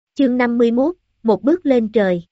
Chương 51, một bước lên trời.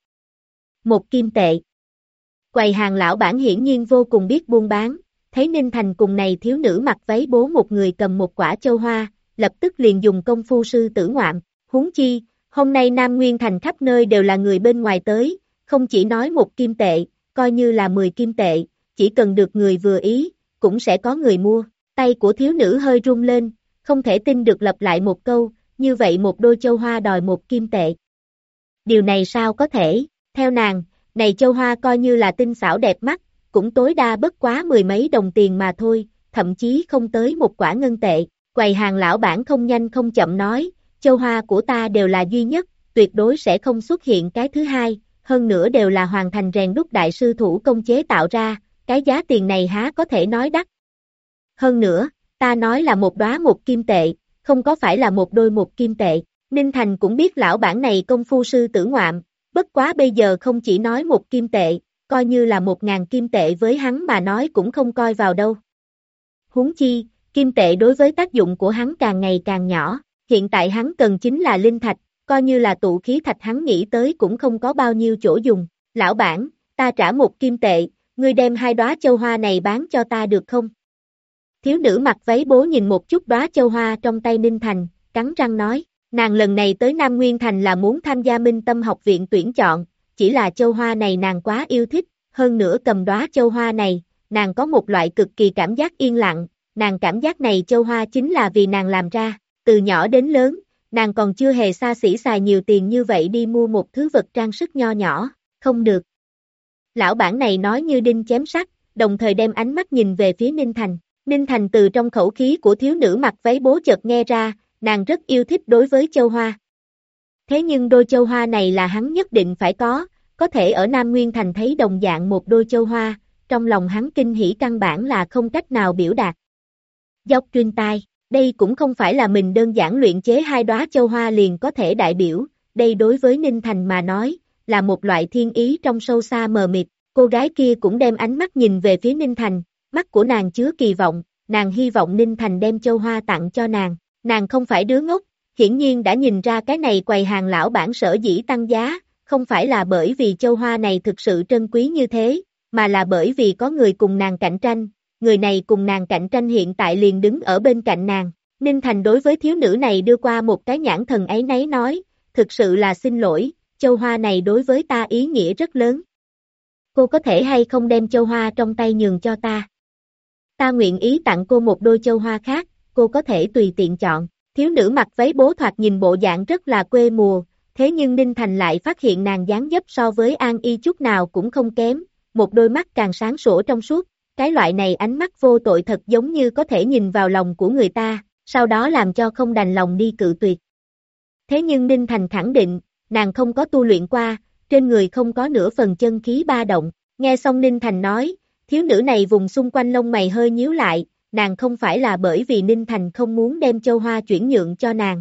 Một kim tệ. Quầy hàng lão bản hiển nhiên vô cùng biết buôn bán, thấy Ninh Thành cùng này thiếu nữ mặc váy bố một người cầm một quả châu hoa, lập tức liền dùng công phu sư tử ngoạm, huống chi, hôm nay Nam Nguyên Thành khắp nơi đều là người bên ngoài tới, không chỉ nói một kim tệ, coi như là 10 kim tệ, chỉ cần được người vừa ý, cũng sẽ có người mua. Tay của thiếu nữ hơi run lên, không thể tin được lặp lại một câu, như vậy một đôi châu hoa đòi một kim tệ. Điều này sao có thể, theo nàng, này châu hoa coi như là tinh xảo đẹp mắt, cũng tối đa bất quá 10 mấy đồng tiền mà thôi, thậm chí không tới một quả ngân tệ. Quầy hàng lão bản không nhanh không chậm nói, châu hoa của ta đều là duy nhất, tuyệt đối sẽ không xuất hiện cái thứ hai, hơn nữa đều là hoàn thành rèn đúc đại sư thủ công chế tạo ra, cái giá tiền này há có thể nói đắt. Hơn nữa, ta nói là một đóa một kim tệ, không có phải là một đôi một kim tệ. Ninh Thành cũng biết lão bản này công phu sư tử ngoạm, bất quá bây giờ không chỉ nói một kim tệ, coi như là 1.000 kim tệ với hắn mà nói cũng không coi vào đâu. Huống chi, kim tệ đối với tác dụng của hắn càng ngày càng nhỏ, hiện tại hắn cần chính là linh thạch, coi như là tụ khí thạch hắn nghĩ tới cũng không có bao nhiêu chỗ dùng. Lão bản, ta trả một kim tệ, ngươi đem hai đóa châu hoa này bán cho ta được không? Thiếu nữ mặc váy bố nhìn một chút đóa châu hoa trong tay Ninh Thành, cắn răng nói, nàng lần này tới Nam Nguyên Thành là muốn tham gia Minh Tâm học viện tuyển chọn, chỉ là châu hoa này nàng quá yêu thích, hơn nữa cầm đóa châu hoa này, nàng có một loại cực kỳ cảm giác yên lặng, nàng cảm giác này châu hoa chính là vì nàng làm ra, từ nhỏ đến lớn, nàng còn chưa hề xa xỉ xài nhiều tiền như vậy đi mua một thứ vật trang sức nho nhỏ, không được. Lão bản này nói như đinh chém sắt, đồng thời đem ánh mắt nhìn về phía Ninh Thành. Ninh Thành từ trong khẩu khí của thiếu nữ mặc váy bố chợt nghe ra, nàng rất yêu thích đối với châu hoa. Thế nhưng đôi châu hoa này là hắn nhất định phải có thể ở Nam Nguyên Thành thấy đồng dạng một đôi châu hoa, trong lòng hắn kinh hỉ căn bản là không cách nào biểu đạt. Dốc truyền tai, đây cũng không phải là mình đơn giản luyện chế hai đóa châu hoa liền có thể đại biểu, đây đối với Ninh Thành mà nói, là một loại thiên ý trong sâu xa mờ mịt, cô gái kia cũng đem ánh mắt nhìn về phía Ninh Thành. Mắt của nàng chứa kỳ vọng, nàng hy vọng Ninh Thành đem châu hoa tặng cho nàng không phải đứa ngốc, hiển nhiên đã nhìn ra cái này quầy hàng lão bản sở dĩ tăng giá, không phải là bởi vì châu hoa này thực sự trân quý như thế, mà là bởi vì có người cùng nàng cạnh tranh, người này cùng nàng cạnh tranh hiện tại liền đứng ở bên cạnh nàng. Ninh Thành đối với thiếu nữ này đưa qua một cái nhãn thần áy náy nói, thực sự là xin lỗi, châu hoa này đối với ta ý nghĩa rất lớn. Cô có thể hay không đem châu hoa trong tay nhường cho ta? Ta nguyện ý tặng cô một đôi châu hoa khác, cô có thể tùy tiện chọn. Thiếu nữ mặc váy bố thoạt nhìn bộ dạng rất là quê mùa, thế nhưng Ninh Thành lại phát hiện nàng dáng dấp so với An Y chút nào cũng không kém, một đôi mắt càng sáng sủa trong suốt, cái loại này ánh mắt vô tội thật giống như có thể nhìn vào lòng của người ta, sau đó làm cho không đành lòng đi cự tuyệt. Thế nhưng Ninh Thành khẳng định, nàng không có tu luyện qua, trên người không có nửa phần chân khí ba động, nghe xong Ninh Thành nói, thiếu nữ này vùng xung quanh lông mày hơi nhíu lại, nàng không phải là bởi vì Ninh Thành không muốn đem châu hoa chuyển nhượng cho nàng.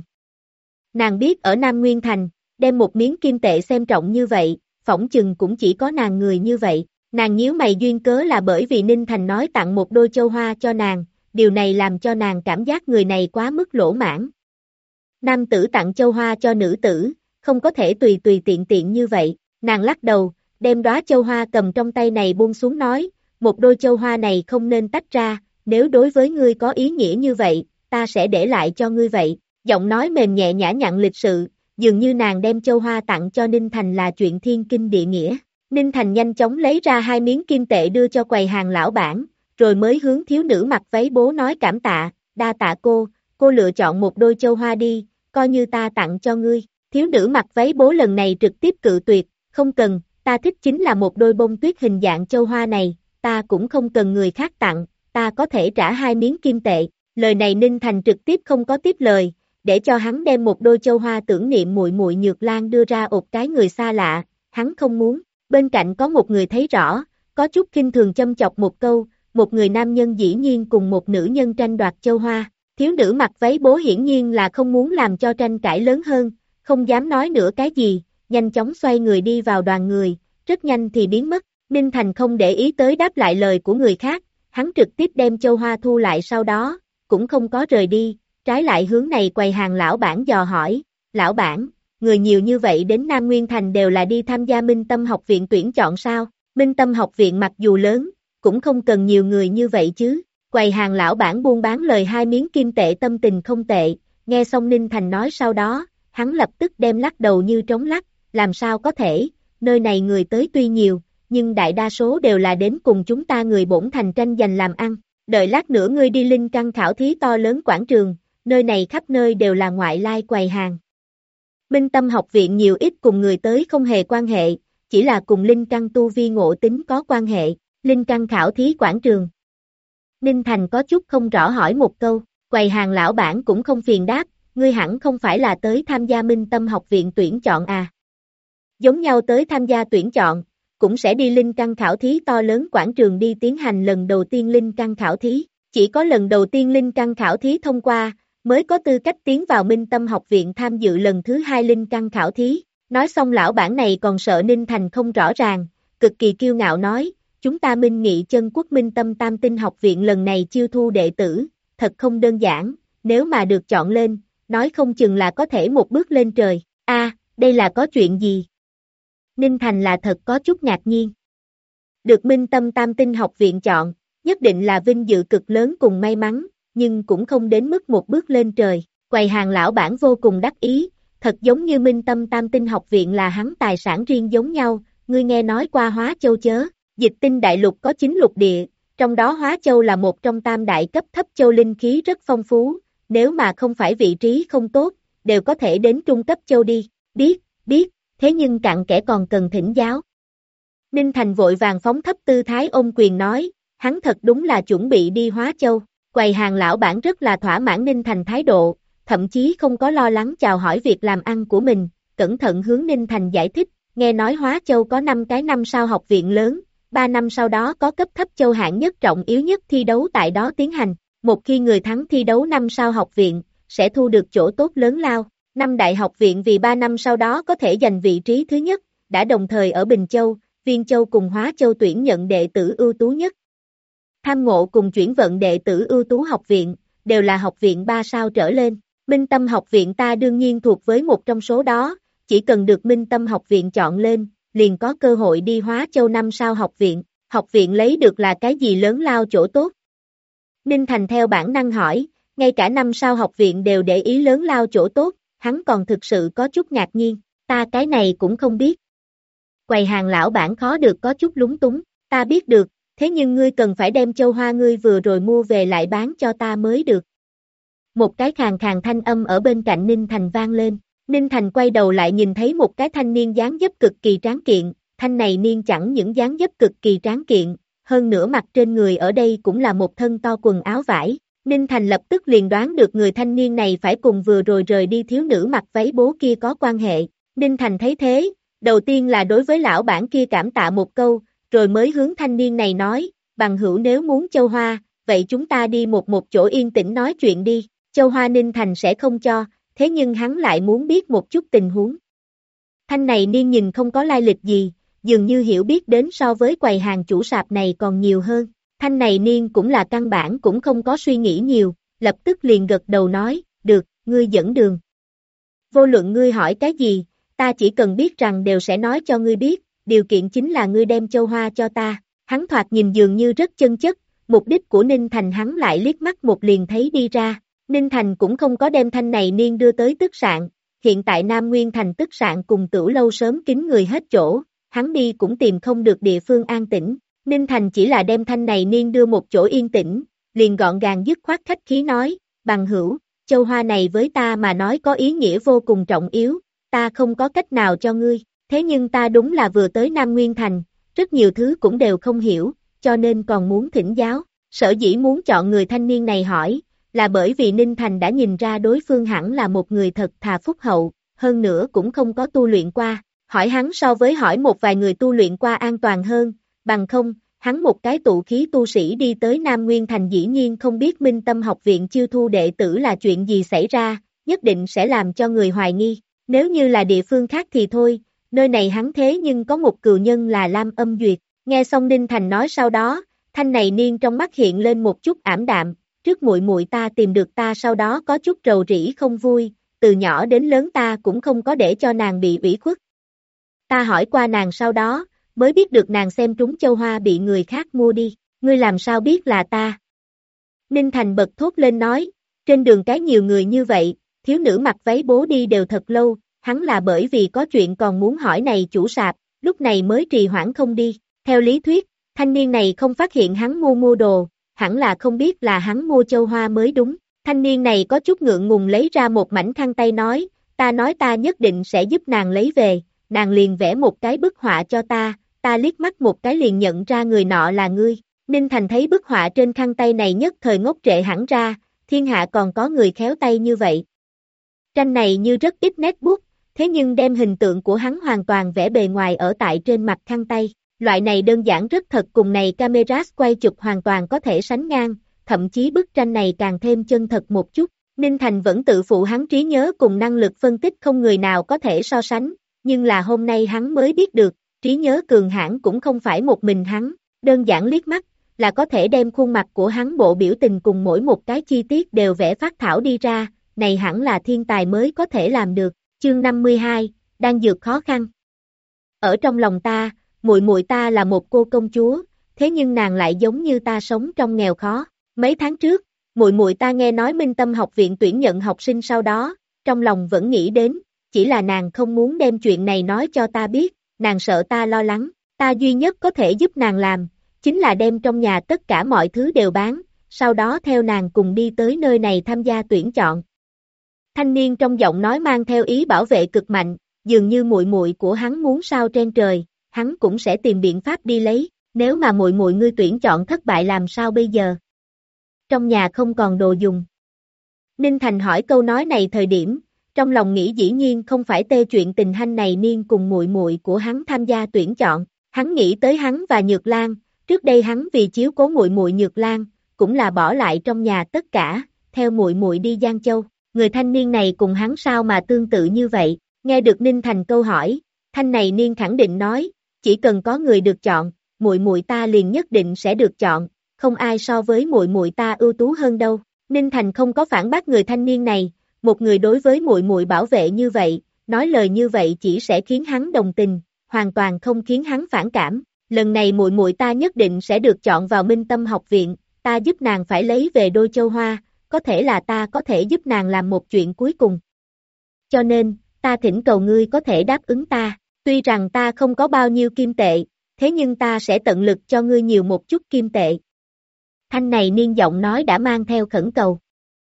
Nàng biết ở Nam Nguyên Thành, đem một miếng kim tệ xem trọng như vậy, phỏng chừng cũng chỉ có nàng người như vậy. Nàng nhíu mày duyên cớ là bởi vì Ninh Thành nói tặng một đôi châu hoa cho nàng, điều này làm cho nàng cảm giác người này quá mức lỗ mãn. Nam tử tặng châu hoa cho nữ tử, không có thể tùy tùy tiện tiện như vậy, nàng lắc đầu, đem đóa châu hoa cầm trong tay này buông xuống nói, một đôi châu hoa này không nên tách ra, nếu đối với ngươi có ý nghĩa như vậy, ta sẽ để lại cho ngươi vậy. Giọng nói mềm nhẹ nhã nhặn lịch sự, dường như nàng đem châu hoa tặng cho Ninh Thành là chuyện thiên kinh địa nghĩa. Ninh Thành nhanh chóng lấy ra hai miếng kim tệ đưa cho quầy hàng lão bản, rồi mới hướng thiếu nữ mặc váy bố nói cảm tạ, đa tạ cô lựa chọn một đôi châu hoa đi, coi như ta tặng cho ngươi. Thiếu nữ mặc váy bố lần này trực tiếp cự tuyệt, không cần, ta thích chính là một đôi bông tuyết hình dạng châu hoa này, ta cũng không cần người khác tặng, ta có thể trả hai miếng kim tệ. Lời này Ninh Thành trực tiếp không có tiếp lời, để cho hắn đem một đôi châu hoa tưởng niệm muội muội Nhược Lan đưa ra ột cái người xa lạ, hắn không muốn. Bên cạnh có một người thấy rõ, có chút khinh thường châm chọc một câu, một người nam nhân dĩ nhiên cùng một nữ nhân tranh đoạt châu hoa. Thiếu nữ mặc váy bố hiển nhiên là không muốn làm cho tranh cãi lớn hơn, không dám nói nữa cái gì, nhanh chóng xoay người đi vào đoàn người, rất nhanh thì biến mất. Ninh Thành không để ý tới đáp lại lời của người khác, hắn trực tiếp đem châu hoa thu lại sau đó, cũng không có rời đi, trái lại hướng này quầy hàng lão bản dò hỏi, lão bản, người nhiều như vậy đến Nam Nguyên Thành đều là đi tham gia Minh Tâm học viện tuyển chọn sao? Minh Tâm học viện mặc dù lớn, cũng không cần nhiều người như vậy chứ. Quầy hàng lão bản buôn bán lời 2 miếng kim tệ tâm tình không tệ, nghe xong Ninh Thành nói sau đó, hắn lập tức đem lắc đầu như trống lắc, làm sao có thể, nơi này người tới tuy nhiều, nhưng đại đa số đều là đến cùng chúng ta người bổn thành tranh giành làm ăn. Đợi lát nữa ngươi đi linh căn khảo thí to lớn quảng trường, nơi này khắp nơi đều là ngoại lai quầy hàng. Minh Tâm học viện nhiều ít cùng người tới không hề quan hệ, chỉ là cùng linh căn tu vi ngộ tính có quan hệ, linh căn khảo thí quảng trường. Ninh Thành có chút không rõ hỏi một câu, quầy hàng lão bản cũng không phiền đáp, ngươi hẳn không phải là tới tham gia Minh Tâm học viện tuyển chọn à. Giống nhau tới tham gia tuyển chọn, cũng sẽ đi linh căn khảo thí to lớn quảng trường đi tiến hành lần đầu tiên linh căn khảo thí, chỉ có lần đầu tiên linh căn khảo thí thông qua, mới có tư cách tiến vào Minh Tâm học viện tham dự lần thứ 2 linh căn khảo thí. Nói xong lão bản này còn sợ Ninh Thành không rõ ràng, cực kỳ kiêu ngạo nói, chúng ta Minh Nghị Chân Quốc Minh Tâm Tam Tinh học viện lần này chiêu thu đệ tử, thật không đơn giản, nếu mà được chọn lên, nói không chừng là có thể một bước lên trời. Đây là có chuyện gì? Ninh Thành là thật có chút ngạc nhiên. Được Minh Tâm Tam Tinh học viện chọn, nhất định là vinh dự cực lớn cùng may mắn, nhưng cũng không đến mức một bước lên trời. Quầy hàng lão bản vô cùng đắc ý, thật giống như Minh Tâm Tam Tinh học viện là hắn tài sản riêng giống nhau, ngươi nghe nói qua Hóa Châu chớ, Dịch Tinh đại lục có 9 lục địa, trong đó Hóa Châu là một trong tam đại cấp thấp châu linh khí rất phong phú, nếu mà không phải vị trí không tốt, đều có thể đến trung cấp châu đi, biết, thế nhưng cặn kẽ còn cần thỉnh giáo. Ninh Thành vội vàng phóng thấp tư thái ôm quyền nói, hắn thật đúng là chuẩn bị đi Hóa Châu, quầy hàng lão bản rất là thỏa mãn Ninh Thành thái độ, thậm chí không có lo lắng chào hỏi việc làm ăn của mình, cẩn thận hướng Ninh Thành giải thích, nghe nói Hóa Châu có 5 cái 5 sao học viện lớn, 3 năm sau đó có cấp thấp châu hạng nhất trọng yếu nhất thi đấu tại đó tiến hành, một khi người thắng thi đấu 5 sao học viện, sẽ thu được chỗ tốt lớn lao, 5 đại học viện vì 3 năm sau đó có thể giành vị trí thứ nhất, đã đồng thời ở Bình Châu, Viên Châu cùng Hóa Châu tuyển nhận đệ tử ưu tú nhất. Tham ngộ cùng chuyển vận đệ tử ưu tú học viện, đều là học viện 3 sao trở lên. Minh Tâm học viện ta đương nhiên thuộc với một trong số đó, chỉ cần được Minh Tâm học viện chọn lên, liền có cơ hội đi Hóa Châu 5 sao học viện lấy được là cái gì lớn lao chỗ tốt. Ninh Thành theo bản năng hỏi, ngay cả 5 sao học viện đều để ý lớn lao chỗ tốt, hắn còn thực sự có chút ngạc nhiên, ta cái này cũng không biết. Quầy hàng lão bản khó được có chút lúng túng, ta biết được, thế nhưng ngươi cần phải đem châu hoa ngươi vừa rồi mua về lại bán cho ta mới được. Một cái khàn khàn thanh âm ở bên cạnh Ninh Thành vang lên, Ninh Thành quay đầu lại nhìn thấy một cái thanh niên dáng dấp cực kỳ tráng kiện, thanh này niên chẳng những dáng dấp cực kỳ tráng kiện, hơn nữa mặt trên người ở đây cũng là một thân to quần áo vải. Ninh Thành lập tức liền đoán được người thanh niên này phải cùng vừa rồi rời đi thiếu nữ mặc váy bố kia có quan hệ. Ninh Thành thấy thế, đầu tiên là đối với lão bản kia cảm tạ một câu, rồi mới hướng thanh niên này nói, bằng hữu nếu muốn châu hoa, vậy chúng ta đi một chỗ yên tĩnh nói chuyện đi, châu hoa Ninh Thành sẽ không cho, thế nhưng hắn lại muốn biết một chút tình huống. Thanh này niên nhìn không có lai lịch gì, dường như hiểu biết đến so với quầy hàng chủ sạp này còn nhiều hơn. Thanh này niên cũng là căn bản cũng không có suy nghĩ nhiều, lập tức liền gật đầu nói, được, ngươi dẫn đường. Vô luận ngươi hỏi cái gì, ta chỉ cần biết rằng đều sẽ nói cho ngươi biết, điều kiện chính là ngươi đem châu hoa cho ta. Hắn thoạt nhìn dường như rất chân chất, mục đích của Ninh Thành hắn lại liếc mắt một liền thấy đi ra. Ninh Thành cũng không có đem thanh này niên đưa tới tức sạn, hiện tại Nam Nguyên Thành tức sạn cùng Tửu Lâu sớm kín người hết chỗ, hắn đi cũng tìm không được địa phương an tĩnh. Ninh Thành chỉ là đem thanh này niên đưa một chỗ yên tĩnh, liền gọn gàng dứt khoát khách khí nói, bằng hữu, châu hoa này với ta mà nói có ý nghĩa vô cùng trọng yếu, ta không có cách nào cho ngươi, thế nhưng ta đúng là vừa tới Nam Nguyên Thành, rất nhiều thứ cũng đều không hiểu, cho nên còn muốn thỉnh giáo. Sở dĩ muốn chọn người thanh niên này hỏi, là bởi vì Ninh Thành đã nhìn ra đối phương hẳn là một người thật thà phúc hậu, hơn nữa cũng không có tu luyện qua, hỏi hắn so với hỏi một vài người tu luyện qua an toàn hơn, bằng không, hắn một cái tụ khí tu sĩ đi tới Nam Nguyên Thành dĩ nhiên không biết Minh Tâm học viện chiêu thu đệ tử là chuyện gì xảy ra, nhất định sẽ làm cho người hoài nghi, nếu như là địa phương khác thì thôi, nơi này hắn thế nhưng có một cừu nhân là Lam Âm Duyệt, nghe xong Ninh Thành nói sau đó, thanh này niên trong mắt hiện lên một chút ảm đạm, trước muội muội ta tìm được ta sau đó có chút rầu rĩ không vui, từ nhỏ đến lớn ta cũng không có để cho nàng bị ủy khuất. Ta hỏi qua nàng sau đó, mới biết được nàng xem trúng châu hoa bị người khác mua đi, ngươi làm sao biết là ta? Ninh Thành bật thốt lên nói, trên đường cái nhiều người như vậy, thiếu nữ mặc váy bố đi đều thật lâu, hắn là bởi vì có chuyện còn muốn hỏi này chủ sạp, lúc này mới trì hoãn không đi. Theo lý thuyết, thanh niên này không phát hiện hắn mua đồ, hẳn là không biết là hắn mua châu hoa mới đúng. Thanh niên này có chút ngượng ngùng lấy ra một mảnh khăn tay nói ta nhất định sẽ giúp nàng lấy về, nàng liền vẽ một cái bức họa cho ta liếc mắt một cái liền nhận ra người nọ là ngươi. Ninh Thành thấy bức họa trên khăn tay này nhất thời ngốc trệ hẳn ra, thiên hạ còn có người khéo tay như vậy. Tranh này như rất ít nét bút, thế nhưng đem hình tượng của hắn hoàn toàn vẽ bề ngoài ở tại trên mặt khăn tay. Loại này đơn giản rất thật cùng này camera quay chụp hoàn toàn có thể sánh ngang, thậm chí bức tranh này càng thêm chân thật một chút. Ninh Thành vẫn tự phụ hắn trí nhớ cùng năng lực phân tích không người nào có thể so sánh, nhưng là hôm nay hắn mới biết được, trí nhớ cường hãn cũng không phải một mình hắn, đơn giản liếc mắt là có thể đem khuôn mặt của hắn bộ biểu tình cùng mỗi một cái chi tiết đều vẽ phác thảo đi ra, này hẳn là thiên tài mới có thể làm được. Chương 52, đang vượt khó khăn. Ở trong lòng ta, muội muội ta là một cô công chúa, thế nhưng nàng lại giống như ta sống trong nghèo khó. Mấy tháng trước, muội muội ta nghe nói Minh Tâm học viện tuyển nhận học sinh sau đó, trong lòng vẫn nghĩ đến, chỉ là nàng không muốn đem chuyện này nói cho ta biết, nàng sợ ta lo lắng, ta duy nhất có thể giúp nàng làm, chính là đem trong nhà tất cả mọi thứ đều bán, sau đó theo nàng cùng đi tới nơi này tham gia tuyển chọn. Thanh niên trong giọng nói mang theo ý bảo vệ cực mạnh, dường như muội muội của hắn muốn sao trên trời, hắn cũng sẽ tìm biện pháp đi lấy, nếu mà muội muội ngươi tuyển chọn thất bại làm sao bây giờ? Trong nhà không còn đồ dùng. Ninh Thành hỏi câu nói này thời điểm, trong lòng nghĩ dĩ nhiên không phải tê chuyện tình hanh này niên cùng muội muội của hắn tham gia tuyển chọn, hắn nghĩ tới hắn và Nhược Lan, trước đây hắn vì chiếu cố muội muội Nhược Lan, cũng là bỏ lại trong nhà tất cả, theo muội muội đi Giang Châu. Người thanh niên này cùng hắn sao mà tương tự như vậy, nghe được Ninh Thành câu hỏi, thanh này niên khẳng định nói, chỉ cần có người được chọn, muội muội ta liền nhất định sẽ được chọn, không ai so với muội muội ta ưu tú hơn đâu. Ninh Thành không có phản bác người thanh niên này, một người đối với muội muội bảo vệ như vậy, nói lời như vậy chỉ sẽ khiến hắn đồng tình, hoàn toàn không khiến hắn phản cảm. Lần này muội muội ta nhất định sẽ được chọn vào Minh Tâm học viện, ta giúp nàng phải lấy về đôi châu hoa, có thể là ta có thể giúp nàng làm một chuyện cuối cùng. Cho nên, ta thỉnh cầu ngươi có thể đáp ứng ta, tuy rằng ta không có bao nhiêu kim tệ, thế nhưng ta sẽ tận lực cho ngươi nhiều một chút kim tệ. Thanh này niên giọng nói đã mang theo khẩn cầu.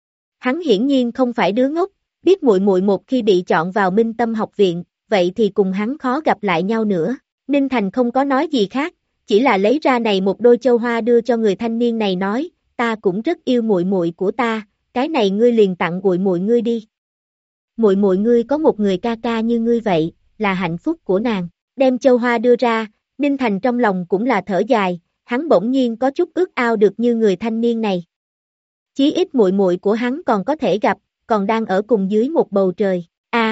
Hắn hiển nhiên không phải đứa ngốc, biết muội muội một khi bị chọn vào Minh Tâm học viện, vậy thì cùng hắn khó gặp lại nhau nữa. Ninh Thành không có nói gì khác, chỉ là lấy ra này một đôi châu hoa đưa cho người thanh niên này nói, ta cũng rất yêu muội muội của ta, cái này ngươi liền tặng muội muội ngươi đi. Muội muội ngươi có một người ca ca như ngươi vậy, là hạnh phúc của nàng. Đem châu hoa đưa ra, Ninh Thành trong lòng cũng là thở dài, hắn bỗng nhiên có chút ước ao được như người thanh niên này. Chí ít muội muội của hắn còn có thể gặp, còn đang ở cùng dưới một bầu trời.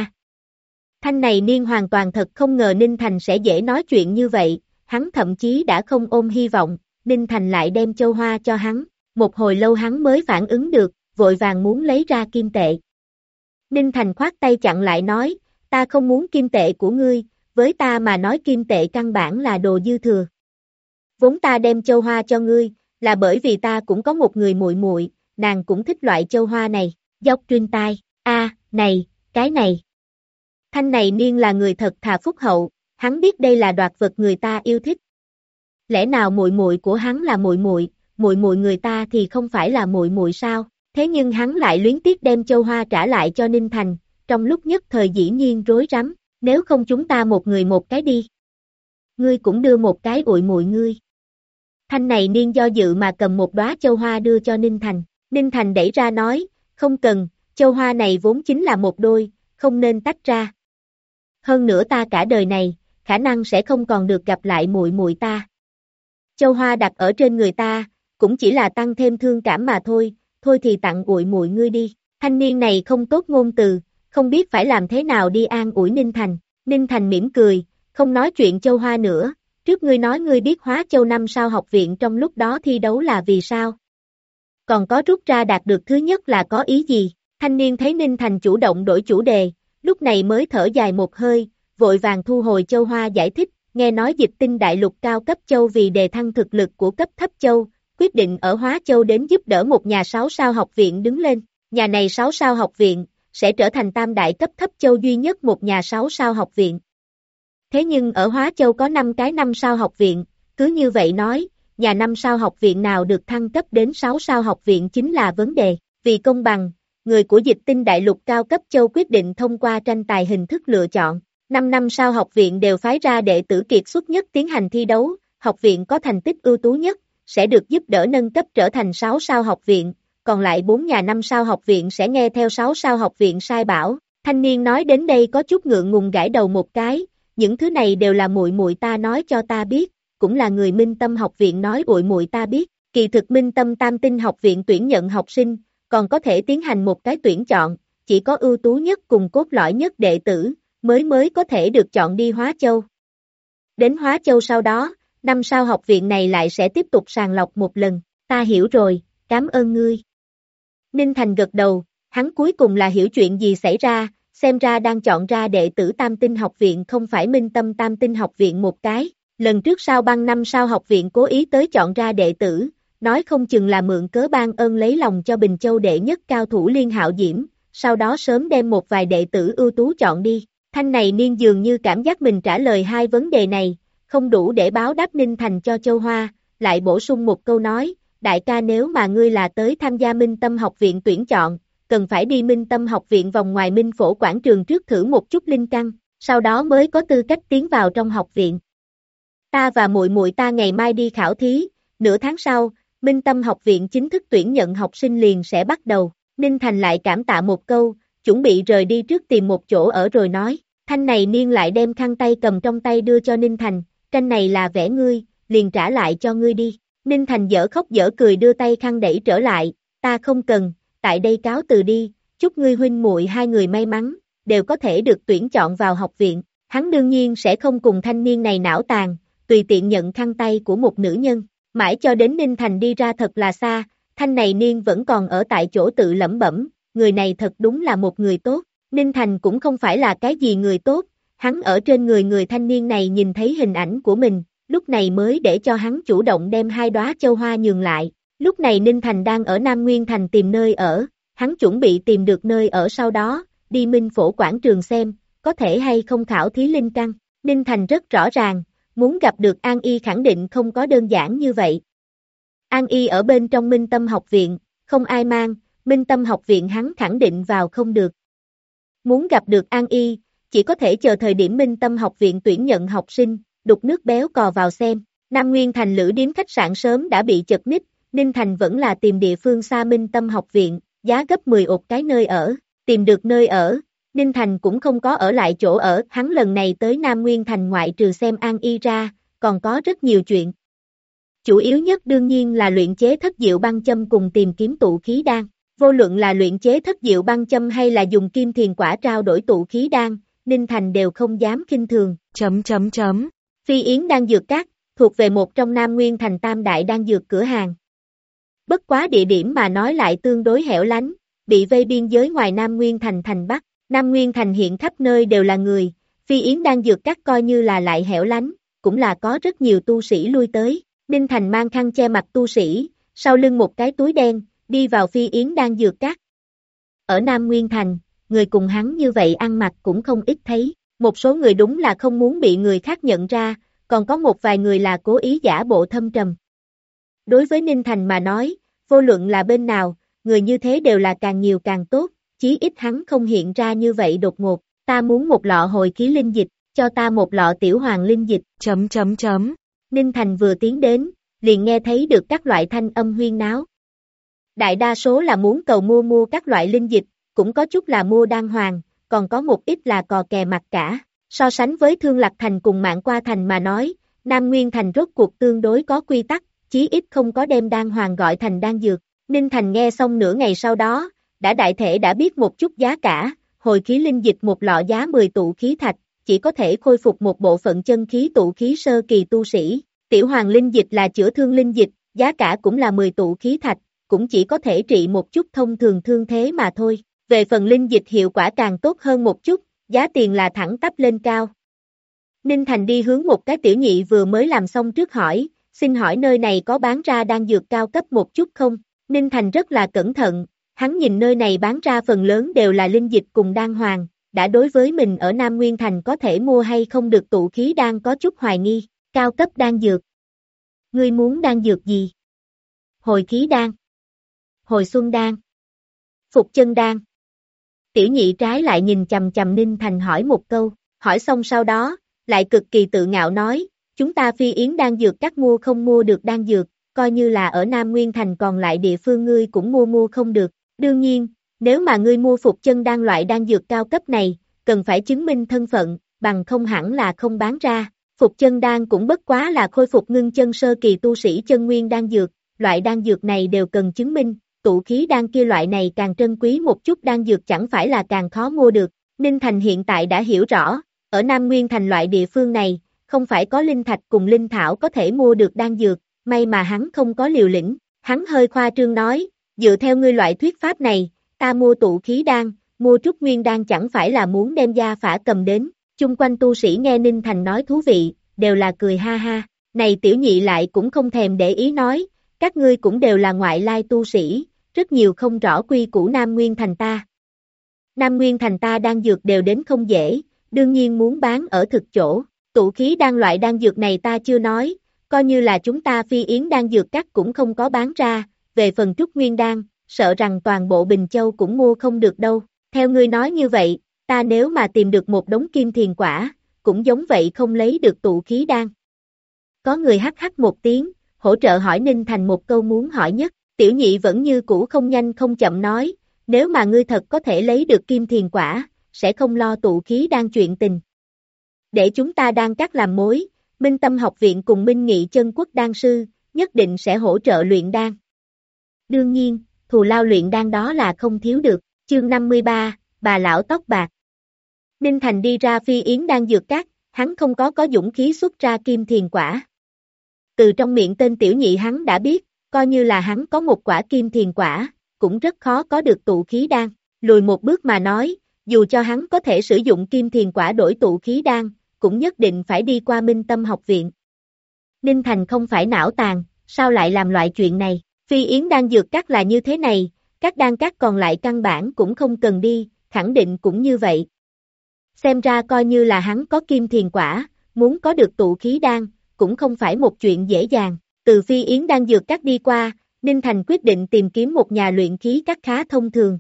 Thanh này niên hoàn toàn thật không ngờ Ninh Thành sẽ dễ nói chuyện như vậy, hắn thậm chí đã không ôm hy vọng, Ninh Thành lại đem châu hoa cho hắn, một hồi lâu hắn mới phản ứng được, vội vàng muốn lấy ra kim tệ. Ninh Thành khoát tay chặn lại nói, ta không muốn kim tệ của ngươi, với ta mà nói kim tệ căn bản là đồ dư thừa. Vốn ta đem châu hoa cho ngươi, là bởi vì ta cũng có một người muội muội, nàng cũng thích loại châu hoa này, dốc trên tai, này, cái này. Thanh này niên là người thật thà phúc hậu, hắn biết đây là đoạt vật người ta yêu thích. Lẽ nào muội muội của hắn là muội muội người ta thì không phải là muội muội sao? Thế nhưng hắn lại luyến tiếc đem châu hoa trả lại cho Ninh Thành, trong lúc nhất thời dĩ nhiên rối rắm, nếu không chúng ta một người một cái đi. Ngươi cũng đưa một cái muội muội ngươi. Thanh này niên do dự mà cầm một đóa châu hoa đưa cho Ninh Thành. Ninh Thành đẩy ra nói, không cần, châu hoa này vốn chính là một đôi, không nên tách ra. Hơn nữa ta cả đời này, khả năng sẽ không còn được gặp lại muội muội ta. Châu hoa đặt ở trên người ta, cũng chỉ là tăng thêm thương cảm mà thôi, thôi thì tặng muội muội ngươi đi. Thanh niên này không tốt ngôn từ, không biết phải làm thế nào đi an ủi Ninh Thành. Ninh Thành mỉm cười, không nói chuyện châu hoa nữa, trước ngươi nói ngươi biết Hóa Châu năm sao học viện trong lúc đó thi đấu là vì sao? Còn có rút ra đạt được thứ nhất là có ý gì? Thanh niên thấy Ninh Thành chủ động đổi chủ đề, lúc này mới thở dài một hơi, vội vàng thu hồi châu hoa giải thích, nghe nói Dịch Tinh đại lục cao cấp châu vì đề thăng thực lực của cấp thấp châu, quyết định ở Hóa Châu đến giúp đỡ một nhà 6 sao học viện đứng lên. Nhà này 6 sao học viện sẽ trở thành tam đại cấp thấp châu duy nhất một nhà 6 sao học viện. Thế nhưng ở Hóa Châu có 5 cái 5 sao học viện, cứ như vậy nói, nhà 5 sao học viện nào được thăng cấp đến 6 sao học viện chính là vấn đề. Vì công bằng, người của Dịch Tinh đại lục cao cấp châu quyết định thông qua tranh tài hình thức lựa chọn. 5 năm sao học viện đều phái ra đệ tử kiệt xuất nhất tiến hành thi đấu, học viện có thành tích ưu tú nhất, sẽ được giúp đỡ nâng cấp trở thành 6 sao học viện, còn lại 4 nhà 5 sao học viện sẽ nghe theo 6 sao học viện sai bảo. Thanh niên nói đến đây có chút ngượng ngùng gãi đầu một cái, những thứ này đều là muội muội ta nói cho ta biết, cũng là người Minh Tâm học viện nói muội ta biết, kỳ thực Minh Tâm Tam Tinh học viện tuyển nhận học sinh, còn có thể tiến hành một cái tuyển chọn, chỉ có ưu tú nhất cùng cốt lõi nhất đệ tử, mới có thể được chọn đi Hóa Châu. Đến Hóa Châu sau đó, 5 sao học viện này lại sẽ tiếp tục sàng lọc một lần, ta hiểu rồi, cảm ơn ngươi. Ninh Thành gật đầu, hắn cuối cùng là hiểu chuyện gì xảy ra, xem ra đang chọn ra đệ tử Tam Tinh học viện không phải Minh Tâm Tam Tinh học viện một cái, lần trước Sao Băng 5 sao học viện cố ý tới chọn ra đệ tử, nói không chừng là mượn cớ ban ơn lấy lòng cho Bình Châu đệ nhất cao thủ Liên Hạo Diễm, sau đó sớm đem một vài đệ tử ưu tú chọn đi. Thanh này niên dường như cảm giác mình trả lời hai vấn đề này, không đủ để báo đáp Ninh Thành cho Châu Hoa, lại bổ sung một câu nói, đại ca nếu mà ngươi là tới tham gia Minh Tâm học viện tuyển chọn, cần phải đi Minh Tâm học viện vòng ngoài Minh Phổ quảng trường trước thử một chút linh căn, sau đó mới có tư cách tiến vào trong học viện. Ta và muội muội ta ngày mai đi khảo thí, nửa tháng sau, Minh Tâm học viện chính thức tuyển nhận học sinh liền sẽ bắt đầu. Ninh Thành lại cảm tạ một câu, chuẩn bị rời đi trước tìm một chỗ ở rồi nói, Thanh này niên lại đem khăn tay cầm trong tay đưa cho Ninh Thành, tranh này là vẽ ngươi, liền trả lại cho ngươi đi. Ninh Thành dở khóc dở cười đưa tay khăn đẩy trở lại, ta không cần, tại đây cáo từ đi, chúc ngươi huynh muội hai người may mắn, đều có thể được tuyển chọn vào học viện. Hắn đương nhiên sẽ không cùng thanh niên này não tàn, tùy tiện nhận khăn tay của một nữ nhân, mãi cho đến Ninh Thành đi ra thật là xa, Thanh này niên vẫn còn ở tại chỗ tự lẩm bẩm, người này thật đúng là một người tốt. Ninh Thành cũng không phải là cái gì người tốt, hắn ở trên người thanh niên này nhìn thấy hình ảnh của mình, lúc này mới để cho hắn chủ động đem hai đóa châu hoa nhường lại. Lúc này Ninh Thành đang ở Nam Nguyên Thành tìm nơi ở, hắn chuẩn bị tìm được nơi ở sau đó, đi Minh Phổ quảng trường xem, có thể hay không khảo thí linh căn. Ninh Thành rất rõ ràng, muốn gặp được An Y khẳng định không có đơn giản như vậy. An Y ở bên trong Minh Tâm học viện, không ai mang, Minh Tâm học viện hắn khẳng định vào không được. Muốn gặp được An Y, chỉ có thể chờ thời điểm Minh Tâm học viện tuyển nhận học sinh, đục nước béo cò vào xem. Nam Nguyên Thành lữ điếm khách sạn sớm đã bị chật ních, Ninh Thành vẫn là tìm địa phương xa Minh Tâm học viện, giá gấp 10 ột cái nơi ở, tìm được nơi ở, Ninh Thành cũng không có ở lại chỗ ở, hắn lần này tới Nam Nguyên Thành ngoại trừ xem An Y ra, còn có rất nhiều chuyện. Chủ yếu nhất đương nhiên là luyện chế thất diệu băng châm cùng tìm kiếm tụ khí đan, vô luận là luyện chế thất diệu băng châm hay là dùng kim thiền quả trao đổi tụ khí đan, Ninh Thành đều không dám khinh thường. Phi Yến Đan Dược Các, thuộc về một trong Nam Nguyên Thành tam đại đan dược cửa hàng. Bất quá địa điểm mà nói lại tương đối hẻo lánh, bị vây biên giới ngoài Nam Nguyên Thành thành Bắc. Nam Nguyên Thành hiện khắp nơi đều là người, Phi Yến Đan Dược Các coi như là lại hẻo lánh, cũng là có rất nhiều tu sĩ lui tới. Ninh Thành mang khăn che mặt tu sĩ, sau lưng một cái túi đen, đi vào Phi Yến Đan Dược Các. Ở Nam Nguyên Thành, người cùng hắn như vậy ăn mặc cũng không ít thấy, một số người đúng là không muốn bị người khác nhận ra, còn có một vài người là cố ý giả bộ thâm trầm. Đối với Ninh Thành mà nói, vô luận là bên nào, người như thế đều là càng nhiều càng tốt, chí ít hắn không hiện ra như vậy đột ngột, ta muốn một lọ hồi khí linh dịch, cho ta một lọ tiểu hoàng linh dịch, Ninh Thành vừa tiến đến, liền nghe thấy được các loại thanh âm huyên náo. Đại đa số là muốn cầu mua các loại linh dịch, cũng có chút là mua đan hoàng, còn có một ít là cò kè mặt cả. So sánh với Thương Lạc Thành cùng Mạn Qua Thành mà nói, Nam Nguyên Thành rốt cuộc tương đối có quy tắc, chí ít không có đem đan hoàng gọi thành đan dược. Ninh Thành nghe xong nửa ngày sau đó, đã đại thể đã biết một chút giá cả, hồi khí linh dịch một lọ giá 10 tụ khí thạch, chỉ có thể khôi phục một bộ phận chân khí tụ khí sơ kỳ tu sĩ. Tiểu hoàng linh dịch là chữa thương linh dịch, giá cả cũng là 10 tụ khí thạch, cũng chỉ có thể trị một chút thông thường thương thế mà thôi. Về phần linh dịch hiệu quả càng tốt hơn một chút, giá tiền là thẳng tắp lên cao. Ninh Thành đi hướng một cái tiểu nhị vừa mới làm xong trước hỏi, xin hỏi nơi này có bán ra đan dược cao cấp một chút không? Ninh Thành rất là cẩn thận, hắn nhìn nơi này bán ra phần lớn đều là linh dịch cùng đan hoàng, đã đối với mình ở Nam Nguyên Thành có thể mua hay không được tụ khí đan có chút hoài nghi, cao cấp đan dược. Ngươi muốn đan dược gì? Hồi khí đan, hồi xuân đan, phục chân đan. Tiểu nhị trái lại nhìn chầm chầm Ninh Thành hỏi một câu, hỏi xong sau đó, lại cực kỳ tự ngạo nói, chúng ta Phi Yến đan dược các mua không mua được đan dược, coi như là ở Nam Nguyên Thành còn lại địa phương ngươi cũng mua không được. Đương nhiên, nếu mà ngươi mua phục chân đan loại đan dược cao cấp này, cần phải chứng minh thân phận, bằng không hẳn là không bán ra. Phục chân đan cũng bất quá là khôi phục ngưng chân sơ kỳ tu sĩ chân nguyên đan dược, loại đan dược này đều cần chứng minh, tụ khí đan kia loại này càng trân quý một chút đan dược chẳng phải là càng khó mua được. Ninh Thành hiện tại đã hiểu rõ, ở Nam Nguyên Thành loại địa phương này, không phải có linh thạch cùng linh thảo có thể mua được đan dược, may mà hắn không có liều lĩnh, hắn hơi khoa trương nói, dựa theo ngươi loại thuyết pháp này, ta mua tụ khí đan, mua trúc nguyên đan chẳng phải là muốn đem gia phả cầm đến, chung quanh tu sĩ nghe Ninh Thành nói thú vị, đều là cười ha ha, này tiểu nhị lại cũng không thèm để ý nói, các ngươi cũng đều là ngoại lai tu sĩ, rất nhiều không rõ quy củ Nam Nguyên Thành ta. Nam Nguyên Thành ta đan dược đều đến không dễ, đương nhiên muốn bán ở thực chỗ, tụ khí đan loại đan dược này ta chưa nói, coi như là chúng ta Phi Yến đan dược các cũng không có bán ra, về phần trúc nguyên đan, sợ rằng toàn bộ Bình Châu cũng mua không được đâu, theo ngươi nói như vậy, ta nếu mà tìm được một đống kim thiền quả, cũng giống vậy không lấy được tụ khí đan. Có người hắc hắc một tiếng, hỗ trợ hỏi Ninh Thành một câu muốn hỏi nhất, tiểu nhị vẫn như cũ không nhanh không chậm nói, nếu mà ngươi thật có thể lấy được kim thiền quả, sẽ không lo tụ khí đan chuyện tình. Để chúng ta đan các làm mối, Minh Tâm học viện cùng Minh Nghị chân quốc đan sư, nhất định sẽ hỗ trợ luyện đan. Đương nhiên, thù lao luyện đan đó là không thiếu được, chương 53, bà lão tóc bạc. Ninh Thành đi ra Phi Yến đan dược các, hắn không có dũng khí xuất ra kim thiền quả. Từ trong miệng tên tiểu nhị hắn đã biết, coi như là hắn có một quả kim thiền quả, cũng rất khó có được tụ khí đan, lùi một bước mà nói, dù cho hắn có thể sử dụng kim thiền quả đổi tụ khí đan, cũng nhất định phải đi qua Minh Tâm học viện. Ninh Thành không phải não tàn, sao lại làm loại chuyện này, Phi Yến đan dược các là như thế này, các đan các còn lại căn bản cũng không cần đi, khẳng định cũng như vậy. Xem ra coi như là hắn có kim thiền quả, muốn có được tụ khí đan, cũng không phải một chuyện dễ dàng, từ Phi Yến đan dược các đi qua, Ninh Thành quyết định tìm kiếm một nhà luyện khí các khá thông thường.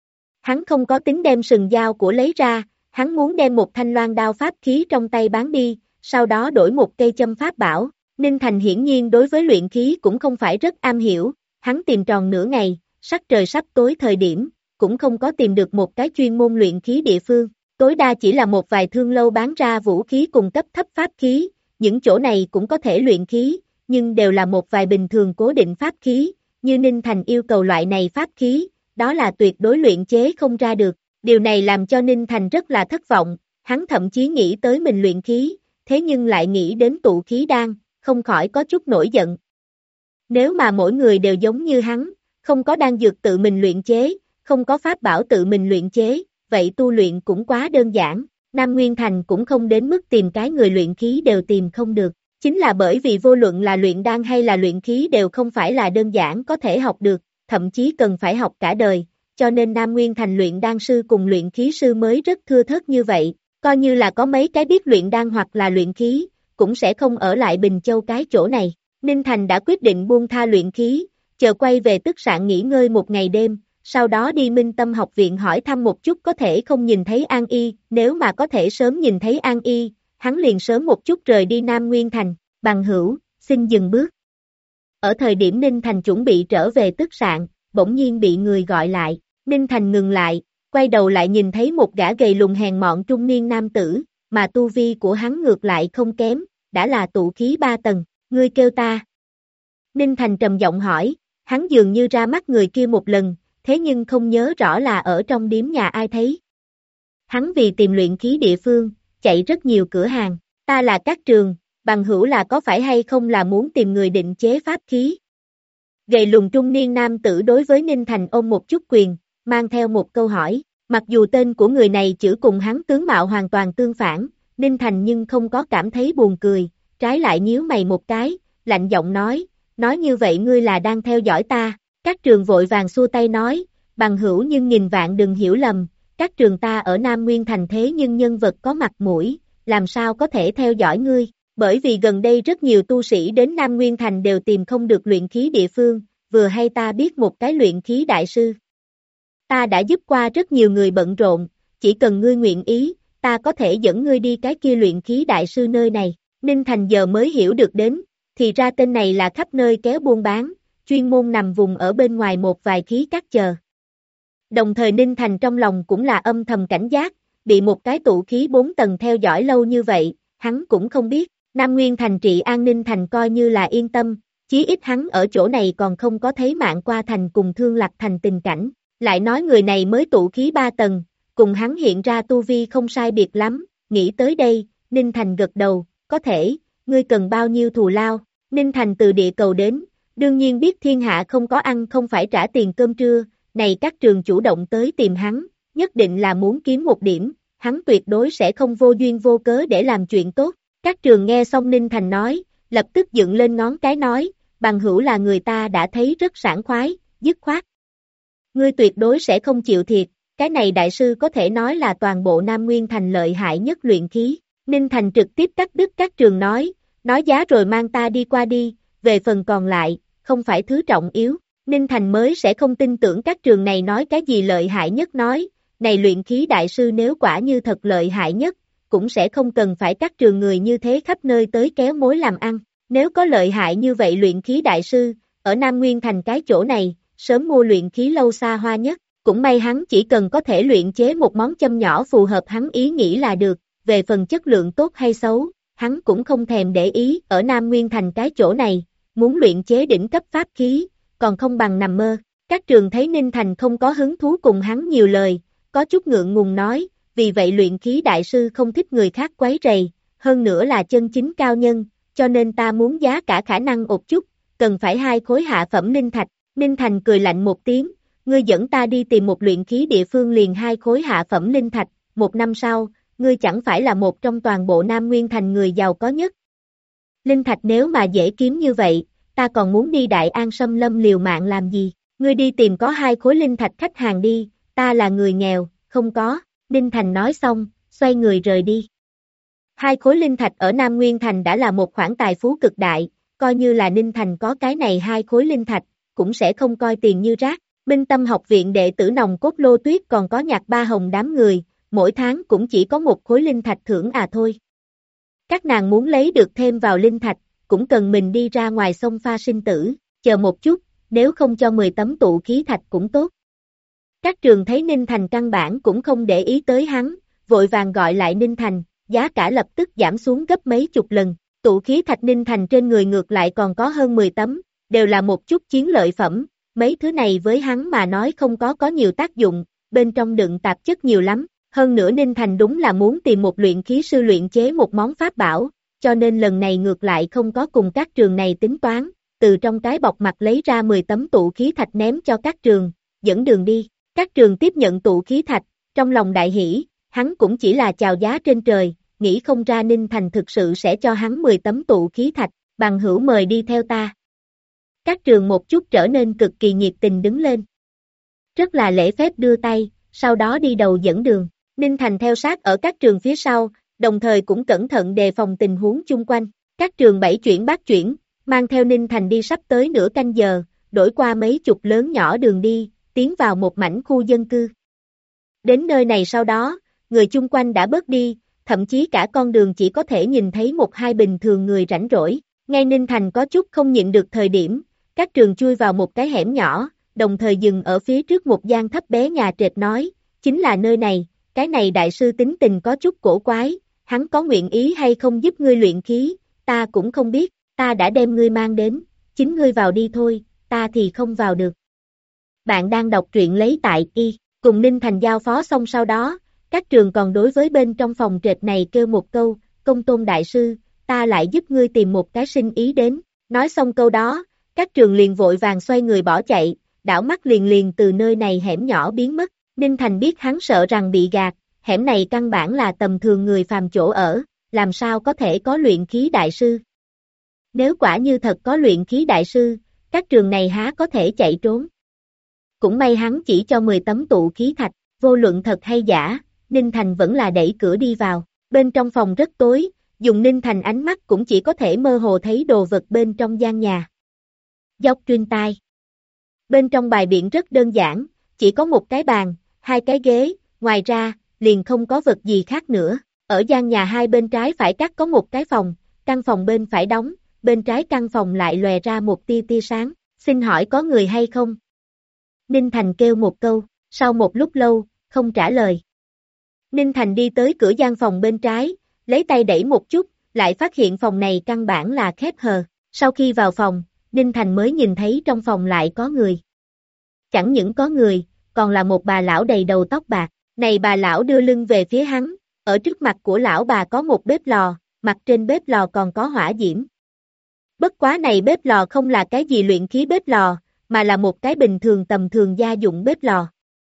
Hắn không có tính đem sừng dao của lấy ra, hắn muốn đem một thanh loan đao pháp khí trong tay bán đi, sau đó đổi một cây châm pháp bảo. Ninh Thành hiển nhiên đối với luyện khí cũng không phải rất am hiểu, hắn tìm tròn nửa ngày, sắc trời sắp tối thời điểm, cũng không có tìm được một cái chuyên môn luyện khí địa phương, tối đa chỉ là một vài thương lâu bán ra vũ khí cùng cấp thấp pháp khí, những chỗ này cũng có thể luyện khí, nhưng đều là một vài bình thường cố định pháp khí, như Ninh Thành yêu cầu loại này pháp khí, đó là tuyệt đối luyện chế không ra được. Điều này làm cho Ninh Thành rất là thất vọng, hắn thậm chí nghĩ tới mình luyện khí, thế nhưng lại nghĩ đến tụ khí đan, không khỏi có chút nổi giận. Nếu mà mỗi người đều giống như hắn, không có đan dược tự mình luyện chế, không có pháp bảo tự mình luyện chế, vậy tu luyện cũng quá đơn giản, Nam Nguyên Thành cũng không đến mức tìm cái người luyện khí đều tìm không được, chính là bởi vì vô luận là luyện đan hay là luyện khí đều không phải là đơn giản có thể học được, thậm chí cần phải học cả đời. Cho nên Nam Nguyên Thành luyện đan sư cùng luyện khí sư mới rất thưa thớt như vậy, coi như là có mấy cái biết luyện đan hoặc là luyện khí, cũng sẽ không ở lại Bình Châu cái chỗ này. Ninh Thành đã quyết định buông tha luyện khí, chờ quay về tức sạn nghỉ ngơi một ngày đêm, sau đó đi Minh Tâm học viện hỏi thăm một chút có thể không nhìn thấy An Y, nếu mà có thể sớm nhìn thấy An Y, hắn liền sớm một chút rời đi Nam Nguyên Thành, bằng hữu, xin dừng bước. Ở thời điểm Ninh Thành chuẩn bị trở về tức sạn, bỗng nhiên bị người gọi lại. Ninh Thành ngừng lại, quay đầu lại nhìn thấy một gã gầy lùn hèn mọn trung niên nam tử, mà tu vi của hắn ngược lại không kém, đã là tụ khí 3 tầng, ngươi kêu ta. Ninh Thành trầm giọng hỏi, hắn dường như ra mắt người kia một lần, thế nhưng không nhớ rõ là ở trong điếm nhà ai thấy. Hắn vì tìm luyện khí địa phương, chạy rất nhiều cửa hàng, ta là Cát Trường, bằng hữu là có phải hay không là muốn tìm người định chế pháp khí. Gầy lùn trung niên nam tử đối với Ninh Thành ôm một chút quyền, mang theo một câu hỏi. Mặc dù tên của người này chữ cùng hắn tướng mạo hoàn toàn tương phản, Ninh Thành nhưng không có cảm thấy buồn cười, trái lại nhíu mày một cái, lạnh giọng nói như vậy ngươi là đang theo dõi ta. Các trường vội vàng xua tay nói, bằng hữu nhưng nghìn vạn đừng hiểu lầm, các trường ta ở Nam Nguyên Thành thế nhưng nhân vật có mặt mũi, làm sao có thể theo dõi ngươi, bởi vì gần đây rất nhiều tu sĩ đến Nam Nguyên Thành đều tìm không được luyện khí địa phương, vừa hay ta biết một cái luyện khí đại sư. Ta đã giúp qua rất nhiều người bận rộn, chỉ cần ngươi nguyện ý, ta có thể dẫn ngươi đi cái kia luyện khí đại sư nơi này. Ninh Thành giờ mới hiểu được đến, thì ra tên này là khắp nơi kéo buôn bán, chuyên môn nằm vùng ở bên ngoài một vài khí các chờ. Đồng thời Ninh Thành trong lòng cũng là âm thầm cảnh giác, bị một cái tụ khí 4 tầng theo dõi lâu như vậy, hắn cũng không biết, Nam Nguyên Thành trị an Ninh Thành coi như là yên tâm, chí ít hắn ở chỗ này còn không có thấy Mạn Qua Thành cùng Thương Lạc Thành tình cảnh, lại nói người này mới tụ khí 3 tầng, cùng hắn hiện ra tu vi không sai biệt lắm, nghĩ tới đây, Ninh Thành gật đầu, có thể, ngươi cần bao nhiêu thù lao, Ninh Thành từ địa cầu đến, đương nhiên biết thiên hạ không có ăn không phải trả tiền cơm trưa, này các trường chủ động tới tìm hắn, nhất định là muốn kiếm một điểm, hắn tuyệt đối sẽ không vô duyên vô cớ để làm chuyện tốt. Các trường nghe xong Ninh Thành nói, lập tức dựng lên ngón cái nói, bằng hữu là người ta đã thấy rất sảng khoái, dứt khoát. Ngươi tuyệt đối sẽ không chịu thiệt, cái này đại sư có thể nói là toàn bộ Nam Nguyên Thành lợi hại nhất luyện khí. Ninh Thành trực tiếp cắt đứt các trường nói giá rồi mang ta đi qua đi, về phần còn lại, không phải thứ trọng yếu. Ninh Thành mới sẽ không tin tưởng các trường này nói cái gì lợi hại nhất nói, này luyện khí đại sư nếu quả như thật lợi hại nhất, cũng sẽ không cần phải các trường người như thế khắp nơi tới kéo mối làm ăn. Nếu có lợi hại như vậy luyện khí đại sư, ở Nam Nguyên Thành cái chỗ này, sớm mua luyện khí lâu xa hoa nhất, cũng may hắn chỉ cần có thể luyện chế một món châm nhỏ phù hợp hắn ý nghĩ là được, về phần chất lượng tốt hay xấu, hắn cũng không thèm để ý, ở Nam Nguyên Thành cái chỗ này, muốn luyện chế đỉnh cấp pháp khí, còn không bằng nằm mơ. Các trường thấy Ninh Thành không có hứng thú cùng hắn nhiều lời, có chút ngượng ngùng nói, vì vậy luyện khí đại sư không thích người khác quấy rầy, hơn nữa là chân chính cao nhân, cho nên ta muốn giá cả khả năng một chút, cần phải 2 khối hạ phẩm linh thạch. Ninh Thành cười lạnh một tiếng, ngươi dẫn ta đi tìm một luyện khí địa phương liền 2 khối hạ phẩm linh thạch, 1 năm sau, ngươi chẳng phải là một trong toàn bộ Nam Nguyên Thành người giàu có nhất. Linh thạch nếu mà dễ kiếm như vậy, ta còn muốn đi Đại An Sâm Lâm liều mạng làm gì, ngươi đi tìm có 2 khối linh thạch khách hàng đi, ta là người nghèo, không có. Ninh Thành nói xong, xoay người rời đi. 2 khối linh thạch ở Nam Nguyên Thành đã là một khoản tài phú cực đại, coi như là Ninh Thành có cái này 2 khối linh thạch, cũng sẽ không coi tiền như rác. Minh Tâm học viện đệ tử nòng cốt Lô Tuyết còn có Nhạc Ba Hồng đám người, mỗi tháng cũng chỉ có 1 khối linh thạch thưởng thôi. Các nàng muốn lấy được thêm vào linh thạch, cũng cần mình đi ra ngoài sông pha sinh tử, chờ một chút, nếu không cho 10 tấm tụ khí thạch cũng tốt. Các trường thấy Ninh Thành căn bản cũng không để ý tới hắn, vội vàng gọi lại Ninh Thành, giá cả lập tức giảm xuống gấp mấy chục lần, tụ khí thạch Ninh Thành trên người ngược lại còn có hơn 10 tấm, đều là một chút chiến lợi phẩm, mấy thứ này với hắn mà nói không có nhiều tác dụng, bên trong đựng tạp chất nhiều lắm, hơn nữa Ninh Thành đúng là muốn tìm một luyện khí sư luyện chế một món pháp bảo, cho nên lần này ngược lại không có cùng các trường này tính toán, từ trong cái bọc mặt lấy ra 10 tấm tụ khí thạch ném cho các trường, dẫn đường đi. Các trường tiếp nhận tụ khí thạch, trong lòng đại hỷ, hắn cũng chỉ là chào giá trên trời, nghĩ không ra Ninh Thành thực sự sẽ cho hắn 10 tấm tụ khí thạch, bằng hữu mời đi theo ta. Các trường một chút trở nên cực kỳ nhiệt tình đứng lên. Rất là lễ phép đưa tay, sau đó đi đầu dẫn đường. Ninh Thành theo sát ở các trường phía sau, đồng thời cũng cẩn thận đề phòng tình huống chung quanh. Các trường 7 chuyển 8 chuyển, mang theo Ninh Thành đi sắp tới nửa canh giờ, đổi qua mấy chục lớn nhỏ đường đi, tiến vào một mảnh khu dân cư. Đến nơi này sau đó, người chung quanh đã bớt đi, thậm chí cả con đường chỉ có thể nhìn thấy 1-2 bình thường người rảnh rỗi. Ngay Ninh Thành có chút không nhịn được thời điểm, các trường chui vào một cái hẻm nhỏ, đồng thời dừng ở phía trước một gian thấp bé nhà trệt nói, chính là nơi này, cái này đại sư tính tình có chút cổ quái, hắn có nguyện ý hay không giúp ngươi luyện khí, ta cũng không biết, ta đã đem ngươi mang đến, chính ngươi vào đi thôi, ta thì không vào được. Bạn đang đọc truyện lấy tại cùng Ninh Thành giao phó xong sau đó, các trường còn đối với bên trong phòng trệt này kêu một câu, Công Tôn đại sư, ta lại giúp ngươi tìm một cái sinh ý đến, nói xong câu đó, các trường liền vội vàng xoay người bỏ chạy, đảo mắt liền liền từ nơi này hẻm nhỏ biến mất. Ninh Thành biết hắn sợ rằng bị gạt, hẻm này căn bản là tầm thường người phàm chỗ ở, làm sao có thể có luyện khí đại sư. Nếu quả như thật có luyện khí đại sư, các trường này há có thể chạy trốn. Cũng may hắn chỉ cho 10 tấm tụ khí thạch, vô luận thật hay giả, Ninh Thành vẫn là đẩy cửa đi vào. Bên trong phòng rất tối, dùng Ninh Thành ánh mắt cũng chỉ có thể mơ hồ thấy đồ vật bên trong gian nhà. Dốc truyền tai. Bên trong bài biện rất đơn giản, chỉ có một cái bàn, 2 cái ghế, ngoài ra, liền không có vật gì khác nữa. Ở gian nhà hai bên trái phải cắt có một cái phòng, căn phòng bên phải đóng, bên trái căn phòng lại lòe ra một tia tia sáng. Xin hỏi có người hay không? Ninh Thành kêu một câu, sau một lúc lâu, không trả lời. Ninh Thành đi tới cửa gian phòng bên trái, lấy tay đẩy một chút, lại phát hiện phòng này căn bản là khép hờ. Sau khi vào phòng, Ninh Thành mới nhìn thấy trong phòng lại có người. Chẳng những có người, còn là một bà lão đầy đầu tóc bạc. Này bà lão đưa lưng về phía hắn, ở trước mặt của lão bà có một bếp lò, mặt trên bếp lò còn có hỏa diễm. Bất quá này bếp lò không là cái gì luyện khí bếp lò, mà là một cái bình thường tầm thường gia dụng bếp lò.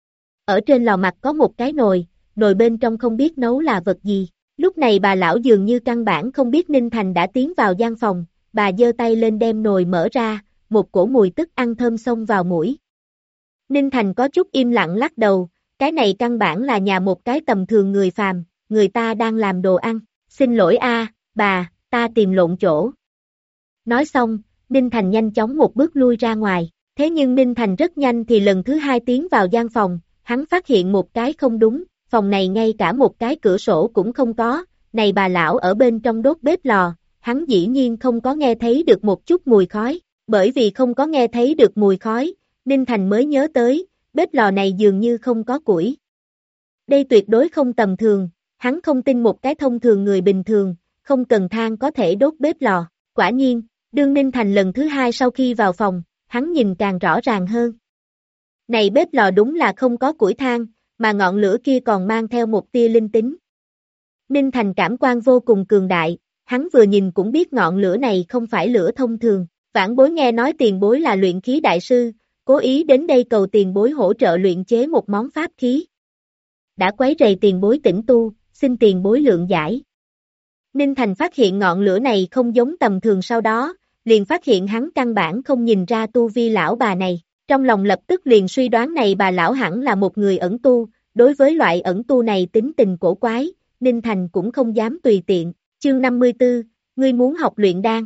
Ở trên lò mặt có một cái nồi bên trong không biết nấu là vật gì. Lúc này bà lão dường như căn bản không biết Ninh Thành đã tiến vào gian phòng, bà giơ tay lên đem nồi mở ra, một cổ mùi tức ăn thơm xông vào mũi. Ninh Thành có chút im lặng lắc đầu, cái này căn bản là nhà một cái tầm thường người phàm, người ta đang làm đồ ăn. Xin lỗi bà, ta tìm lộn chỗ. Nói xong, Ninh Thành nhanh chóng một bước lui ra ngoài, thế nhưng Ninh Thành rất nhanh thì lần thứ hai tiến vào gian phòng, hắn phát hiện một cái không đúng, phòng này ngay cả một cái cửa sổ cũng không có, này bà lão ở bên trong đốt bếp lò, hắn dĩ nhiên không có nghe thấy được một chút mùi khói, bởi vì không có nghe thấy được mùi khói, Ninh Thành mới nhớ tới, bếp lò này dường như không có củi. Đây tuyệt đối không tầm thường, hắn không tin một cái thông thường người bình thường, không cần than có thể đốt bếp lò, quả nhiên, đương Ninh Thành lần thứ hai sau khi vào phòng, hắn nhìn càng rõ ràng hơn. Này bếp lò đúng là không có củi than, mà ngọn lửa kia còn mang theo một tia linh tính. Ninh Thành cảm quan vô cùng cường đại, hắn vừa nhìn cũng biết ngọn lửa này không phải lửa thông thường. Vãn Bối nghe nói tiền bối là luyện khí đại sư, cố ý đến đây cầu tiền bối hỗ trợ luyện chế một món pháp khí. Đã quấy rầy tiền bối tĩnh tu, xin tiền bối lượng giải. Ninh Thành phát hiện ngọn lửa này không giống tầm thường, sau đó, liền phát hiện hắn căn bản không nhìn ra tu vi lão bà này. Trong lòng lập tức liền suy đoán này bà lão hẳn là một người ẩn tu, đối với loại ẩn tu này tính tình cổ quái, Ninh Thành cũng không dám tùy tiện. Chương 54, ngươi muốn học luyện đan.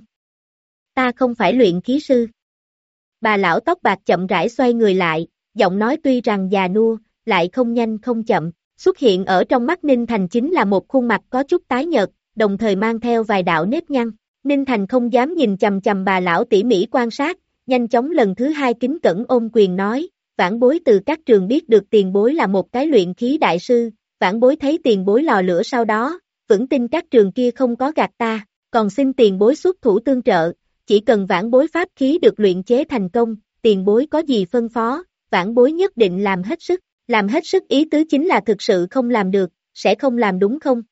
Ta không phải luyện khí sư. Bà lão tóc bạc chậm rãi xoay người lại, giọng nói tuy rằng già nua, lại không nhanh không chậm, xuất hiện ở trong mắt Ninh Thành chính là một khuôn mặt có chút tái nhợt, đồng thời mang theo vài đạo nếp nhăn. Ninh Thành không dám nhìn chằm chằm bà lão tỉ mỉ quan sát, nhanh chóng lần thứ hai kính cẩn ôm quyền nói, Vãn Bối từ các trường biết được tiền bối là một cái luyện khí đại sư, Vãn Bối thấy tiền bối lò lửa sau đó, vững tin các trường kia không có gạt ta, còn xin tiền bối xuất thủ tương trợ, chỉ cần Vãn Bối pháp khí được luyện chế thành công, tiền bối có gì phân phó, Vãn Bối nhất định làm hết sức ý tứ chính là thực sự không làm được, sẽ không làm đúng không?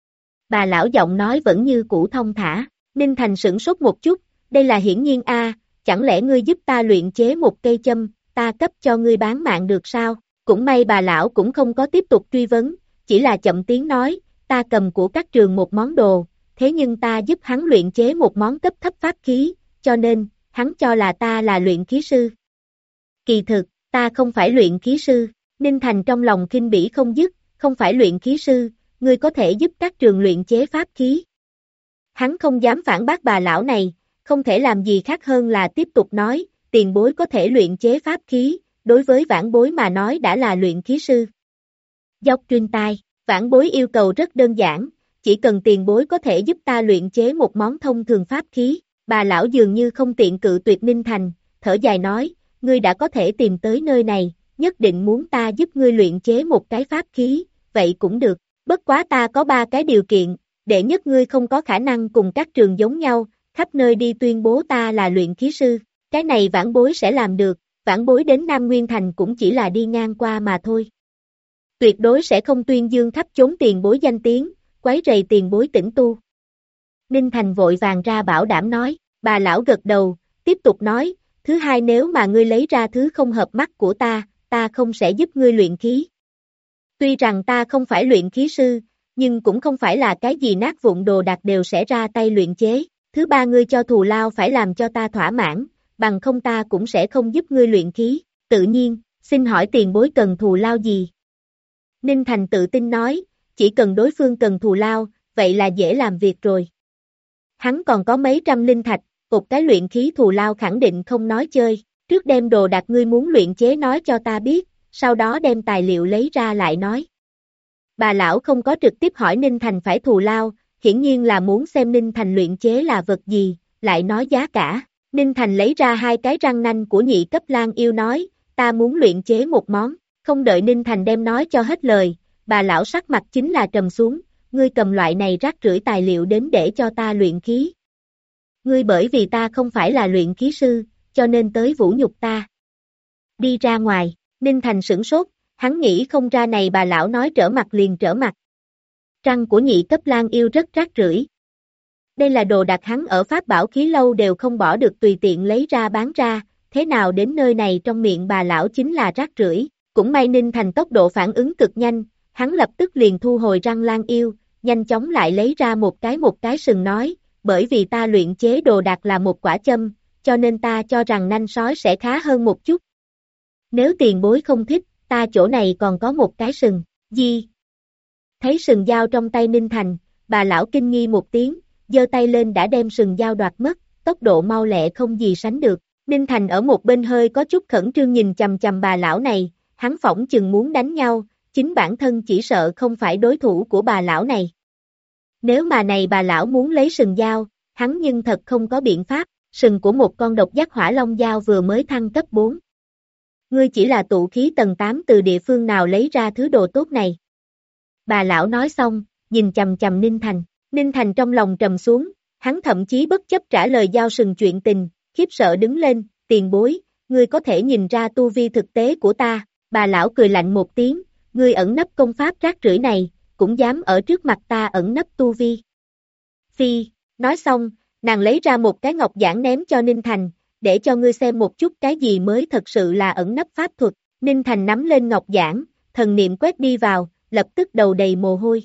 Bà lão giọng nói vẫn như cũ thông thả, Ninh Thành sửng sốt một chút, đây là hiển nhiên chẳng lẽ ngươi giúp ta luyện chế một cây châm, ta cấp cho ngươi bán mạng được sao? Cũng may bà lão cũng không có tiếp tục truy vấn, chỉ là chậm tiếng nói, ta cầm của các trường một món đồ, thế nhưng ta giúp hắn luyện chế một món cấp thấp pháp khí, cho nên, hắn cho là ta là luyện khí sư. Kỳ thực, ta không phải luyện khí sư, Ninh Thành trong lòng khinh bỉ không dứt, không phải luyện khí sư, ngươi có thể giúp các trường luyện chế pháp khí. Hắn không dám phản bác bà lão này, không thể làm gì khác hơn là tiếp tục nói, tiền bối có thể luyện chế pháp khí, đối với Vãn Bối mà nói đã là luyện khí sư. Dốc truyền tai, Vãn Bối yêu cầu rất đơn giản, chỉ cần tiền bối có thể giúp ta luyện chế một món thông thường pháp khí. Bà lão dường như không tiện cự tuyệt Ninh Thành, thở dài nói, ngươi đã có thể tìm tới nơi này, nhất định muốn ta giúp ngươi luyện chế một cái pháp khí, vậy cũng được, bất quá ta có 3 cái điều kiện, đệ nhất ngươi không có khả năng cùng các trường giống nhau, khắp nơi đi tuyên bố ta là luyện khí sư, cái này Vãn Bối sẽ làm được, Vãn Bối đến Nam Nguyên Thành cũng chỉ là đi ngang qua mà thôi. Tuyệt đối sẽ không tuyên dương khắp chốn tiền bối danh tiếng, quấy rầy tiền bối tĩnh tu. Ninh Thành vội vàng ra bảo đảm nói, bà lão gật đầu, tiếp tục nói, thứ hai nếu mà ngươi lấy ra thứ không hợp mắt của ta không sẽ giúp ngươi luyện khí. Tuy rằng ta không phải luyện khí sư, nhưng cũng không phải là cái gì nát vụn đồ đạc đều sẽ ra tay luyện chế. Thứ ba ngươi cho thù lao phải làm cho ta thỏa mãn, bằng không ta cũng sẽ không giúp ngươi luyện khí. Tự nhiên, xin hỏi tiền bối cần thù lao gì? Ninh Thành tự tin nói, chỉ cần đối phương cần thù lao, vậy là dễ làm việc rồi. Hắn còn có mấy trăm linh thạch, một cái luyện khí thù lao khẳng định không nói chơi. Trước đem đồ đạc ngươi muốn luyện chế nói cho ta biết, sau đó đem tài liệu lấy ra lại nói. Bà lão không có trực tiếp hỏi Ninh Thành phải thù lao, hiển nhiên là muốn xem Ninh Thành luyện chế là vật gì, lại nói giá cả. Ninh Thành lấy ra hai cái răng nanh của nhị cấp lang yêu nói, ta muốn luyện chế một món, không đợi Ninh Thành đem nói cho hết lời, bà lão sắc mặt chính là trầm xuống, ngươi cầm loại này rác rưởi tài liệu đến để cho ta luyện khí. Ngươi bởi vì ta không phải là luyện khí sư, cho nên tới vũ nhục ta. Đi ra ngoài, Ninh Thành sửng sốt, hắn nghĩ không ra này bà lão nói trở mặt liền trở mặt. Răng của nhị cấp lang yêu rất rác rưởi. Đây là đồ đạc hắn ở Pháp Bảo Khí Lâu đều không bỏ được tùy tiện lấy ra bán ra, thế nào đến nơi này trong miệng bà lão chính là rác rưởi. Cũng may Ninh Thành tốc độ phản ứng cực nhanh, hắn lập tức liền thu hồi răng lang yêu, nhanh chóng lại lấy ra một cái sừng nói, bởi vì ta luyện chế đồ đạc là một quả châm, cho nên ta cho rằng nanh sói sẽ khá hơn một chút. Nếu tiền bối không thích, ta chỗ này còn có một cái sừng, gì? Thấy sừng dao trong tay Ninh Thành, bà lão kinh nghi một tiếng, giơ tay lên đã đem sừng dao đoạt mất, tốc độ mau lẹ không gì sánh được. Ninh Thành ở một bên hơi có chút khẩn trương nhìn chằm chằm bà lão này, hắn phỏng chừng muốn đánh nhau, chính bản thân chỉ sợ không phải đối thủ của bà lão này. Nếu mà này bà lão muốn lấy sừng dao, hắn nhưng thật không có biện pháp, sừng của một con độc giác hỏa long dao vừa mới thăng cấp 4. Ngươi chỉ là tụ khí tầng 8 từ địa phương nào lấy ra thứ đồ tốt này. Bà lão nói xong, nhìn chằm chằm Ninh Thành. Ninh Thành trong lòng trầm xuống, hắn thậm chí bất chấp trả lời giao sừng chuyện tình, khiếp sợ đứng lên, tiền bối, ngươi có thể nhìn ra tu vi thực tế của ta. Bà lão cười lạnh một tiếng, ngươi ẩn nấp công pháp rác rưởi này, cũng dám ở trước mặt ta ẩn nấp tu vi. Phi, nói xong, nàng lấy ra một cái ngọc giản ném cho Ninh Thành, để cho ngươi xem một chút cái gì mới thật sự là ẩn nấp pháp thuật. Ninh Thành nắm lên ngọc giản, thần niệm quét đi vào, lập tức đầu đầy mồ hôi.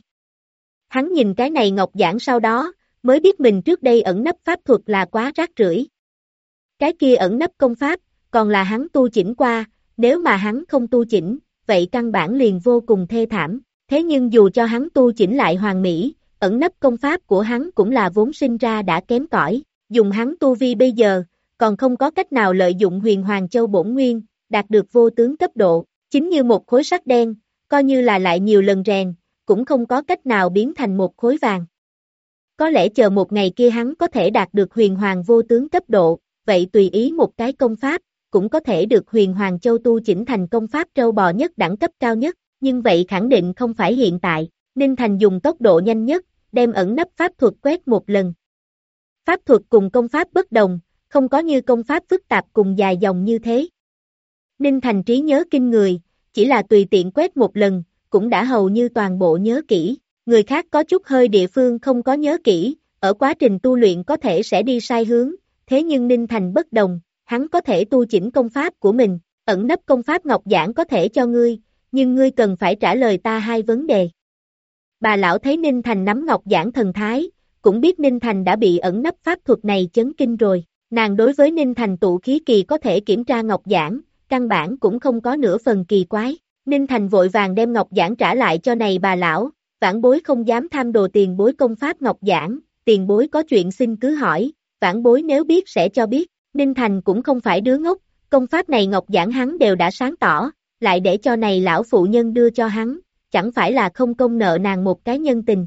Hắn nhìn cái này ngọc giản sau đó, mới biết mình trước đây ẩn nấp pháp thuật là quá rác rưởi. Cái kia ẩn nấp công pháp, còn là hắn tu chỉnh qua, nếu mà hắn không tu chỉnh, vậy căn bản liền vô cùng thê thảm. Thế nhưng dù cho hắn tu chỉnh lại hoàn mỹ, ẩn nấp công pháp của hắn cũng là vốn sinh ra đã kém cỏi. Dùng hắn tu vi bây giờ, còn không có cách nào lợi dụng huyền hoàng châu bổn nguyên, đạt được vô tướng cấp độ, chính như một khối sắt đen, coi như là lại nhiều lần rèn, cũng không có cách nào biến thành một khối vàng. Có lẽ chờ một ngày kia hắn có thể đạt được huyền hoàng vô tướng cấp độ, vậy tùy ý một cái công pháp, cũng có thể được huyền hoàng châu tu chỉnh thành công pháp trâu bò nhất đẳng cấp cao nhất, nhưng vậy khẳng định không phải hiện tại. Ninh Thành dùng tốc độ nhanh nhất, đem ẩn nấp pháp thuật quét một lần. Pháp thuật cùng công pháp bất đồng, không có như công pháp phức tạp cùng dài dòng như thế. Ninh Thành trí nhớ kinh người, chỉ là tùy tiện quét một lần, cũng đã hầu như toàn bộ nhớ kỹ. Người khác có chút hơi địa phương không có nhớ kỹ, ở quá trình tu luyện có thể sẽ đi sai hướng, thế nhưng Ninh Thành bất đồng, hắn có thể tu chỉnh công pháp của mình, ẩn nấp công pháp ngọc giản có thể cho ngươi, nhưng ngươi cần phải trả lời ta hai vấn đề. Bà lão thấy Ninh Thành nắm ngọc giản thần thái, cũng biết Ninh Thành đã bị ẩn nấp pháp thuật này chấn kinh rồi. Nàng đối với Ninh Thành tụ khí kỳ có thể kiểm tra ngọc giản, căn bản cũng không có nửa phần kỳ quái. Ninh Thành vội vàng đem ngọc giản trả lại cho này bà lão, vãn bối không dám tham đồ tiền bối công pháp ngọc giản, tiền bối có chuyện xin cứ hỏi, vãn bối nếu biết sẽ cho biết. Ninh Thành cũng không phải đứa ngốc, công pháp này ngọc giản hắn đều đã sáng tỏ, lại để cho này lão phụ nhân đưa cho hắn, chẳng phải là không công nợ nàng một cái nhân tình.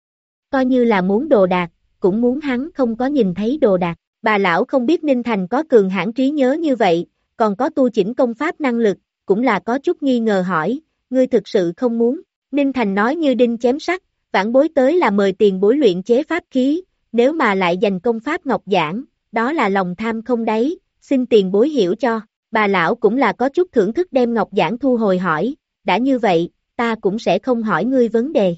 Coi như là muốn đồ đạc, cũng muốn hắn không có nhìn thấy đồ đạc. Bà lão không biết Ninh Thành có cường hãn trí nhớ như vậy, còn có tu chỉnh công pháp năng lực, cũng là có chút nghi ngờ hỏi, ngươi thực sự không muốn. Ninh Thành nói như đinh chém sắt, vãn bối tới là mời tiền bối luyện chế pháp khí, nếu mà lại dành công pháp ngọc giản, đó là lòng tham không đáy, xin tiền bối hiểu cho. Bà lão cũng là có chút thưởng thức đem ngọc giản thu hồi hỏi, đã như vậy, ta cũng sẽ không hỏi ngươi vấn đề.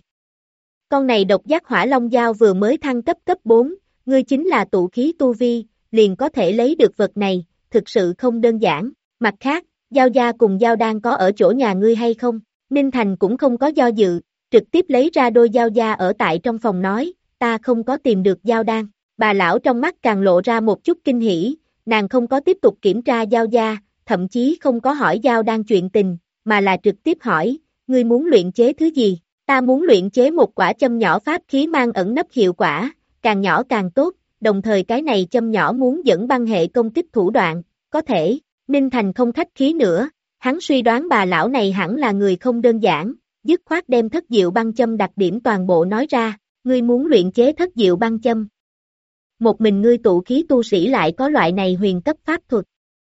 Con này độc giác hỏa long dao vừa mới thăng cấp 4, ngươi chính là tụ khí tu vi, liền có thể lấy được vật này, thực sự không đơn giản. Mặt khác, Giao gia cùng Giao đan có ở chỗ nhà ngươi hay không? Ninh Thành cũng không có do dự, trực tiếp lấy ra đôi Giao gia ở tại trong phòng nói, ta không có tìm được Giao đan. Bà lão trong mắt càng lộ ra một chút kinh hỉ, nàng không có tiếp tục kiểm tra Giao gia, thậm chí không có hỏi Giao đan chuyện tình, mà là trực tiếp hỏi, ngươi muốn luyện chế thứ gì? Ta muốn luyện chế một quả châm nhỏ pháp khí mang ẩn nấp hiệu quả, càng nhỏ càng tốt, đồng thời cái này châm nhỏ muốn dẫn băng hệ công kích thủ đoạn, có thể. Ninh Thành không khách khí nữa, hắn suy đoán bà lão này hẳn là người không đơn giản, dứt khoát đem thất diệu băng châm đặc điểm toàn bộ nói ra, ngươi muốn luyện chế thất diệu băng châm. Một mình ngươi tụ khí tu sĩ lại có loại này huyền cấp pháp thuật.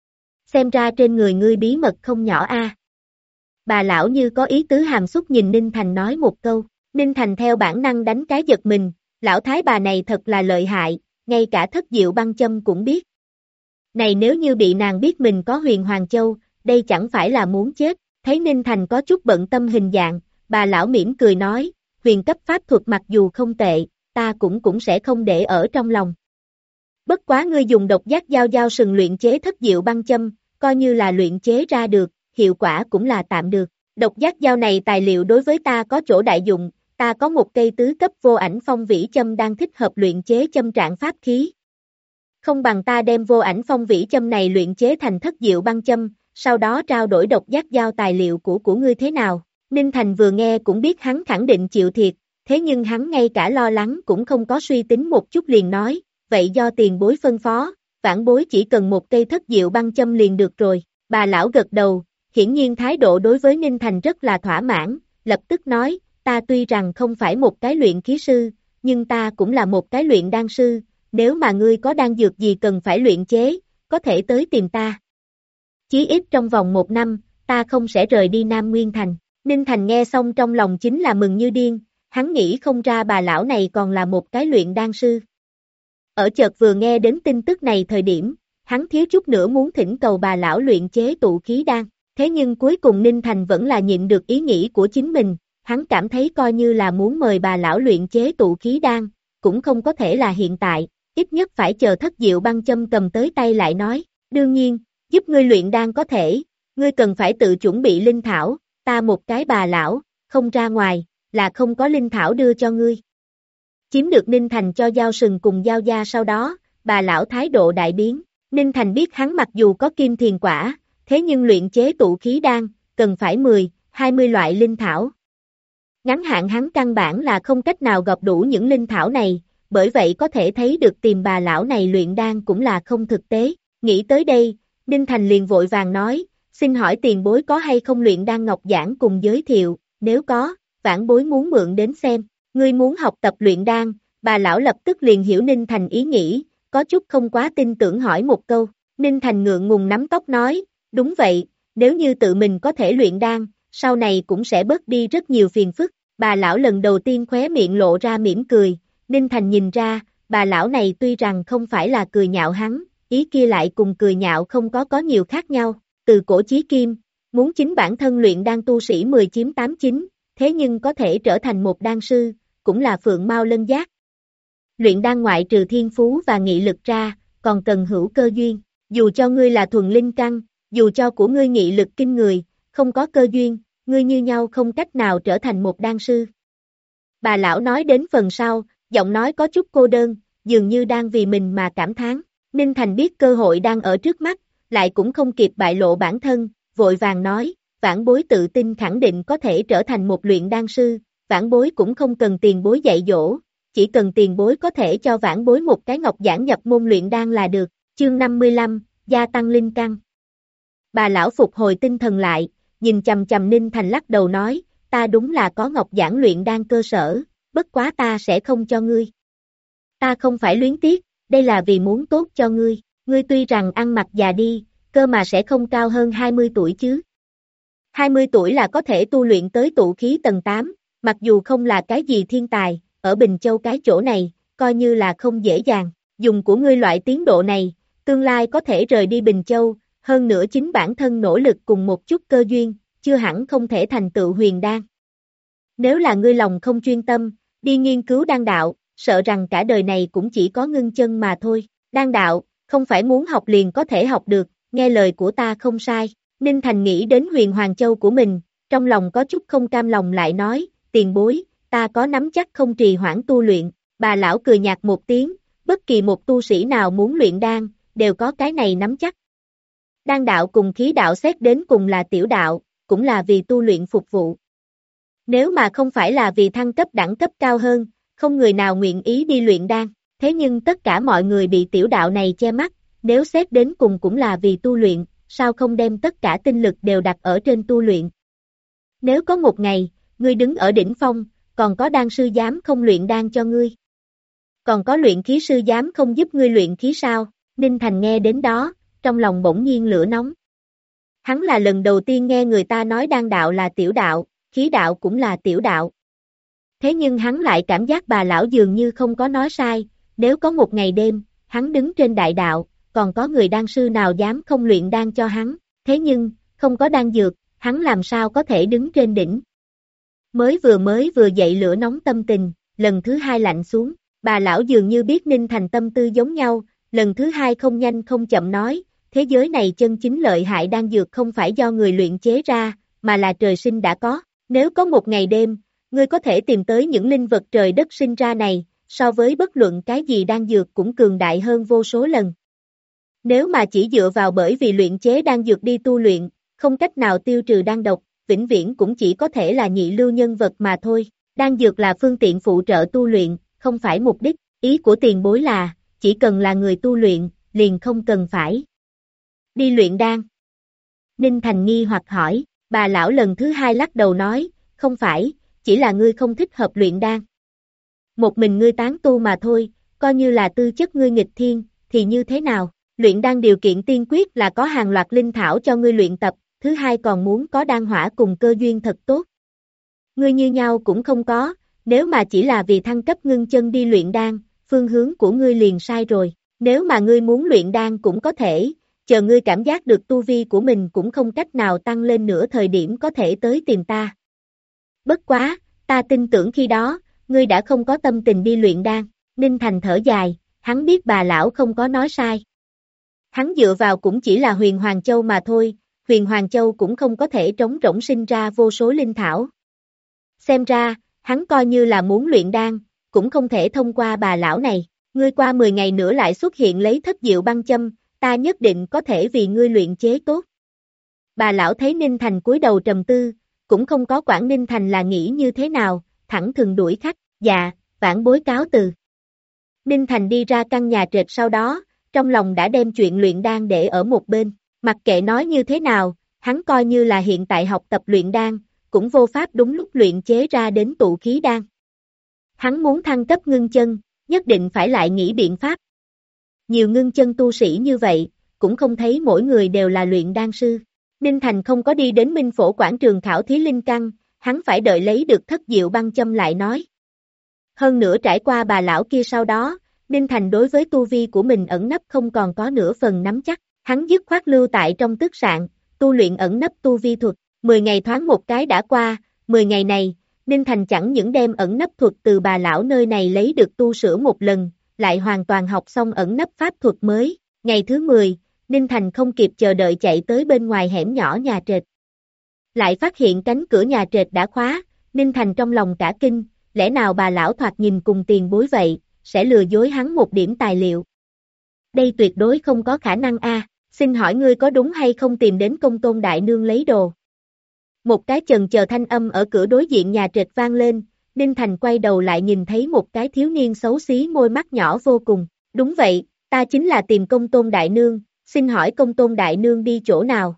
Xem ra trên người ngươi bí mật không nhỏ a. Bà lão như có ý tứ hàm xúc nhìn Ninh Thành nói một câu, Ninh Thành theo bản năng đánh cái giật mình, lão thái bà này thật là lợi hại, ngay cả thất diệu băng châm cũng biết. Này nếu như bị nàng biết mình có huyền Hoàng Châu, đây chẳng phải là muốn chết, thấy Ninh Thành có chút bận tâm hình dạng, bà lão mỉm cười nói, huyền cấp pháp thuật mặc dù không tệ, ta cũng sẽ không để ở trong lòng. Bất quá ngươi dùng độc giác dao sừng luyện chế thất diệu băng châm, coi như là luyện chế ra được, hiệu quả cũng là tạm được. Độc giác dao này tài liệu đối với ta có chỗ đại dụng, ta có một cây tứ cấp vô ảnh phong vĩ châm đang thích hợp luyện chế châm trạng pháp khí. Không bằng ta đem vô ảnh phong vĩ châm này luyện chế thành thất diệu băng châm, sau đó trao đổi độc giác dao tài liệu của ngươi thế nào. Ninh Thành vừa nghe cũng biết hắn khẳng định chịu thiệt, thế nhưng hắn ngay cả lo lắng cũng không có suy tính một chút liền nói, vậy do tiền bối phân phó, vãn bối chỉ cần một cây thất diệu băng châm liền được rồi. Bà lão gật đầu, hiển nhiên thái độ đối với Ninh Thành rất là thỏa mãn, lập tức nói, ta tuy rằng không phải một cái luyện khí sư, nhưng ta cũng là một cái luyện đan sư, nếu mà ngươi có đan dược gì cần phải luyện chế, có thể tới tìm ta. Chí ít trong vòng 1 năm, ta không sẽ rời đi Nam Nguyên Thành. Ninh Thành nghe xong trong lòng chính là mừng như điên, hắn nghĩ không ra bà lão này còn là một cái luyện đan sư. Ở chợt vừa nghe đến tin tức này thời điểm, hắn thiếu chút nữa muốn thỉnh cầu bà lão luyện chế tụ khí đan, thế nhưng cuối cùng Ninh Thành vẫn là nhịn được ý nghĩ của chính mình, hắn cảm thấy coi như là muốn mời bà lão luyện chế tụ khí đan, cũng không có thể là hiện tại, ít nhất phải chờ thất diệu băng châm cầm tới tay lại nói, đương nhiên, giúp ngươi luyện đan có thể, ngươi cần phải tự chuẩn bị linh thảo, ta một cái bà lão, không ra ngoài, là không có linh thảo đưa cho ngươi. Chiếm được Ninh Thành cho Giao Sừng cùng Giao gia sau đó, bà lão thái độ đại biến, Ninh Thành biết hắn mặc dù có kim thiền quả, thế nhưng luyện chế tụ khí đan, cần phải 10, 20 loại linh thảo. Ngắn hạn hắn căn bản là không cách nào gọp đủ những linh thảo này, bởi vậy có thể thấy được tìm bà lão này luyện đan cũng là không thực tế. Nghĩ tới đây, Ninh Thành liền vội vàng nói, xin hỏi tiền bối có hay không luyện đan ngọc giảng cùng giới thiệu, nếu có, vãn bối muốn mượn đến xem. Ngươi muốn học tập luyện đan, bà lão lập tức liền hiểu Ninh Thành ý nghĩ, có chút không quá tin tưởng hỏi một câu. Ninh Thành ngượng ngùng nắm tóc nói, đúng vậy, nếu như tự mình có thể luyện đan, sau này cũng sẽ bớt đi rất nhiều phiền phức. Bà lão lần đầu tiên khóe miệng lộ ra mỉm cười, Ninh Thành nhìn ra, bà lão này tuy rằng không phải là cười nhạo hắn, ý kia lại cùng cười nhạo không có nhiều khác nhau. Từ cổ chí kim, muốn chính bản thân luyện đan tu sĩ 10 chiếm 89, thế nhưng có thể trở thành một đan sư, cũng là phượng mao lân giác. Luyện đan ngoại trừ thiên phú và nghị lực ra, còn cần hữu cơ duyên. Dù cho ngươi là thuần linh căn, dù cho của ngươi nghị lực kinh người, không có cơ duyên, ngươi như nhau không cách nào trở thành một đan sư. Bà lão nói đến phần sau, giọng nói có chút cô đơn, dường như đang vì mình mà cảm thán. Ninh Thành biết cơ hội đang ở trước mắt, lại cũng không kịp bại lộ bản thân, vội vàng nói, vãn bối tự tin khẳng định có thể trở thành một luyện đan sư, vãn bối cũng không cần tiền bối dạy dỗ, chỉ cần tiền bối có thể cho vãn bối một cái ngọc giảng nhập môn luyện đan là được. Chương 55, gia tăng linh căn. Bà lão phục hồi tinh thần lại, nhìn chằm chằm Ninh Thành lắc đầu nói, ta đúng là có ngọc giảng luyện đan cơ sở, bất quá ta sẽ không cho ngươi. Ta không phải luyến tiếc, đây là vì muốn tốt cho ngươi, ngươi tuy rằng ăn mặc già đi, cơ mà sẽ không cao hơn 20 tuổi chứ. 20 tuổi là có thể tu luyện tới tụ khí tầng 8, mặc dù không là cái gì thiên tài, ở Bình Châu cái chỗ này, coi như là không dễ dàng, dùng của ngươi loại tiến độ này, tương lai có thể rời đi Bình Châu, hơn nữa chính bản thân nỗ lực cùng một chút cơ duyên, chưa hẳn không thể thành tựu huyền đan. Nếu là ngươi lòng không chuyên tâm, đi nghiên cứu đan đạo, sợ rằng cả đời này cũng chỉ có ngưng chân mà thôi. Đan đạo, không phải muốn học liền có thể học được, nghe lời của ta không sai. Ninh Thành nghĩ đến Huyền Hoàng Châu của mình, trong lòng có chút không cam lòng lại nói, tiền bối, ta có nắm chắc không trì hoãn tu luyện. Bà lão cười nhạt một tiếng, bất kỳ một tu sĩ nào muốn luyện đan, đều có cái này nắm chắc. Đan đạo cùng khí đạo xét đến cùng là tiểu đạo, cũng là vì tu luyện phục vụ. Nếu mà không phải là vì thăng cấp đẳng cấp cao hơn, không người nào nguyện ý đi luyện đan. Thế nhưng tất cả mọi người bị tiểu đạo này che mắt, nếu xét đến cùng cũng là vì tu luyện, sao không đem tất cả tinh lực đều đặt ở trên tu luyện. Nếu có một ngày, ngươi đứng ở đỉnh phong, còn có đan sư dám không luyện đan cho ngươi? Còn có luyện khí sư dám không giúp ngươi luyện khí sao? Ninh Thành nghe đến đó, trong lòng bỗng nhiên lửa nóng. Hắn là lần đầu tiên nghe người ta nói đan đạo là tiểu đạo, khí đạo cũng là tiểu đạo. Thế nhưng hắn lại cảm giác bà lão dường như không có nói sai, nếu có một ngày đêm, hắn đứng trên đại đạo, còn có người đan sư nào dám không luyện đan cho hắn, thế nhưng, không có đan dược, hắn làm sao có thể đứng trên đỉnh. Mới vừa dậy lửa nóng tâm tình, lần thứ hai lạnh xuống, bà lão dường như biết Ninh Thành tâm tư giống nhau, lần thứ hai không nhanh không chậm nói, thế giới này chân chính lợi hại đan dược không phải do người luyện chế ra, mà là trời sinh đã có, nếu có một ngày đêm, ngươi có thể tìm tới những linh vật trời đất sinh ra này, so với bất luận cái gì đan dược cũng cường đại hơn vô số lần. Nếu mà chỉ dựa vào bởi vì luyện chế đan dược đi tu luyện, không cách nào tiêu trừ đan độc, vĩnh viễn cũng chỉ có thể là nhị lưu nhân vật mà thôi. Đan dược là phương tiện phụ trợ tu luyện, không phải mục đích. Ý của tiền bối là, chỉ cần là người tu luyện, liền không cần phải đi luyện đan. Ninh Thành nghi hoặc hỏi, bà lão lần thứ hai lắc đầu nói, không phải, chỉ là ngươi không thích hợp luyện đan. Một mình ngươi tán tu mà thôi, coi như là tư chất ngươi nghịch thiên, thì như thế nào? Luyện đan điều kiện tiên quyết là có hàng loạt linh thảo cho ngươi luyện tập, thứ hai còn muốn có đan hỏa cùng cơ duyên thật tốt. Ngươi như nhau cũng không có, nếu mà chỉ là vì thăng cấp ngưng chân đi luyện đan, phương hướng của ngươi liền sai rồi. Nếu mà ngươi muốn luyện đan cũng có thể, chờ ngươi cảm giác được tu vi của mình cũng không cách nào tăng lên nữa thời điểm có thể tới tìm ta. Bất quá, ta tin tưởng khi đó, ngươi đã không có tâm tình đi luyện đan. Ninh Thành thở dài, hắn biết bà lão không có nói sai. Hắn dựa vào cũng chỉ là Huyền Hoàng Châu mà thôi, Huyền Hoàng Châu cũng không có thể trống rỗng sinh ra vô số linh thảo. Xem ra, hắn coi như là muốn luyện đan, cũng không thể thông qua bà lão này. Ngươi qua 10 ngày nữa lại xuất hiện lấy thất diệu băng châm, ta nhất định có thể vì ngươi luyện chế tốt. Bà lão thấy Ninh Thành cúi đầu trầm tư, cũng không có quản Ninh Thành là nghĩ như thế nào, thẳng thừng đuổi khách, dạ, vãn bối cáo từ. Ninh Thành đi ra căn nhà trệt sau đó, trong lòng đã đem chuyện luyện đan để ở một bên, mặc kệ nói như thế nào, hắn coi như là hiện tại học tập luyện đan, cũng vô pháp đúng lúc luyện chế ra đến tụ khí đan. Hắn muốn thăng cấp ngưng chân, nhất định phải lại nghĩ biện pháp. Nhiều ngưng chân tu sĩ như vậy, cũng không thấy mỗi người đều là luyện đan sư. Ninh Thành không có đi đến Minh Phổ quảng trường khảo thí linh căn, hắn phải đợi lấy được thất diệu băng châm lại nói. Hơn nữa trải qua bà lão kia sau đó, Ninh Thành đối với tu vi của mình ẩn nấp không còn có nửa phần nắm chắc, hắn dứt khoát lưu tại trong tức sạn, tu luyện ẩn nấp tu vi thuật, 10 ngày thoáng một cái đã qua, 10 ngày này, Ninh Thành chẳng những đem ẩn nấp thuật từ bà lão nơi này lấy được tu sửa một lần, lại hoàn toàn học xong ẩn nấp pháp thuật mới, ngày thứ 10, Ninh Thành không kịp chờ đợi chạy tới bên ngoài hẻm nhỏ nhà trệt. Lại phát hiện cánh cửa nhà trệt đã khóa, Ninh Thành trong lòng cả kinh, lẽ nào bà lão thoạt nhìn cùng tiền bối vậy, sẽ lừa dối hắn một điểm tài liệu. Đây tuyệt đối không có khả năng a. Xin hỏi ngươi có đúng hay không tìm đến Công Tôn đại nương lấy đồ? Một cái chần chờ thanh âm ở cửa đối diện nhà trệt vang lên, Ninh Thành quay đầu lại nhìn thấy một cái thiếu niên xấu xí môi mắt nhỏ vô cùng. Đúng vậy, ta chính là tìm Công Tôn đại nương, xin hỏi Công Tôn đại nương đi chỗ nào?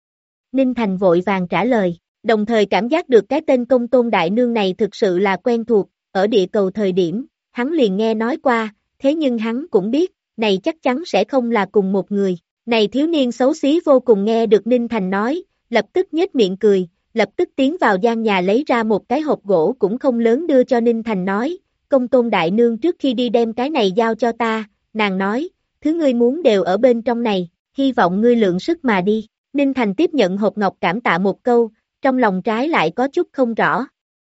Ninh Thành vội vàng trả lời, đồng thời cảm giác được cái tên Công Tôn đại nương này thực sự là quen thuộc, ở địa cầu thời điểm, hắn liền nghe nói qua, thế nhưng hắn cũng biết, này chắc chắn sẽ không là cùng một người. Này thiếu niên xấu xí vô cùng nghe được Ninh Thành nói, lập tức nhếch miệng cười, lập tức tiến vào gian nhà lấy ra một cái hộp gỗ cũng không lớn đưa cho Ninh Thành nói, Công Tôn đại nương trước khi đi đem cái này giao cho ta, nàng nói, thứ ngươi muốn đều ở bên trong này, hy vọng ngươi lượng sức mà đi. Ninh Thành tiếp nhận hộp ngọc cảm tạ một câu, trong lòng trái lại có chút không rõ.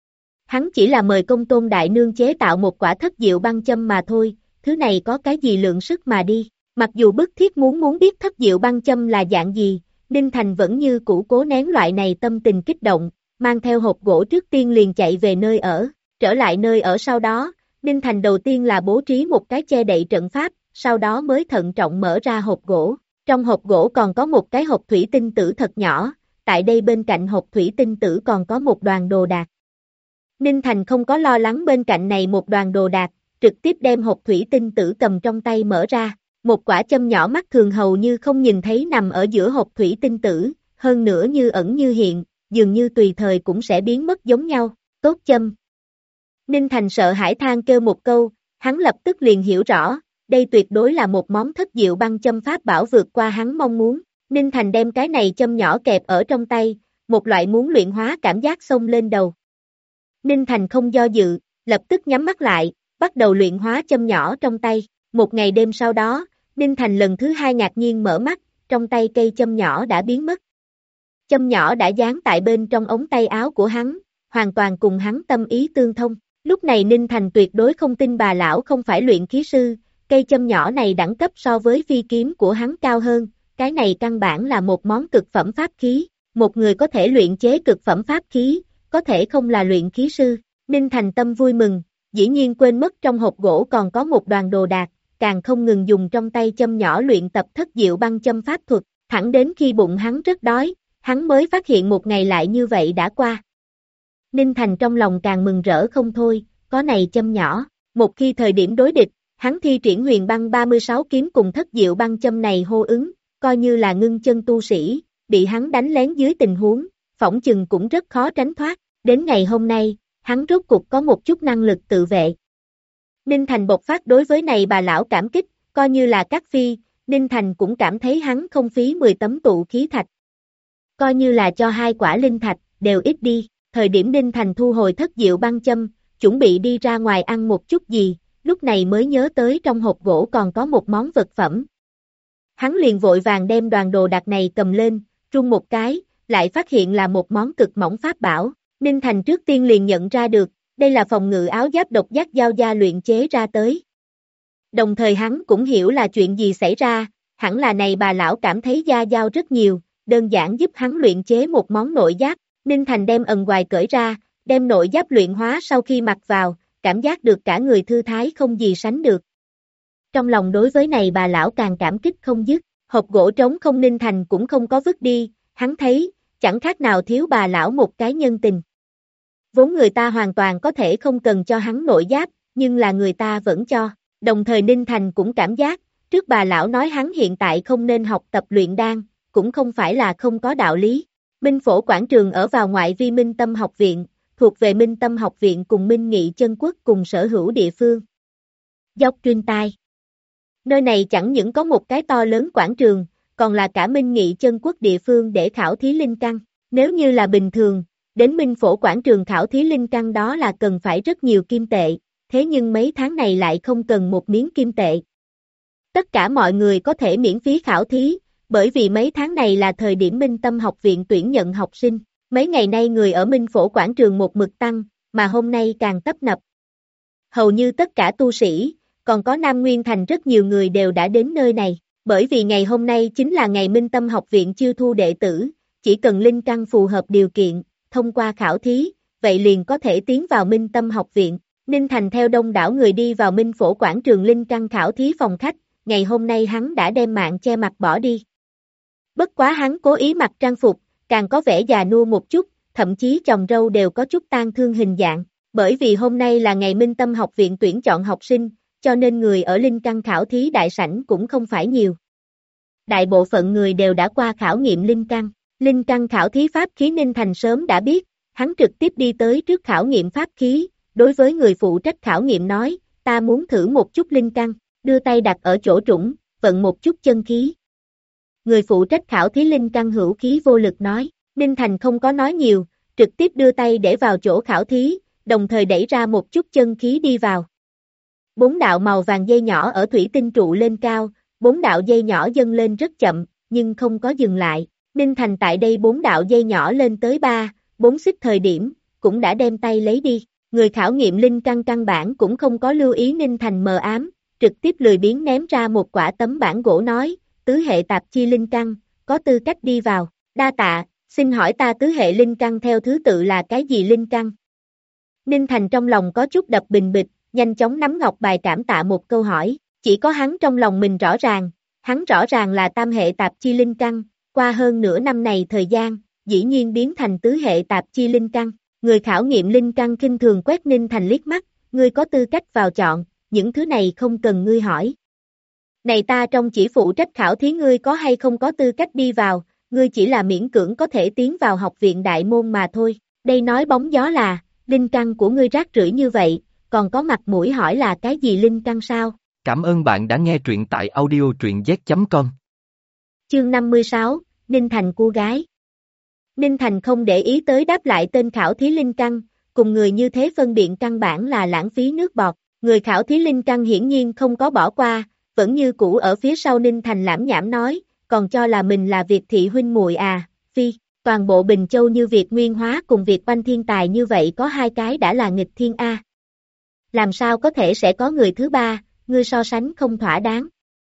Hắn chỉ là mời Công Tôn đại nương chế tạo một quả thất diệu băng châm mà thôi, thứ này có cái gì lượng sức mà đi. Mặc dù bức thiết muốn biết thất diệu băng châm là dạng gì, Ninh Thành vẫn như cũ cố nén loại này tâm tình kích động, mang theo hộp gỗ trước tiên liền chạy về nơi ở. Trở lại nơi ở sau đó, Ninh Thành đầu tiên là bố trí một cái che đậy trận pháp, sau đó mới thận trọng mở ra hộp gỗ. Trong hộp gỗ còn có một cái hộp thủy tinh tử thật nhỏ, tại đây bên cạnh hộp thủy tinh tử còn có một đoàn đồ đạc. Ninh Thành không có lo lắng bên cạnh này một đoàn đồ đạc, trực tiếp đem hộp thủy tinh tử cầm trong tay mở ra. Một quả châm nhỏ mắt thường hầu như không nhìn thấy nằm ở giữa hộp thủy tinh tử, hơn nữa như ẩn như hiện, dường như tùy thời cũng sẽ biến mất giống nhau. Tốt châm. Ninh Thành sợ hãi than kêu một câu, hắn lập tức liền hiểu rõ, đây tuyệt đối là một món thất diệu băng châm pháp bảo vượt qua hắn mong muốn. Ninh Thành đem cái này châm nhỏ kẹp ở trong tay, một loại muốn luyện hóa cảm giác xông lên đầu. Ninh Thành không do dự, lập tức nhắm mắt lại, bắt đầu luyện hóa châm nhỏ trong tay. Một ngày đêm sau đó, Ninh Thành lần thứ hai ngạc nhiên mở mắt, trong tay cây châm nhỏ đã biến mất. Châm nhỏ đã dán tại bên trong ống tay áo của hắn, hoàn toàn cùng hắn tâm ý tương thông. Lúc này Ninh Thành tuyệt đối không tin bà lão không phải luyện khí sư, cây châm nhỏ này đẳng cấp so với phi kiếm của hắn cao hơn, cái này căn bản là một món cực phẩm pháp khí. Một người có thể luyện chế cực phẩm pháp khí, có thể không là luyện khí sư. Ninh Thành tâm vui mừng, dĩ nhiên quên mất trong hộp gỗ còn có một đoàn đồ đạc, càng không ngừng dùng trong tay châm nhỏ luyện tập thất diệu băng châm pháp thuật, thẳng đến khi bụng hắn rất đói, hắn mới phát hiện một ngày lại như vậy đã qua. Ninh Thành trong lòng càng mừng rỡ không thôi, có này châm nhỏ, một khi thời điểm đối địch, hắn thi triển huyền băng 36 kiếm cùng thất diệu băng châm này hô ứng, coi như là ngưng chân tu sĩ, bị hắn đánh lén dưới tình huống, phỏng chừng cũng rất khó tránh thoát. Đến ngày hôm nay, hắn rốt cục có một chút năng lực tự vệ. Ninh Thành bộc phát đối với này bà lão cảm kích, coi như là các phi, Ninh Thành cũng cảm thấy hắn không phí 10 tấm tụ khí thạch. Coi như là cho 2 quả linh thạch, đều ít đi. Thời điểm Ninh Thành thu hồi thất diệu băng châm, chuẩn bị đi ra ngoài ăn một chút gì, lúc này mới nhớ tới trong hộp gỗ còn có một món vật phẩm. Hắn liền vội vàng đem đoàn đồ đạc này cầm lên, rung một cái, lại phát hiện là một món cực mỏng pháp bảo. Ninh Thành trước tiên liền nhận ra được, đây là phòng ngự áo giáp độc giác giao gia luyện chế ra tới. Đồng thời hắn cũng hiểu là chuyện gì xảy ra, hẳn là này bà lão cảm thấy gia giao rất nhiều, đơn giản giúp hắn luyện chế một món nội giáp. Ninh Thành đem ần ngoài cởi ra, đem nội giáp luyện hóa sau khi mặc vào, cảm giác được cả người thư thái không gì sánh được. Trong lòng đối với này bà lão càng cảm kích không dứt, hộp gỗ trống không Ninh Thành cũng không có vứt đi, hắn thấy, chẳng khác nào thiếu bà lão một cái nhân tình. Vốn người ta hoàn toàn có thể không cần cho hắn nội giáp, nhưng là người ta vẫn cho. Đồng thời Ninh Thành cũng cảm giác, trước bà lão nói hắn hiện tại không nên học tập luyện đan, cũng không phải là không có đạo lý. Minh Phổ Quảng Trường ở vào ngoại vi Minh Tâm Học Viện, thuộc về Minh Tâm Học Viện cùng Minh Nghị Chân Quốc cùng sở hữu địa phương. Dốc Truyên Tai. Nơi này chẳng những có một cái to lớn quảng trường, còn là cả Minh Nghị Chân Quốc địa phương để khảo thí linh căn. Nếu như là bình thường, đến Minh Phổ Quảng Trường khảo thí linh căn đó là cần phải rất nhiều kim tệ, thế nhưng mấy tháng này lại không cần một miếng kim tệ. Tất cả mọi người có thể miễn phí khảo thí, bởi vì mấy tháng này là thời điểm Minh Tâm Học Viện tuyển nhận học sinh. Mấy ngày nay người ở Minh Phổ Quảng Trường một mực tăng, mà hôm nay càng tấp nập. Hầu như tất cả tu sĩ, còn có Nam Nguyên Thành rất nhiều người đều đã đến nơi này, bởi vì ngày hôm nay chính là ngày Minh Tâm Học Viện chiêu thu đệ tử, chỉ cần linh căn phù hợp điều kiện, thông qua khảo thí, vậy liền có thể tiến vào Minh Tâm Học Viện. Ninh Thành theo đông đảo người đi vào Minh Phổ Quảng Trường linh căn khảo thí phòng khách, ngày hôm nay hắn đã đem mạng che mặt bỏ đi. Bất quá hắn cố ý mặc trang phục, càng có vẻ già nua một chút, thậm chí chòm râu đều có chút tang thương hình dạng, bởi vì hôm nay là ngày Minh Tâm Học Viện tuyển chọn học sinh, cho nên người ở linh căn khảo thí đại sảnh cũng không phải nhiều. Đại bộ phận người đều đã qua khảo nghiệm linh căn khảo thí pháp khí Ninh Thành sớm đã biết, hắn trực tiếp đi tới trước khảo nghiệm pháp khí, đối với người phụ trách khảo nghiệm nói, ta muốn thử một chút linh căn, đưa tay đặt ở chỗ trũng, vận một chút chân khí. Người phụ trách khảo thí linh căn hữu khí vô lực nói, Ninh Thành không có nói nhiều, trực tiếp đưa tay để vào chỗ khảo thí, đồng thời đẩy ra một chút chân khí đi vào. 4 đạo màu vàng dây nhỏ ở thủy tinh trụ lên cao, 4 đạo dây nhỏ dâng lên rất chậm, nhưng không có dừng lại. Ninh Thành tại đây 4 đạo dây nhỏ lên tới 3, 4 xích thời điểm, cũng đã đem tay lấy đi. Người khảo nghiệm linh căn căn bản cũng không có lưu ý Ninh Thành mờ ám, trực tiếp lười biếng ném ra một quả tấm bảng gỗ nói, tứ hệ tạp chi linh căn, có tư cách đi vào, đa tạ, xin hỏi ta tứ hệ linh căn theo thứ tự là cái gì linh căn? Ninh Thành trong lòng có chút đập bình bịch, nhanh chóng nắm ngọc bài cảm tạ một câu hỏi, chỉ có hắn trong lòng mình rõ ràng, hắn rõ ràng là tam hệ tạp chi linh căn, qua hơn nửa năm này thời gian, dĩ nhiên biến thành tứ hệ tạp chi linh căn. Người khảo nghiệm linh căn khinh thường quét Ninh Thành liếc mắt, ngươi có tư cách vào chọn, những thứ này không cần ngươi hỏi. Này ta trong chỉ phụ trách khảo thí ngươi có hay không có tư cách đi vào, ngươi chỉ là miễn cưỡng có thể tiến vào học viện đại môn mà thôi. Đây nói bóng gió là, linh căn của ngươi rác rưởi như vậy, còn có mặt mũi hỏi là cái gì linh căn sao? Cảm ơn bạn đã nghe truyện tại audio.truyện.z.com. Chương 56, Ninh Thành cô gái. Ninh Thành không để ý tới đáp lại tên khảo thí linh căn, cùng người như thế phân biện căn bản là lãng phí nước bọt. Người khảo thí linh căn hiển nhiên không có bỏ qua, vẫn như cũ ở phía sau Ninh Thành lảm nhảm nói, còn cho là mình là Việt thị huynh muội à, phi, toàn bộ Bình Châu như Việt Nguyên Hóa cùng Việt Banh thiên tài như vậy có hai cái đã là nghịch thiên a. Làm sao có thể sẽ có người thứ ba, ngươi so sánh không thỏa đáng.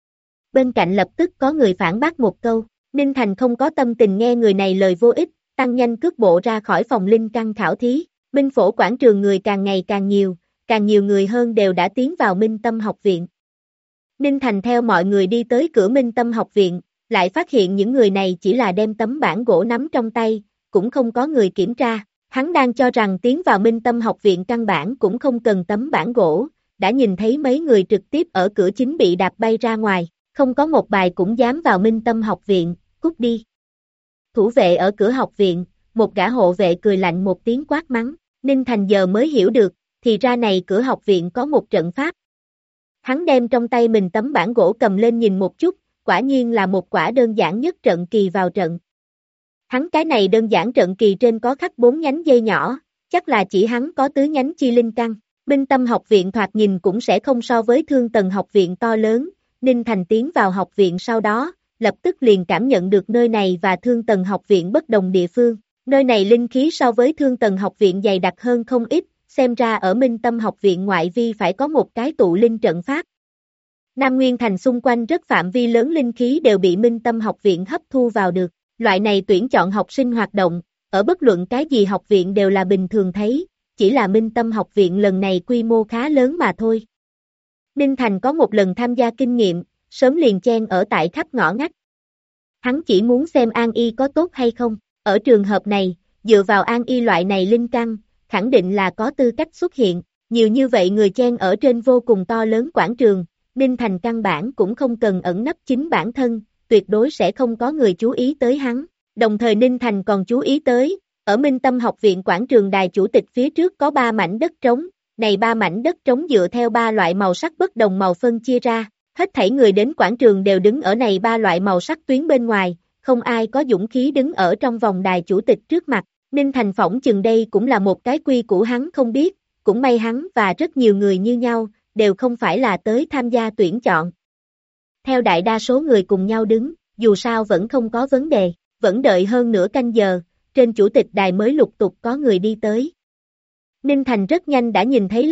Bên cạnh lập tức có người phản bác một câu, Ninh Thành không có tâm tình nghe người này lời vô ích, tăng nhanh cước bộ ra khỏi phòng linh căn khảo thí, Minh Phổ quảng trường người càng ngày càng nhiều người hơn đều đã tiến vào Minh Tâm học viện. Ninh Thành theo mọi người đi tới cửa Minh Tâm học viện, lại phát hiện những người này chỉ là đem tấm bảng gỗ nắm trong tay, cũng không có người kiểm tra. Hắn đang cho rằng tiến vào Minh Tâm học viện căn bản cũng không cần tấm bảng gỗ, đã nhìn thấy mấy người trực tiếp ở cửa chính bị đạp bay ra ngoài, không có một bài cũng dám vào Minh Tâm học viện, cút đi. Thủ vệ ở cửa học viện, một gã hộ vệ cười lạnh một tiếng quát mắng, Ninh Thành giờ mới hiểu được, thì ra này cửa học viện có một trận pháp. Hắn đem trong tay mình tấm bảng gỗ cầm lên nhìn một chút, quả nhiên là một quả đơn giản nhất trận kỳ vào trận. Hắn cái này đơn giản trận kỳ trên có khắc 4 nhánh dây nhỏ, chắc là chỉ hắn có tứ nhánh chi linh căn. Minh Tâm học viện thoạt nhìn cũng sẽ không so với Thương Tần học viện to lớn, Ninh Thành tiến vào học viện sau đó, lập tức liền cảm nhận được nơi này và Thương Tần học viện bất đồng địa phương. Nơi này linh khí so với Thương Tần học viện dày đặc hơn không ít, xem ra ở Minh Tâm học viện ngoại vi phải có một cái tụ linh trận pháp. Nam Nguyên Thành xung quanh rất phạm vi lớn linh khí đều bị Minh Tâm học viện hấp thu vào được. Loại này tuyển chọn học sinh hoạt động, ở bất luận cái gì học viện đều là bình thường thấy, chỉ là Minh Tâm học viện lần này quy mô khá lớn mà thôi. Ninh Thành có một lần tham gia kinh nghiệm, sớm liền chen ở tại khắp ngõ ngách. Hắn chỉ muốn xem An Y có tốt hay không, ở trường hợp này, dựa vào An Y loại này linh căn, khẳng định là có tư cách xuất hiện, nhiều như vậy người chen ở trên vô cùng to lớn quảng trường, Ninh Thành căn bản cũng không cần ẩn nấp chính bản thân, tuyệt đối sẽ không có người chú ý tới hắn. Đồng thời Ninh Thành còn chú ý tới, ở Minh Tâm học viện quảng trường đài chủ tịch phía trước có 3 mảnh đất trống, này 3 mảnh đất trống dựa theo 3 loại màu sắc bất đồng màu phân chia ra, hết thảy người đến quảng trường đều đứng ở này 3 loại màu sắc tuyến bên ngoài, không ai có dũng khí đứng ở trong vòng đài chủ tịch trước mặt. Ninh Thành phỏng chừng đây cũng là một cái quy củ hắn không biết, cũng may hắn và rất nhiều người như nhau, đều không phải là tới tham gia tuyển chọn. Theo đại đa số người cùng nhau đứng, dù sao vẫn không có vấn đề, vẫn đợi hơn nửa canh giờ, trên chủ tịch đài mới lục tục có người đi tới. Ninh Thành rất nhanh đã nhìn thấy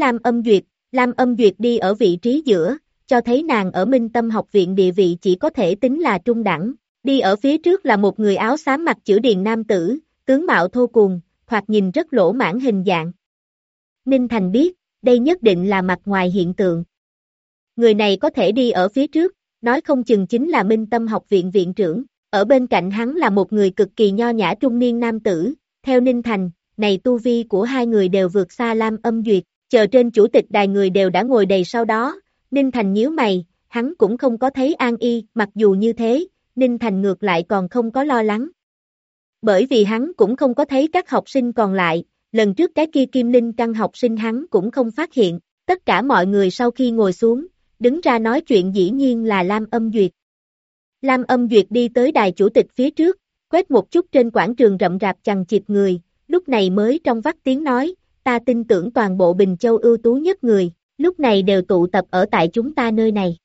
Lam Âm Duyệt đi ở vị trí giữa, cho thấy nàng ở Minh Tâm học viện địa vị chỉ có thể tính là trung đẳng. Đi ở phía trước là một người áo xám mặc chữ điền nam tử, tướng mạo thô cuồng, thoạt nhìn rất lỗ mãn hình dạng. Ninh Thành biết, đây nhất định là mặt ngoài hiện tượng. Người này có thể đi ở phía trước, nói không chừng chính là Minh Tâm học viện viện trưởng, ở bên cạnh hắn là một người cực kỳ nho nhã trung niên nam tử, theo Ninh Thành, này tu vi của hai người đều vượt xa Lam Âm Duyệt, chờ trên chủ tịch đài người đều đã ngồi đầy sau đó, Ninh Thành nhíu mày, hắn cũng không có thấy An Y, mặc dù như thế, Ninh Thành ngược lại còn không có lo lắng. Bởi vì hắn cũng không có thấy các học sinh còn lại, lần trước cái kia Kim Linh căn học sinh hắn cũng không phát hiện, tất cả mọi người sau khi ngồi xuống, đứng ra nói chuyện dĩ nhiên là Lam Âm Duyệt. Lam Âm Duyệt đi tới đài chủ tịch phía trước, quét một chút trên quảng trường rậm rạp chằng chịt người, lúc này mới trong vắt tiếng nói, ta tin tưởng toàn bộ Bình Châu ưu tú nhất người, lúc này đều tụ tập ở tại chúng ta nơi này.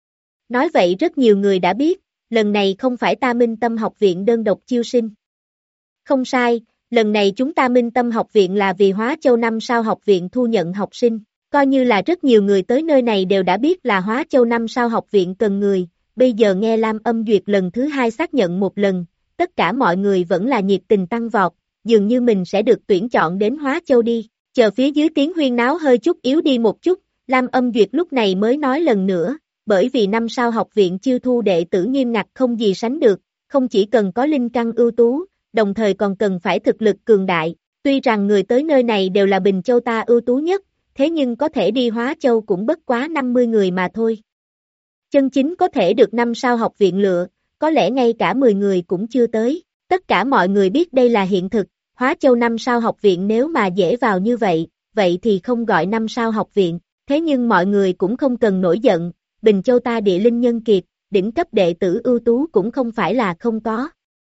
Nói vậy rất nhiều người đã biết, lần này không phải ta Minh Tâm học viện đơn độc chiêu sinh. Không sai, lần này chúng ta Minh Tâm học viện là vì Hóa Châu năm sao học viện thu nhận học sinh, Coi như là rất nhiều người tới nơi này đều đã biết là Hóa Châu 5 sao học viện cần người, bây giờ nghe Lam Âm Duyệt lần thứ hai xác nhận một lần, tất cả mọi người vẫn là nhiệt tình tăng vọt, dường như mình sẽ được tuyển chọn đến Hóa Châu đi. Chờ phía dưới tiếng huyên náo hơi chút yếu đi một chút, Lam Âm Duyệt lúc này mới nói lần nữa, bởi vì 5 sao học viện chiêu thu đệ tử nghiêm ngặt không gì sánh được, không chỉ cần có linh căn ưu tú, đồng thời còn cần phải thực lực cường đại, tuy rằng người tới nơi này đều là Bình Châu ta ưu tú nhất, thế nhưng có thể đi Hóa Châu cũng bất quá 50 người mà thôi. Chân chính có thể được 5 sao học viện lựa, có lẽ ngay cả 10 người cũng chưa tới, tất cả mọi người biết đây là hiện thực, Hóa Châu 5 sao học viện nếu mà dễ vào như vậy, vậy thì không gọi 5 sao học viện, thế nhưng mọi người cũng không cần nổi giận, Bình Châu ta địa linh nhân kiệt, đỉnh cấp đệ tử ưu tú cũng không phải là không có.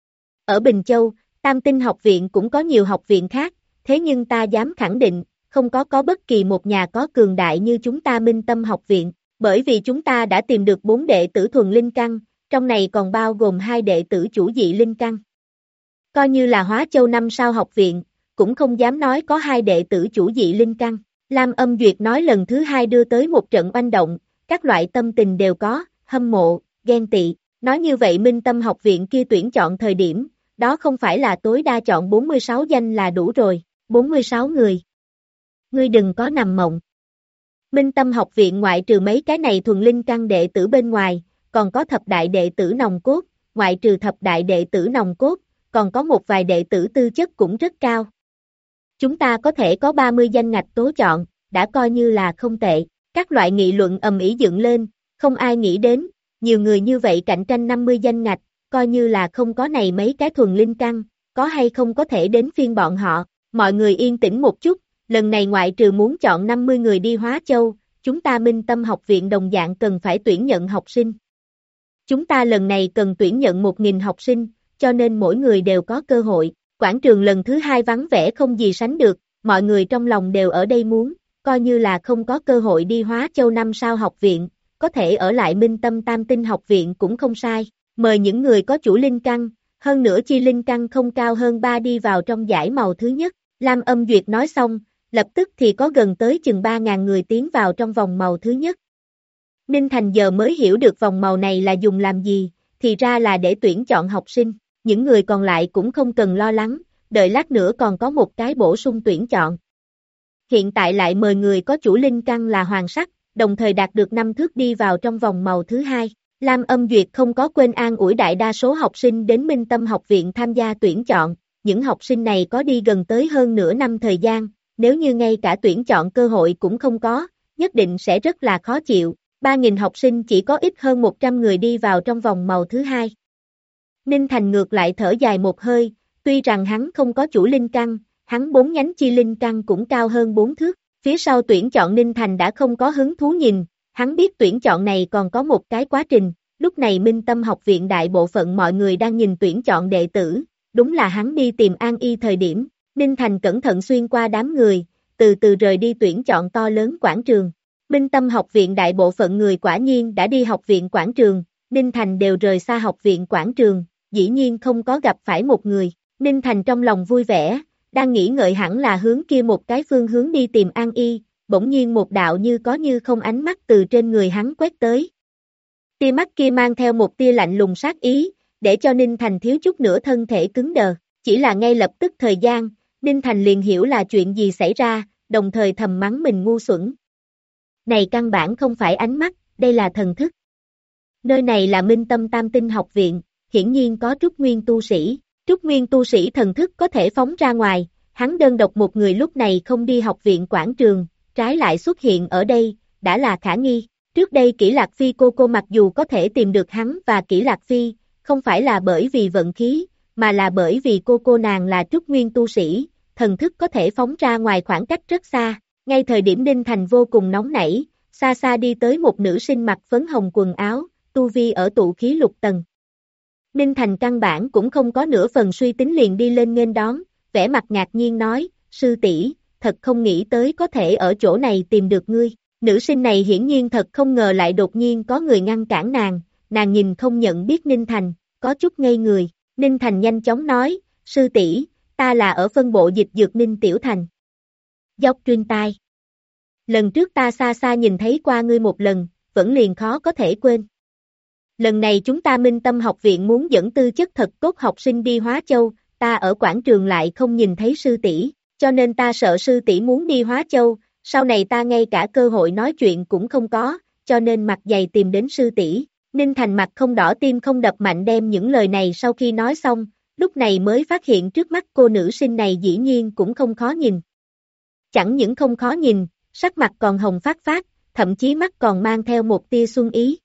Ở Bình Châu, Tam Tinh học viện cũng có nhiều học viện khác, thế nhưng ta dám khẳng định, không có bất kỳ một nhà có cường đại như chúng ta Minh Tâm học viện, bởi vì chúng ta đã tìm được 4 đệ tử thuần linh căn, trong này còn bao gồm 2 đệ tử chủ dị linh căn. Coi như là Hóa Châu 5 sao học viện, cũng không dám nói có 2 đệ tử chủ dị linh căn. Lam Âm Duyệt nói lần thứ hai đưa tới một trận oanh động, các loại tâm tình đều có, hâm mộ, ghen tị, nói như vậy Minh Tâm học viện kia tuyển chọn thời điểm, đó không phải là tối đa chọn 46 danh là đủ rồi, 46 người. Ngươi đừng có nằm mộng. Minh Tâm học viện ngoại trừ mấy cái này thuần linh căn đệ tử bên ngoài, còn có thập đại đệ tử nòng cốt, ngoại trừ thập đại đệ tử nòng cốt, còn có một vài đệ tử tư chất cũng rất cao. Chúng ta có thể có 30 danh ngạch tố chọn, đã coi như là không tệ. Các loại nghị luận ầm ĩ dựng lên, không ai nghĩ đến, nhiều người như vậy cạnh tranh 50 danh ngạch, coi như là không có này mấy cái thuần linh căn, có hay không có thể đến phiên bọn họ. Mọi người yên tĩnh một chút, lần này ngoại trừ muốn chọn 50 người đi Hóa Châu, chúng ta Minh Tâm học viện đồng dạng cần phải tuyển nhận học sinh. Chúng ta lần này cần tuyển nhận 1.000 học sinh, cho nên mỗi người đều có cơ hội. Quảng trường lần thứ hai vắng vẻ không gì sánh được, mọi người trong lòng đều ở đây muốn, coi như là không có cơ hội đi Hóa Châu 5 sao học viện, có thể ở lại Minh Tâm Tam Tinh học viện cũng không sai, mời những người có chủ linh căn, hơn nữa chi linh căn không cao hơn 3 đi vào trong giải màu thứ nhất. Lam Âm Duyệt nói xong, lập tức thì có gần tới chừng 3.000 người tiến vào trong vòng màu thứ nhất. Ninh Thành giờ mới hiểu được vòng màu này là dùng làm gì, thì ra là để tuyển chọn học sinh, những người còn lại cũng không cần lo lắng, đợi lát nữa còn có một cái bổ sung tuyển chọn. Hiện tại lại mời người có chủ linh căn là hoàng sắc, đồng thời đạt được 5 thước đi vào trong vòng màu thứ hai. Lam Âm Duyệt không có quên an ủi đại đa số học sinh đến Minh Tâm học viện tham gia tuyển chọn, những học sinh này có đi gần tới hơn nửa năm thời gian, nếu như ngay cả tuyển chọn cơ hội cũng không có, nhất định sẽ rất là khó chịu. 3.000 học sinh chỉ có ít hơn 100 người đi vào trong vòng màu thứ hai. Ninh Thành ngược lại thở dài một hơi, tuy rằng hắn không có chủ linh căn, hắn 4 nhánh chi linh căn cũng cao hơn 4 thước, phía sau tuyển chọn Ninh Thành đã không có hứng thú nhìn, hắn biết tuyển chọn này còn có một cái quá trình, lúc này Minh Tâm học viện đại bộ phận mọi người đang nhìn tuyển chọn đệ tử, đúng là hắn đi tìm An Y thời điểm, Ninh Thành cẩn thận xuyên qua đám người, từ từ rời đi tuyển chọn to lớn quảng trường. Minh Tâm học viện đại bộ phận người quả nhiên đã đi học viện quảng trường, Ninh Thành đều rời xa học viện quảng trường, dĩ nhiên không có gặp phải một người, Ninh Thành trong lòng vui vẻ, đang nghĩ ngợi hẳn là hướng kia một cái phương hướng đi tìm An Y, bỗng nhiên một đạo như có như không ánh mắt từ trên người hắn quét tới. Tia mắt kia mang theo một tia lạnh lùng sát ý, để cho Ninh Thành thiếu chút nữa thân thể cứng đờ, chỉ là ngay lập tức thời gian, Ninh Thành liền hiểu là chuyện gì xảy ra, đồng thời thầm mắng mình ngu xuẩn. Này căn bản không phải ánh mắt, đây là thần thức. Nơi này là Minh Tâm Tam Tinh học viện, hiển nhiên có Trúc Nguyên tu sĩ. Trúc Nguyên tu sĩ thần thức có thể phóng ra ngoài, hắn đơn độc một người lúc này không đi học viện quảng trường, trái lại xuất hiện ở đây, đã là khả nghi. Trước đây Kỷ Lạc Phi cô mặc dù có thể tìm được hắn và Kỷ Lạc Phi, không phải là bởi vì vận khí, mà là bởi vì cô nàng là Trúc Nguyên tu sĩ, thần thức có thể phóng ra ngoài khoảng cách rất xa. Ngay thời điểm Ninh Thành vô cùng nóng nảy, xa xa đi tới một nữ sinh mặc phấn hồng quần áo, tu vi ở tụ khí lục tầng. Ninh Thành căn bản cũng không có nửa phần suy tính liền đi lên nghênh đón, vẻ mặt ngạc nhiên nói, sư tỷ, thật không nghĩ tới có thể ở chỗ này tìm được ngươi. Nữ sinh này hiển nhiên thật không ngờ lại đột nhiên có người ngăn cản nàng nhìn không nhận biết Ninh Thành, có chút ngây người. Ninh Thành nhanh chóng nói, sư tỷ, ta là ở phân bộ dịch dược Ninh Tiểu Thành. Dốc truyền tai. Lần trước ta xa xa nhìn thấy qua ngươi một lần, vẫn liền khó có thể quên. Lần này chúng ta Minh Tâm học viện muốn dẫn tư chất thật tốt học sinh đi Hóa Châu, ta ở quảng trường lại không nhìn thấy sư tỷ, cho nên ta sợ sư tỷ muốn đi Hóa Châu, sau này ta ngay cả cơ hội nói chuyện cũng không có, cho nên mặt dày tìm đến sư tỷ. Ninh Thành mặt không đỏ tim không đập mạnh đem những lời này sau khi nói xong, lúc này mới phát hiện trước mắt cô nữ sinh này dĩ nhiên cũng không khó nhìn. Chẳng những không khó nhìn, sắc mặt còn hồng phát phát, thậm chí mắt còn mang theo một tia xuân ý.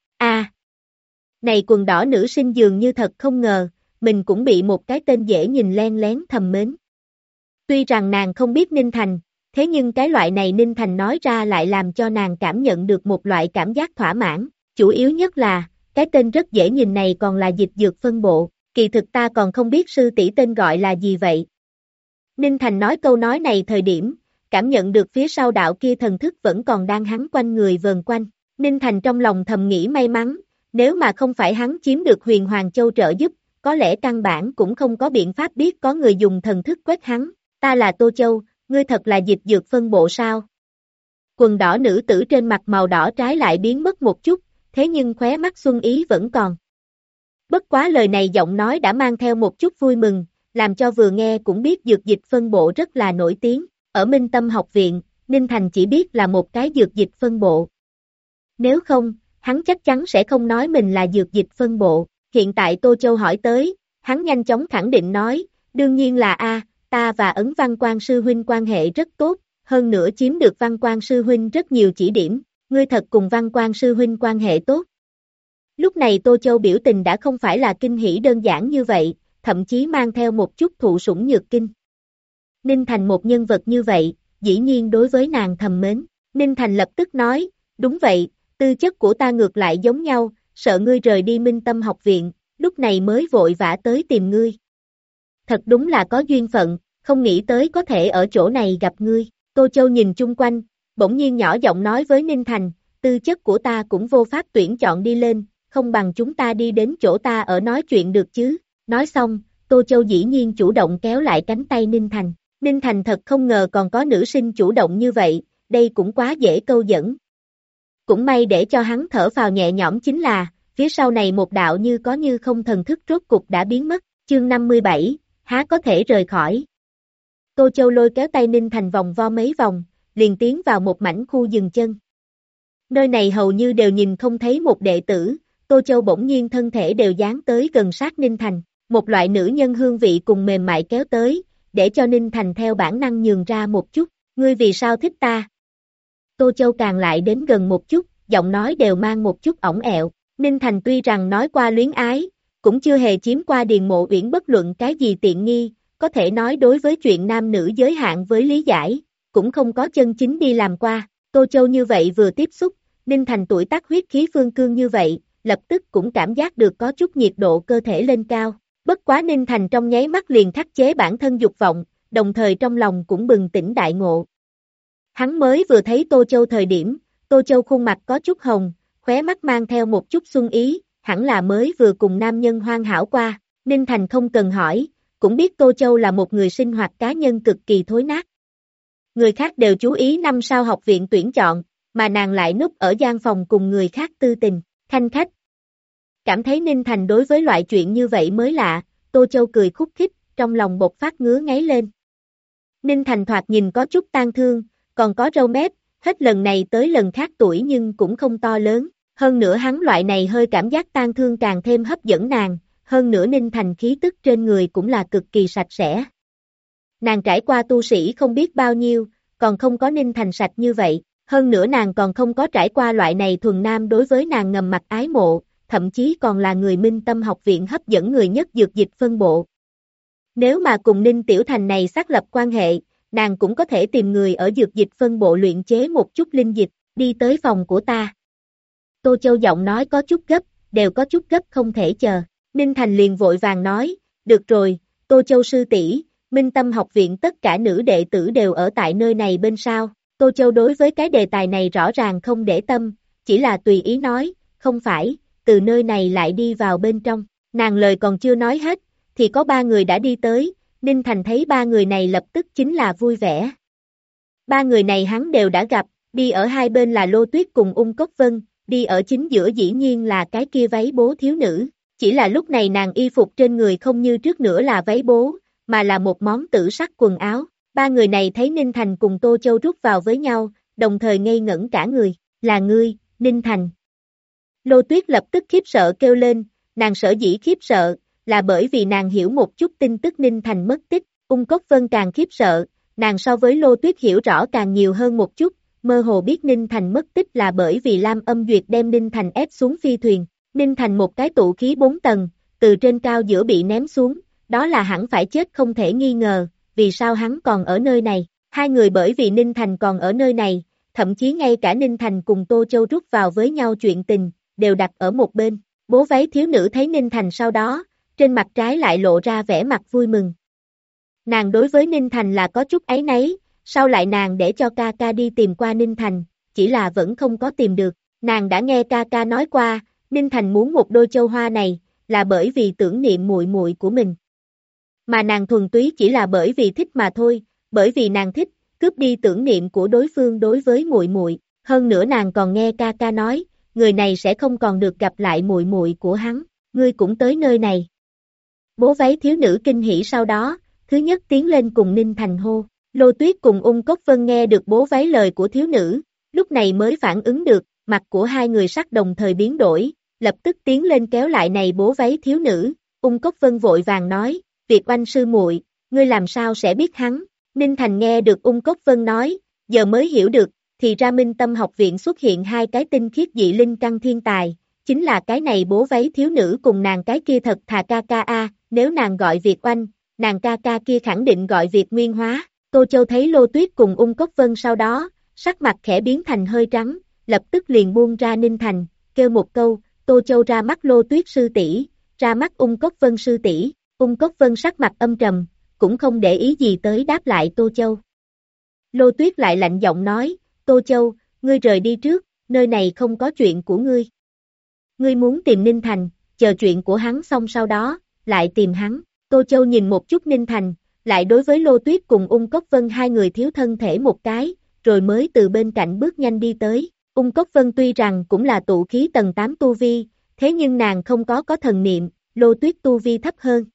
Này quần đỏ nữ sinh dường như thật không ngờ, mình cũng bị một cái tên dễ nhìn len lén thầm mến. Tuy rằng nàng không biết Ninh Thành, thế nhưng cái loại này Ninh Thành nói ra lại làm cho nàng cảm nhận được một loại cảm giác thỏa mãn, chủ yếu nhất là, cái tên rất dễ nhìn này còn là dịch dược phân bộ, kỳ thực ta còn không biết sư tỷ tên gọi là gì vậy. Ninh Thành nói câu nói này thời điểm, cảm nhận được phía sau đạo kia thần thức vẫn còn đang hắn quanh người vờn quanh, Ninh Thành trong lòng thầm nghĩ may mắn, nếu mà không phải hắn chiếm được Huyền Hoàng Châu trợ giúp, có lẽ căn bản cũng không có biện pháp biết có người dùng thần thức quét hắn, ta là Tô Châu, ngươi thật là dịch dược phân bộ sao? Quần đỏ nữ tử trên mặt màu đỏ trái lại biến mất một chút, thế nhưng khóe mắt xuân ý vẫn còn. Bất quá lời này giọng nói đã mang theo một chút vui mừng, làm cho vừa nghe cũng biết dược dịch phân bộ rất là nổi tiếng, ở Minh Tâm học viện, Ninh Thành chỉ biết là một cái dược dịch phân bộ. Nếu không, hắn chắc chắn sẽ không nói mình là dược dịch phân bộ, hiện tại Tô Châu hỏi tới, hắn nhanh chóng khẳng định nói, đương nhiên là ta và Ấn Văn Quan sư huynh quan hệ rất tốt, hơn nữa chiếm được Văn Quan sư huynh rất nhiều chỉ điểm, ngươi thật cùng Văn Quan sư huynh quan hệ tốt. Lúc này Tô Châu biểu tình đã không phải là kinh hỉ đơn giản như vậy, thậm chí mang theo một chút thụ sủng nhược kinh. Ninh Thành một nhân vật như vậy, dĩ nhiên đối với nàng thầm mến, Ninh Thành lập tức nói, đúng vậy, tư chất của ta ngược lại giống nhau, sợ ngươi rời đi Minh Tâm học viện, lúc này mới vội vã tới tìm ngươi. Thật đúng là có duyên phận, không nghĩ tới có thể ở chỗ này gặp ngươi. Tô Châu nhìn chung quanh, bỗng nhiên nhỏ giọng nói với Ninh Thành, tư chất của ta cũng vô pháp tuyển chọn đi lên, không bằng chúng ta đi đến chỗ ta ở nói chuyện được chứ. Nói xong, Tô Châu dĩ nhiên chủ động kéo lại cánh tay Ninh Thành. Ninh Thành thật không ngờ còn có nữ sinh chủ động như vậy, đây cũng quá dễ câu dẫn. Cũng may để cho hắn thở phào nhẹ nhõm chính là, phía sau này một đạo như có như không thần thức rốt cục đã biến mất, chương 57, há có thể rời khỏi. Tô Châu lôi kéo tay Ninh Thành vòng vo mấy vòng, liền tiến vào một mảnh khu dừng chân. Nơi này hầu như đều nhìn không thấy một đệ tử, Tô Châu bỗng nhiên thân thể đều dán tới gần sát Ninh Thành, một loại nữ nhân hương vị cùng mềm mại kéo tới, để cho Ninh Thành theo bản năng nhường ra một chút, ngươi vì sao thích ta? Tô Châu càng lại đến gần một chút, giọng nói đều mang một chút ỏng ẹo, Ninh Thành tuy rằng nói qua luyến ái, cũng chưa hề chiếm qua Điền Mộ Uyển bất luận cái gì tiện nghi, có thể nói đối với chuyện nam nữ giới hạn với lý giải, cũng không có chân chính đi làm qua, Tô Châu như vậy vừa tiếp xúc, Ninh Thành tuổi tác huyết khí phương cương như vậy, lập tức cũng cảm giác được có chút nhiệt độ cơ thể lên cao, bất quá Ninh Thành trong nháy mắt liền khắc chế bản thân dục vọng, đồng thời trong lòng cũng bừng tỉnh đại ngộ. Hắn mới vừa thấy Tô Châu thời điểm, Tô Châu khuôn mặt có chút hồng, khóe mắt mang theo một chút xuân ý, hẳn là mới vừa cùng nam nhân hoan hảo qua, Ninh Thành không cần hỏi, cũng biết Tô Châu là một người sinh hoạt cá nhân cực kỳ thối nát. Người khác đều chú ý năm sao học viện tuyển chọn, mà nàng lại núp ở gian phòng cùng người khác tư tình, khanh khách. Cảm thấy Ninh Thành đối với loại chuyện như vậy mới lạ, Tô Châu cười khúc khích, trong lòng bột phát ngứa ngáy lên. Ninh Thành thoạt nhìn có chút tang thương, còn có râu mép, hết lần này tới lần khác tuổi nhưng cũng không to lớn, hơn nữa hắn loại này hơi cảm giác tang thương càng thêm hấp dẫn nàng, hơn nữa Ninh Thành khí tức trên người cũng là cực kỳ sạch sẽ. Nàng trải qua tu sĩ không biết bao nhiêu, còn không có Ninh Thành sạch như vậy, hơn nữa nàng còn không có trải qua loại này thuần nam đối với nàng ngầm mặt ái mộ, thậm chí còn là người Minh Tâm học viện hấp dẫn người nhất dược dịch phân bộ. Nếu mà cùng Ninh Tiểu Thành này xác lập quan hệ, nàng cũng có thể tìm người ở dược dịch phân bộ luyện chế một chút linh dịch, đi tới phòng của ta. Tô Châu giọng nói có chút gấp, đều có chút gấp không thể chờ. Ninh Thành liền vội vàng nói, được rồi, Tô Châu sư tỷ, Minh Tâm học viện tất cả nữ đệ tử đều ở tại nơi này bên sau. Tô Châu đối với cái đề tài này rõ ràng không để tâm, chỉ là tùy ý nói, không phải, từ nơi này lại đi vào bên trong. Nàng lời còn chưa nói hết, thì có 3 người đã đi tới, Ninh Thành thấy 3 người này lập tức chính là vui vẻ. 3 người này hắn đều đã gặp, Đi ở hai bên là Lô Tuyết cùng Ung Cốc Vân, đi ở chính giữa dĩ nhiên là cái kia váy bố thiếu nữ. Chỉ là lúc này nàng y phục trên người không như trước nữa là váy bố, mà là một món tử sắc quần áo. Ba người này thấy Ninh Thành cùng Tô Châu rút vào với nhau, đồng thời ngây ngẩn cả người. Là ngươi, Ninh Thành. Lô Tuyết lập tức khiếp sợ kêu lên, nàng sở dĩ khiếp sợ, là bởi vì nàng hiểu một chút tin tức Ninh Thành mất tích. Ung Cốc Vân càng khiếp sợ, nàng so với Lô Tuyết hiểu rõ càng nhiều hơn một chút, mơ hồ biết Ninh Thành mất tích là bởi vì Lam Âm Duyệt đem Ninh Thành ép xuống phi thuyền. Ninh Thành một cái tụ khí 4 tầng, từ trên cao giữa bị ném xuống, đó là hẳn phải chết không thể nghi ngờ, vì sao hắn còn ở nơi này. Hai người bởi vì Ninh Thành còn ở nơi này, thậm chí ngay cả Ninh Thành cùng Tô Châu rút vào với nhau chuyện tình, đều đặt ở một bên. Bố váy thiếu nữ thấy Ninh Thành sau đó, trên mặt trái lại lộ ra vẻ mặt vui mừng. Nàng đối với Ninh Thành là có chút áy náy, sau lại nàng để cho ca ca đi tìm qua Ninh Thành, chỉ là vẫn không có tìm được. Nàng đã nghe ca ca nói qua, Ninh Thành muốn một đôi châu hoa này, là bởi vì tưởng niệm muội muội của mình. Mà nàng thuần túy chỉ là bởi vì thích mà thôi, bởi vì nàng thích, cướp đi tưởng niệm của đối phương đối với muội muội. Hơn nữa nàng còn nghe ca ca nói, người này sẽ không còn được gặp lại muội muội của hắn, ngươi cũng tới nơi này. Bố váy thiếu nữ kinh hỉ sau đó, thứ nhất tiến lên cùng Ninh Thành hô. Lô Tuyết cùng Ung Cốc Vân nghe được bố váy lời của thiếu nữ, lúc này mới phản ứng được, mặt của hai người sắc đồng thời biến đổi, lập tức tiến lên kéo lại này bố váy thiếu nữ. Ung Cốc Vân vội vàng nói, Việt Oanh sư muội, ngươi làm sao sẽ biết hắn? Ninh Thành nghe được Ung Cốc Vân nói, giờ mới hiểu được, thì ra Minh Tâm học viện xuất hiện hai cái tinh khiết dị linh căn thiên tài, chính là cái này bố váy thiếu nữ cùng nàng cái kia thật thà ca ca a, nếu nàng gọi Việt Oanh, nàng ca ca kia khẳng định gọi Việt Nguyên Hóa. Tô Châu thấy Lô Tuyết cùng Ung Cốc Vân sau đó, sắc mặt khẽ biến thành hơi trắng, lập tức liền buông ra Ninh Thành, kêu một câu, Tô Châu ra mắt Lô Tuyết sư tỷ, ra mắt Ung Cốc Vân sư tỷ. Ung Cốc Vân sắc mặt âm trầm, cũng không để ý gì tới đáp lại Tô Châu. Lô Tuyết lại lạnh giọng nói, Tô Châu, ngươi rời đi trước, nơi này không có chuyện của ngươi. Ngươi muốn tìm Ninh Thành, chờ chuyện của hắn xong sau đó, lại tìm hắn. Tô Châu nhìn một chút Ninh Thành, lại đối với Lô Tuyết cùng Ung Cốc Vân hai người thiếu thân thể một cái, rồi mới từ bên cạnh bước nhanh đi tới. Ung Cốc Vân tuy rằng cũng là tụ khí tầng 8 tu vi, thế nhưng nàng không có thần niệm, Lô Tuyết tu vi thấp hơn.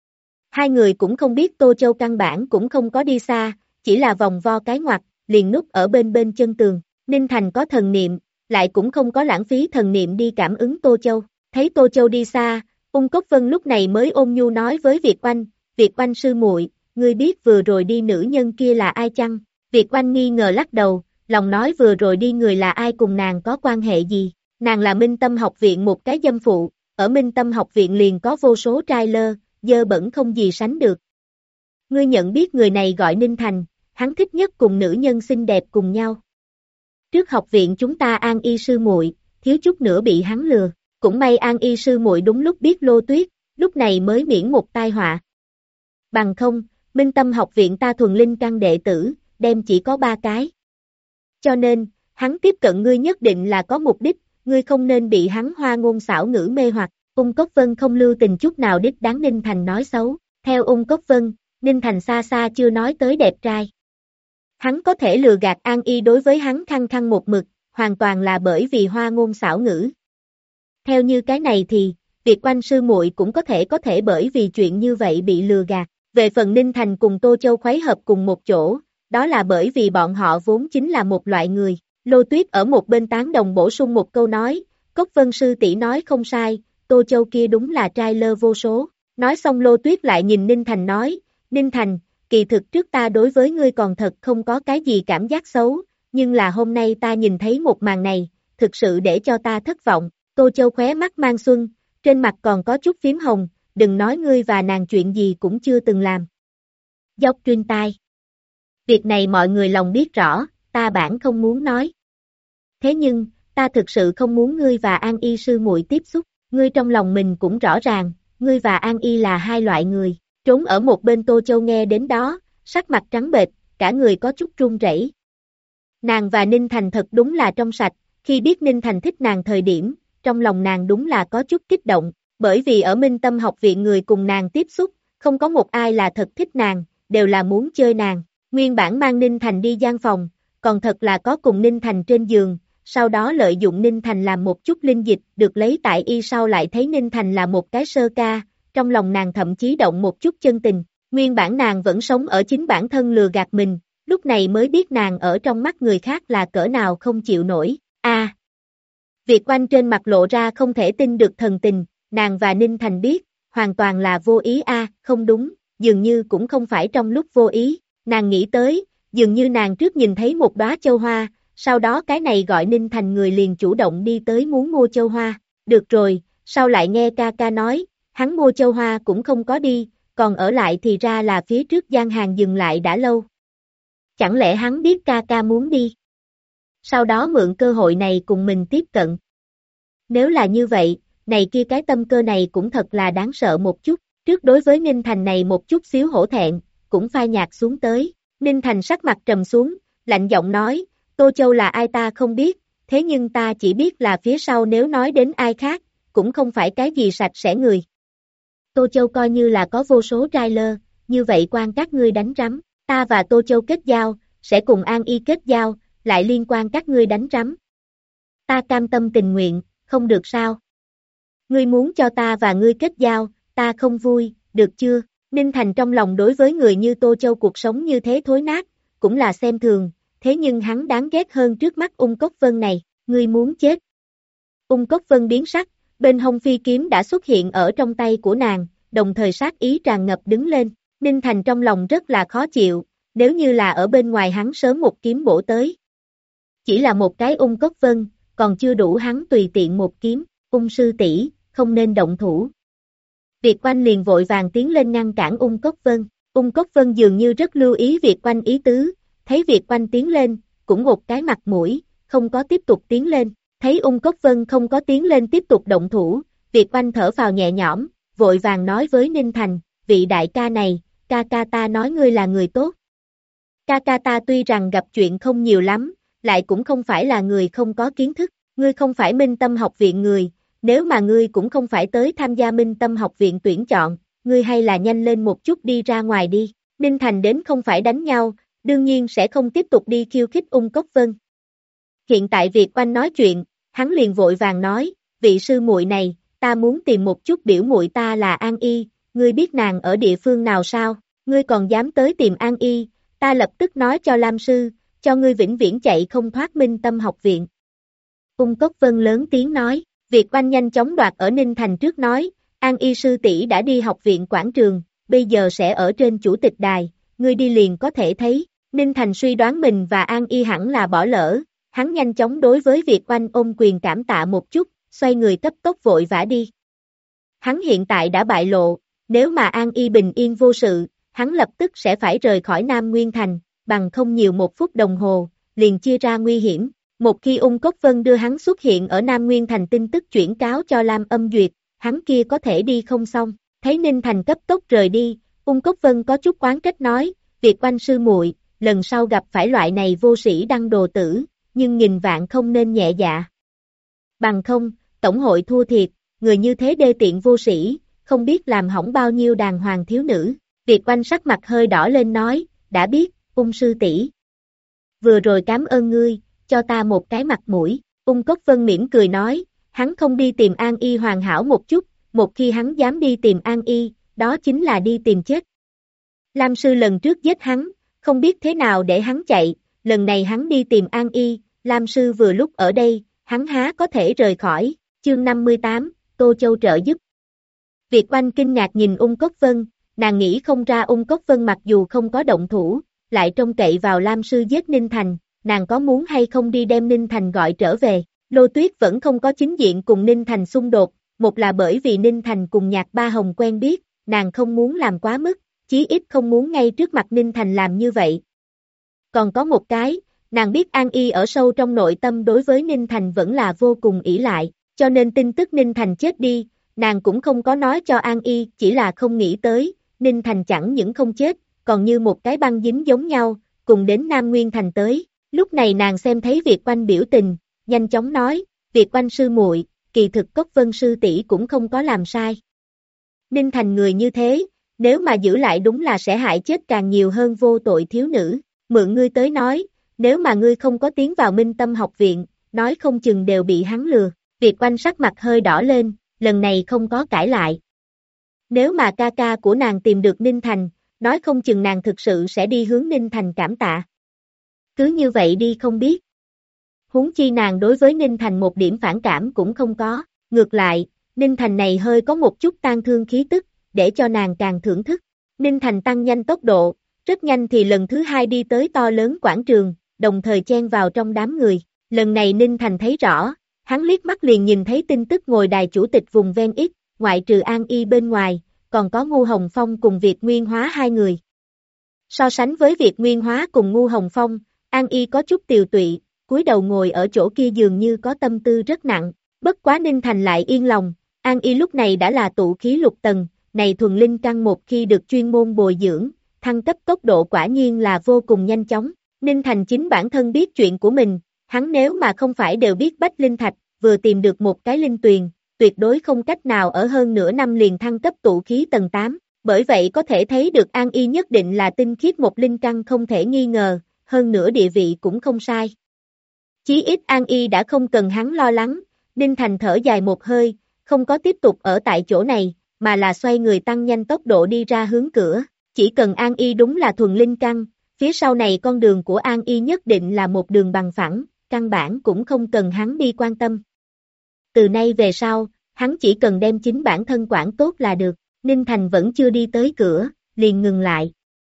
Hai người cũng không biết Tô Châu căn bản cũng không có đi xa, chỉ là vòng vo cái ngoặt, liền núp ở bên chân tường. Ninh Thành có thần niệm, lại cũng không có lãng phí thần niệm đi cảm ứng Tô Châu. Thấy Tô Châu đi xa, Ung Cốc Vân lúc này mới ôn nhu nói với Việt Oanh, Việt Oanh sư muội, ngươi biết vừa rồi đi nữ nhân kia là ai chăng? Việt Oanh nghi ngờ lắc đầu, lòng nói vừa rồi đi người là ai cùng nàng có quan hệ gì? Nàng là Minh Tâm học viện một cái dâm phụ, ở Minh Tâm học viện liền có vô số trai lơ, dơ bẩn không gì sánh được. Ngươi nhận biết người này gọi Ninh Thành, hắn thích nhất cùng nữ nhân xinh đẹp cùng nhau. Trước học viện chúng ta An Y sư muội, thiếu chút nữa bị hắn lừa, cũng may An Y sư muội đúng lúc biết Lô Tuyết, lúc này mới miễn một tai họa. Bằng không, Minh Tâm học viện ta thuần linh căn đệ tử, đem chỉ có 3 cái. Cho nên, hắn tiếp cận ngươi nhất định là có mục đích, ngươi không nên bị hắn hoa ngôn xảo ngữ mê hoặc. Ung Cốc Vân không lưu tình chút nào đích đáng Ninh Thành nói xấu. Theo Ung Cốc Vân, Ninh Thành xa xa chưa nói tới đẹp trai. Hắn có thể lừa gạt An Y đối với hắn khăng khăng một mực, hoàn toàn là bởi vì hoa ngôn xảo ngữ. Theo như cái này thì, Việt Oanh sư muội cũng có thể bởi vì chuyện như vậy bị lừa gạt. Về phần Ninh Thành cùng Tô Châu khuấy hợp cùng một chỗ, đó là bởi vì bọn họ vốn chính là một loại người. Lô Tuyết ở một bên tán đồng bổ sung một câu nói, Cốc Vân sư tỷ nói không sai, Tô Châu kia đúng là trai lơ vô số. Nói xong Lô Tuyết lại nhìn Ninh Thành nói, Ninh Thành, kỳ thực trước ta đối với ngươi còn thật không có cái gì cảm giác xấu, nhưng là hôm nay ta nhìn thấy một màn này, thực sự để cho ta thất vọng. Tô Châu khóe mắt mang xuân, trên mặt còn có chút phím hồng, đừng nói ngươi và nàng chuyện gì cũng chưa từng làm. Dốc truyền tai. Việc này mọi người lòng biết rõ, ta bản không muốn nói. Thế nhưng, ta thực sự không muốn ngươi và An Y sư muội tiếp xúc, ngươi trong lòng mình cũng rõ ràng, ngươi và An Y là hai loại người. Trốn ở một bên Tô Châu nghe đến đó, sắc mặt trắng bệch, cả người có chút run rẩy. Nàng và Ninh Thành thật đúng là trong sạch, khi biết Ninh Thành thích nàng thời điểm, trong lòng nàng đúng là có chút kích động, bởi vì ở Minh Tâm học viện người cùng nàng tiếp xúc, không có một ai là thật thích nàng, đều là muốn chơi nàng. Nguyên bản mang Ninh Thành đi gian phòng, còn thật là có cùng Ninh Thành trên giường, sau đó lợi dụng Ninh Thành làm một chút linh dịch được lấy tại y sau lại thấy Ninh Thành là một cái sơ ca, trong lòng nàng thậm chí động một chút chân tình, nguyên bản nàng vẫn sống ở chính bản thân lừa gạt mình, lúc này mới biết nàng ở trong mắt người khác là cỡ nào không chịu nổi, Việt Oanh trên mặt lộ ra không thể tin được thần tình, nàng và Ninh Thành biết, hoàn toàn là vô ý không đúng, dường như cũng không phải trong lúc vô ý, nàng nghĩ tới, dường như nàng trước nhìn thấy một đóa châu hoa, sau đó cái này gọi Ninh Thành người liền chủ động đi tới muốn mua châu hoa, được rồi, sau lại nghe ca ca nói, hắn mua châu hoa cũng không có đi, còn ở lại thì ra là phía trước gian hàng dừng lại đã lâu. Chẳng lẽ hắn biết ca ca muốn đi? Sau đó mượn cơ hội này cùng mình tiếp cận. Nếu là như vậy, này kia cái tâm cơ này cũng thật là đáng sợ một chút, trước đối với Ninh Thành này một chút xíu hổ thẹn, cũng phai nhạt xuống tới, Ninh Thành sắc mặt trầm xuống, lạnh giọng nói, Tô Châu là ai ta không biết, thế nhưng ta chỉ biết là phía sau nếu nói đến ai khác, cũng không phải cái gì sạch sẽ người. Tô Châu coi như là có vô số trai lơ, như vậy quan các ngươi đánh rắm, ta và Tô Châu kết giao, sẽ cùng An Y kết giao, lại liên quan các ngươi đánh rắm. Ta cam tâm tình nguyện, không được sao? Ngươi muốn cho ta và ngươi kết giao, ta không vui, được chưa? Ninh Thành trong lòng đối với người như Tô Châu cuộc sống như thế thối nát, cũng là xem thường, thế nhưng hắn đáng ghét hơn trước mắt Ung Cốc Vân này, ngươi muốn chết. Ung Cốc Vân biến sắc, bên hông phi kiếm đã xuất hiện ở trong tay của nàng, đồng thời sát ý tràn ngập đứng lên, Ninh Thành trong lòng rất là khó chịu, nếu như là ở bên ngoài hắn sớm một kiếm bổ tới. Chỉ là một cái Ung Cốc Vân, còn chưa đủ hắn tùy tiện một kiếm, Ung sư tỷ, không nên động thủ. Việt Oanh liền vội vàng tiến lên ngăn cản Ung Cốc Vân, Ung Cốc Vân dường như rất lưu ý Việt Oanh ý tứ, thấy Việt Oanh tiến lên, cũng một cái mặt mũi, không có tiếp tục tiến lên, thấy Ung Cốc Vân không có tiến lên tiếp tục động thủ, Việt Oanh thở phào nhẹ nhõm, vội vàng nói với Ninh Thành, vị đại ca này, ca ca ta nói ngươi là người tốt. Ca ca ta tuy rằng gặp chuyện không nhiều lắm, lại cũng không phải là người không có kiến thức, ngươi không phải Minh Tâm học viện người, nếu mà ngươi cũng không phải tới tham gia Minh Tâm học viện tuyển chọn, ngươi hay là nhanh lên một chút đi ra ngoài đi, Ninh Thành đến không phải đánh nhau, đương nhiên sẽ không tiếp tục đi khiêu khích Ung Cốc Vân. Hiện tại Việt Oanh nói chuyện, hắn liền vội vàng nói, vị sư muội này, ta muốn tìm một chút biểu muội ta là An Y, ngươi biết nàng ở địa phương nào sao, ngươi còn dám tới tìm An Y, ta lập tức nói cho Lam sư, cho ngươi vĩnh viễn chạy không thoát Minh Tâm học viện. Ung Cốc Vân lớn tiếng nói, Việt Oanh nhanh chóng đoạt ở Ninh Thành trước nói, An Y sư tỷ đã đi học viện quảng trường, bây giờ sẽ ở trên chủ tịch đài, ngươi đi liền có thể thấy, Ninh Thành suy đoán mình và An Y hẳn là bỏ lỡ, hắn nhanh chóng đối với Việt Oanh ôm quyền cảm tạ một chút, xoay người cấp tốc vội vã đi. Hắn hiện tại đã bại lộ, nếu mà An Y bình yên vô sự, hắn lập tức sẽ phải rời khỏi Nam Nguyên Thành, bằng không nhiều một phút đồng hồ, liền chia ra nguy hiểm. Một khi Ung Cốc Vân đưa hắn xuất hiện ở Nam Nguyên Thành tin tức chuyển cáo cho Lam Âm Duyệt, hắn kia có thể đi không xong, thấy Ninh Thành cấp tốc rời đi, Ung Cốc Vân có chút oán trách nói, Việt Oanh sư muội, lần sau gặp phải loại này vô sĩ đăng đồ tử, nhưng nghìn vạn không nên nhẹ dạ. Bằng không, tổng hội thua thiệt, người như thế đê tiện vô sĩ, không biết làm hỏng bao nhiêu đàng hoàng thiếu nữ, Việt Oanh sắc mặt hơi đỏ lên nói, đã biết, Ung sư tỷ, vừa rồi cảm ơn ngươi, cho ta một cái mặt mũi, Ung Cốc Vân mỉm cười nói, hắn không đi tìm An Y hoàn hảo một chút, một khi hắn dám đi tìm An Y, đó chính là đi tìm chết. Lam sư lần trước giết hắn, không biết thế nào để hắn chạy, lần này hắn đi tìm An Y, Lam sư vừa lúc ở đây, hắn há có thể rời khỏi, chương 58, Tô Châu trợ giúp. Việt Oanh kinh ngạc nhìn Ung Cốc Vân, nàng nghĩ không ra Ung Cốc Vân mặc dù không có động thủ, lại trông cậy vào Lam sư giết Ninh Thành, nàng có muốn hay không đi đem Ninh Thành gọi trở về, Lô Tuyết vẫn không có chính diện cùng Ninh Thành xung đột, một là bởi vì Ninh Thành cùng Nhạc Ba Hồng quen biết, nàng không muốn làm quá mức, chí ít không muốn ngay trước mặt Ninh Thành làm như vậy. Còn có một cái, nàng biết An Y ở sâu trong nội tâm đối với Ninh Thành vẫn là vô cùng ỷ lại, cho nên tin tức Ninh Thành chết đi, nàng cũng không có nói cho An Y, chỉ là không nghĩ tới, Ninh Thành chẳng những không chết, còn như một cái băng dính giống nhau, cùng đến Nam Nguyên Thành tới. Lúc này nàng xem thấy Việt Oanh biểu tình, nhanh chóng nói, Việt Oanh sư muội, kỳ thực Cốc Vân sư tỷ cũng không có làm sai. Ninh Thành người như thế, nếu mà giữ lại đúng là sẽ hại chết càng nhiều hơn vô tội thiếu nữ, mượn ngươi tới nói, nếu mà ngươi không có tiến vào Minh Tâm học viện, nói không chừng đều bị hắn lừa. Việt Oanh sắc mặt hơi đỏ lên, lần này không có cãi lại. Nếu mà ca ca của nàng tìm được Ninh Thành, nói không chừng nàng thực sự sẽ đi hướng Ninh Thành cảm tạ. Cứ như vậy đi không biết. Huống chi nàng đối với Ninh Thành một điểm phản cảm cũng không có, ngược lại, Ninh Thành này hơi có một chút tang thương khí tức, để cho nàng càng thưởng thức. Ninh Thành tăng nhanh tốc độ, rất nhanh thì lần thứ hai đi tới to lớn quảng trường, đồng thời chen vào trong đám người. Lần này Ninh Thành thấy rõ, hắn liếc mắt liền nhìn thấy tin tức ngồi đài chủ tịch vùng ven X, ngoại trừ An Y bên ngoài, còn có Ngu Hồng Phong cùng Việt Nguyên Hóa hai người. So sánh với Việt Nguyên Hóa cùng Ngu Hồng Phong, An Y có chút tiều tụy, cúi đầu ngồi ở chỗ kia dường như có tâm tư rất nặng, bất quá Ninh Thành lại yên lòng, An Y lúc này đã là tụ khí lục tầng, này thuần linh căn một khi được chuyên môn bồi dưỡng, thăng cấp tốc độ quả nhiên là vô cùng nhanh chóng. Ninh Thành chính bản thân biết chuyện của mình, hắn nếu mà không phải đều biết Bách Linh Thạch, vừa tìm được một cái linh tuyền, tuyệt đối không cách nào ở hơn nửa năm liền thăng cấp tụ khí tầng 8, bởi vậy có thể thấy được An Y nhất định là tinh khiết một linh căn không thể nghi ngờ, hơn nữa địa vị cũng không sai. Chí ít An Y đã không cần hắn lo lắng, Ninh Thành thở dài một hơi, không có tiếp tục ở tại chỗ này, mà là xoay người tăng nhanh tốc độ đi ra hướng cửa, chỉ cần An Y đúng là thuần linh căn, phía sau này con đường của An Y nhất định là một đường bằng phẳng, căn bản cũng không cần hắn đi quan tâm. Từ nay về sau, hắn chỉ cần đem chính bản thân quản tốt là được, Ninh Thành vẫn chưa đi tới cửa, liền ngừng lại.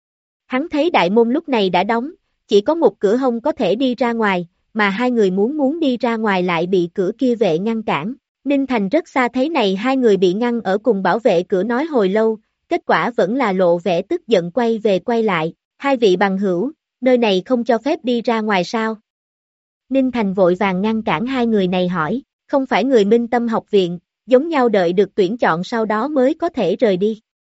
Hắn thấy đại môn lúc này đã đóng, chỉ có một cửa hông có thể đi ra ngoài, mà hai người muốn đi ra ngoài lại bị cửa kia vệ ngăn cản. Ninh Thành rất xa thấy này hai người bị ngăn ở cùng bảo vệ cửa nói hồi lâu, kết quả vẫn là lộ vẻ tức giận quay lại, hai vị bằng hữu, nơi này không cho phép đi ra ngoài sao? Ninh Thành vội vàng ngăn cản hai người này hỏi, không phải người Minh Tâm học viện, giống nhau đợi được tuyển chọn sau đó mới có thể rời đi.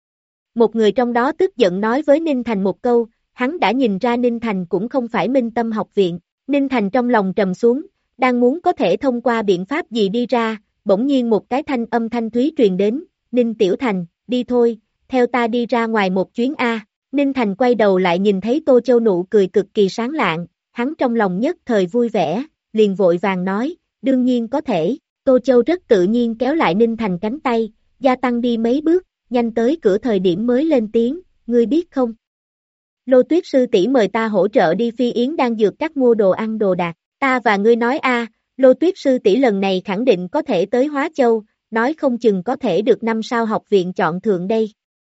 Một người trong đó tức giận nói với Ninh Thành một câu, hắn đã nhìn ra Ninh Thành cũng không phải Minh Tâm học viện, Ninh Thành trong lòng trầm xuống, đang muốn có thể thông qua biện pháp gì đi ra, bỗng nhiên một cái thanh âm thanh thúy truyền đến, Ninh Tiểu Thành, đi thôi, theo ta đi ra ngoài một chuyến A. Ninh Thành quay đầu lại nhìn thấy Tô Châu nụ cười cực kỳ sáng lạng, hắn trong lòng nhất thời vui vẻ, liền vội vàng nói, đương nhiên có thể, Tô Châu rất tự nhiên kéo lại Ninh Thành cánh tay, gia tăng đi mấy bước, nhanh tới cửa thời điểm mới lên tiếng, ngươi biết không? Lô Tuyết sư tỷ mời ta hỗ trợ đi Phi Yến đang dược các mua đồ ăn đồ đạc, ta và ngươi nói a, Lô Tuyết sư tỷ lần này khẳng định có thể tới Hóa Châu, nói không chừng có thể được 5 sao học viện chọn thượng đây.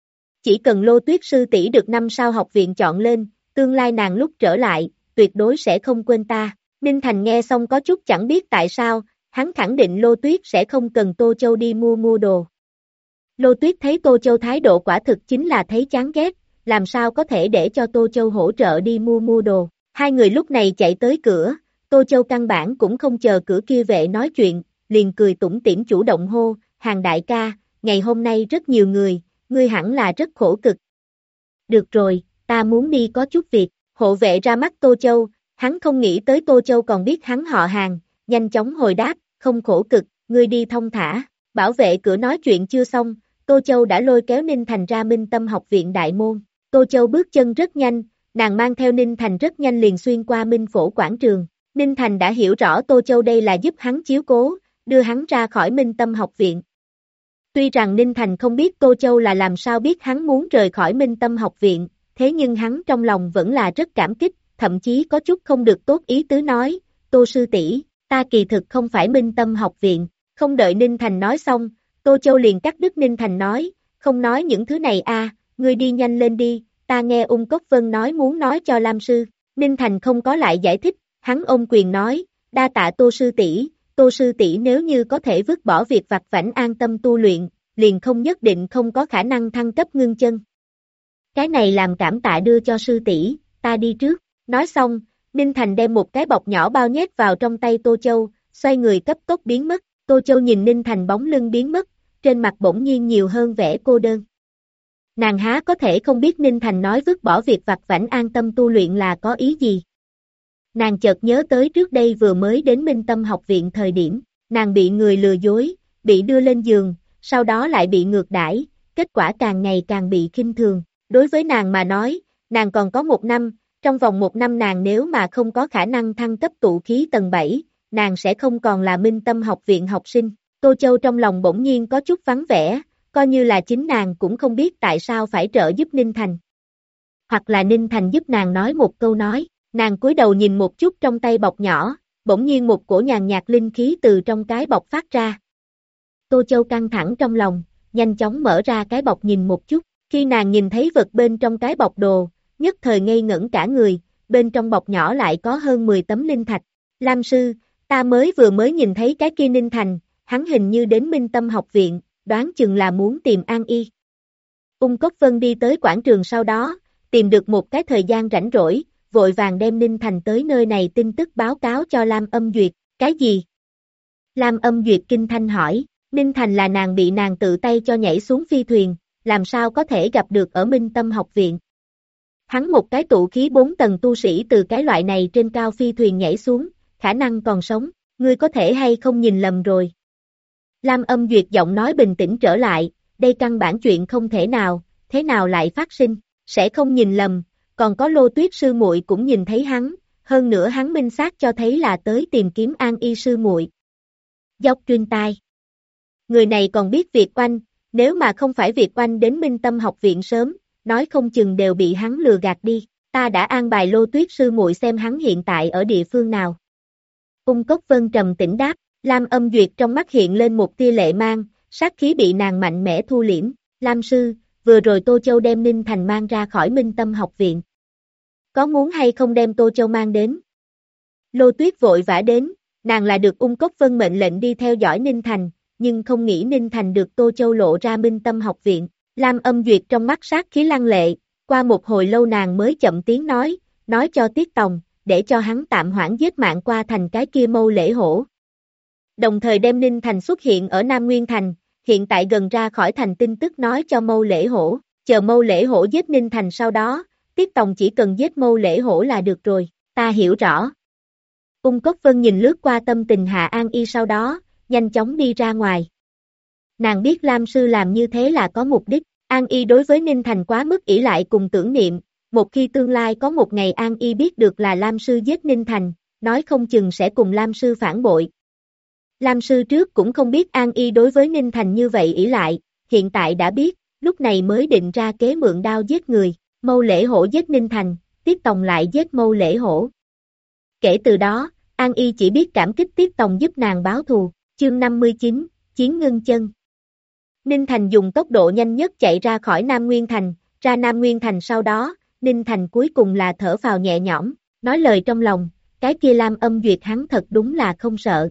Chỉ cần Lô Tuyết sư tỷ được 5 sao học viện chọn lên, tương lai nàng lúc trở lại, tuyệt đối sẽ không quên ta. Ninh Thành nghe xong có chút chẳng biết tại sao, hắn khẳng định Lô Tuyết sẽ không cần Tô Châu đi mua đồ. Lô Tuyết thấy Tô Châu thái độ quả thực chính là thấy chán ghét, làm sao có thể để cho Tô Châu hỗ trợ đi mua đồ. Hai người lúc này chạy tới cửa, Tô Châu căn bản cũng không chờ cửa kia vệ nói chuyện, liền cười tủm tỉm chủ động hô, Hàng đại ca, ngày hôm nay rất nhiều người, ngươi hẳn là rất khổ cực. Được rồi, ta muốn đi có chút việc, hộ vệ ra mắt Tô Châu, hắn không nghĩ tới Tô Châu còn biết hắn họ Hàng, nhanh chóng hồi đáp, không khổ cực, ngươi đi thông thả, bảo vệ cửa nói chuyện chưa xong, Tô Châu đã lôi kéo Ninh Thành ra Minh Tâm học viện đại môn, Tô Châu bước chân rất nhanh, nàng mang theo Ninh Thành rất nhanh liền xuyên qua Minh Phổ quảng trường, Ninh Thành đã hiểu rõ Tô Châu đây là giúp hắn chiếu cố, đưa hắn ra khỏi Minh Tâm học viện. Tuy rằng Ninh Thành không biết Tô Châu là làm sao biết hắn muốn rời khỏi Minh Tâm học viện, thế nhưng hắn trong lòng vẫn là rất cảm kích, thậm chí có chút không được tốt ý tứ nói, Tô sư tỷ, ta kỳ thực không phải Minh Tâm học viện, không đợi Ninh Thành nói xong, Tô Châu liền cắt đứt Ninh Thành nói, không nói những thứ này a, ngươi đi nhanh lên đi, ta nghe Ung Cốc Vân nói muốn nói cho Lam sư, Ninh Thành không có lại giải thích, hắn ôm quyền nói, đa tạ Tô sư tỷ nếu như có thể vứt bỏ việc vặt vãnh an tâm tu luyện, liền không nhất định không có khả năng thăng cấp ngưng chân. Cái này làm cảm tạ đưa cho sư tỷ, ta đi trước, nói xong, Ninh Thành đem một cái bọc nhỏ bao nhét vào trong tay Tô Châu, xoay người cấp tốc biến mất, Tô Châu nhìn Ninh Thành bóng lưng biến mất, trên mặt bỗng nhiên nhiều hơn vẻ cô đơn. Nàng há có thể không biết Ninh Thành nói vứt bỏ việc vặt vãnh an tâm tu luyện là có ý gì. Nàng chợt nhớ tới trước đây vừa mới đến Minh Tâm học viện thời điểm, nàng bị người lừa dối, bị đưa lên giường, sau đó lại bị ngược đãi, kết quả càng ngày càng bị khinh thường. Đối với nàng mà nói, nàng còn có 1 năm, Trong vòng 1 năm nàng nếu mà không có khả năng thăng cấp tụ khí tầng 7, nàng sẽ không còn là Minh Tâm học viện học sinh. Tô Châu trong lòng bỗng nhiên có chút vắng vẻ, coi như là chính nàng cũng không biết tại sao phải trợ giúp Ninh Thành. Hoặc là Ninh Thành giúp nàng nói một câu nói, nàng cúi đầu nhìn một chút trong tay bọc nhỏ, bỗng nhiên một cổ nhàn nhạt linh khí từ trong cái bọc phát ra. Tô Châu căng thẳng trong lòng, nhanh chóng mở ra cái bọc nhìn một chút, khi nàng nhìn thấy vật bên trong cái bọc đồ, nhất thời ngây ngẩn cả người, bên trong bọc nhỏ lại có hơn 10 tấm linh thạch. Lam sư, ta vừa mới nhìn thấy cái kia Ninh Thành, hắn hình như đến Minh Tâm học viện, đoán chừng là muốn tìm An Y. Ung Cốc Vân đi tới quảng trường sau đó, tìm được một cái thời gian rảnh rỗi, vội vàng đem Ninh Thành tới nơi này tin tức báo cáo cho Lam Âm Duyệt. Cái gì? Lam Âm Duyệt kinh thanh hỏi, Ninh Thành là nàng bị nàng tự tay cho nhảy xuống phi thuyền, làm sao có thể gặp được ở Minh Tâm học viện. Hắn một cái tụ khí 4 tầng tu sĩ từ cái loại này trên cao phi thuyền nhảy xuống, khả năng còn sống, ngươi có thể hay không nhìn lầm rồi. Lam Âm Duyệt giọng nói bình tĩnh trở lại, đây căn bản chuyện không thể nào, thế nào lại phát sinh, sẽ không nhìn lầm, còn có Lô Tuyết sư muội cũng nhìn thấy hắn, hơn nữa hắn minh xác cho thấy là tới tìm kiếm An Y sư muội. Dốc truyền tai. Người này còn biết Việt Oanh, nếu mà không phải Việt Oanh đến Minh Tâm học viện sớm, nói không chừng đều bị hắn lừa gạt đi, ta đã an bài Lô Tuyết sư muội xem hắn hiện tại ở địa phương nào. Ung Cốc Vân trầm tĩnh đáp, Lam Âm Duyệt trong mắt hiện lên một tia lệ mang, sát khí bị nàng mạnh mẽ thu liễm, Lam sư, vừa rồi Tô Châu đem Ninh Thành mang ra khỏi Minh Tâm học viện. Có muốn hay không đem Tô Châu mang đến? Lô Tuyết vội vã đến, nàng là được Ung Cốc Vân mệnh lệnh đi theo dõi Ninh Thành, nhưng không nghĩ Ninh Thành được Tô Châu lộ ra Minh Tâm học viện. Lam Âm Duyệt trong mắt sát khí lăng lệ, qua một hồi lâu nàng mới chậm tiếng nói cho Tiết Tòng, để cho hắn tạm hoãn giết mạng qua thành cái kia Mâu Lễ Hổ. Đồng thời đem Ninh Thành xuất hiện ở Nam Nguyên Thành, hiện tại gần ra khỏi thành tin tức nói cho Mâu Lễ Hổ, chờ Mâu Lễ Hổ giết Ninh Thành sau đó, Tiết Tòng chỉ cần giết Mâu Lễ Hổ là được rồi, ta hiểu rõ. Ung Cốc Vân nhìn lướt qua tâm tình Hạ An Y sau đó, nhanh chóng đi ra ngoài. Nàng biết Lam sư làm như thế là có mục đích, An Y đối với Ninh Thành quá mức ỷ lại cùng tưởng niệm, một khi tương lai có một ngày An Y biết được là Lam sư giết Ninh Thành, nói không chừng sẽ cùng Lam sư phản bội. Lam sư trước cũng không biết An Y đối với Ninh Thành như vậy ỷ lại, hiện tại đã biết, lúc này mới định ra kế mượn đao giết người, Mâu Lễ Hổ giết Ninh Thành, Tiết Tòng lại giết Mâu Lễ Hổ. Kể từ đó, An Y chỉ biết cảm kích Tiết Tòng giúp nàng báo thù, chương 59, Chiến Ngưng Chân. Ninh Thành dùng tốc độ nhanh nhất chạy ra khỏi Nam Nguyên Thành, ra Nam Nguyên Thành sau đó, Ninh Thành cuối cùng là thở phào nhẹ nhõm, nói lời trong lòng, cái kia Lam Âm Duyệt hắn thật đúng là không sợ.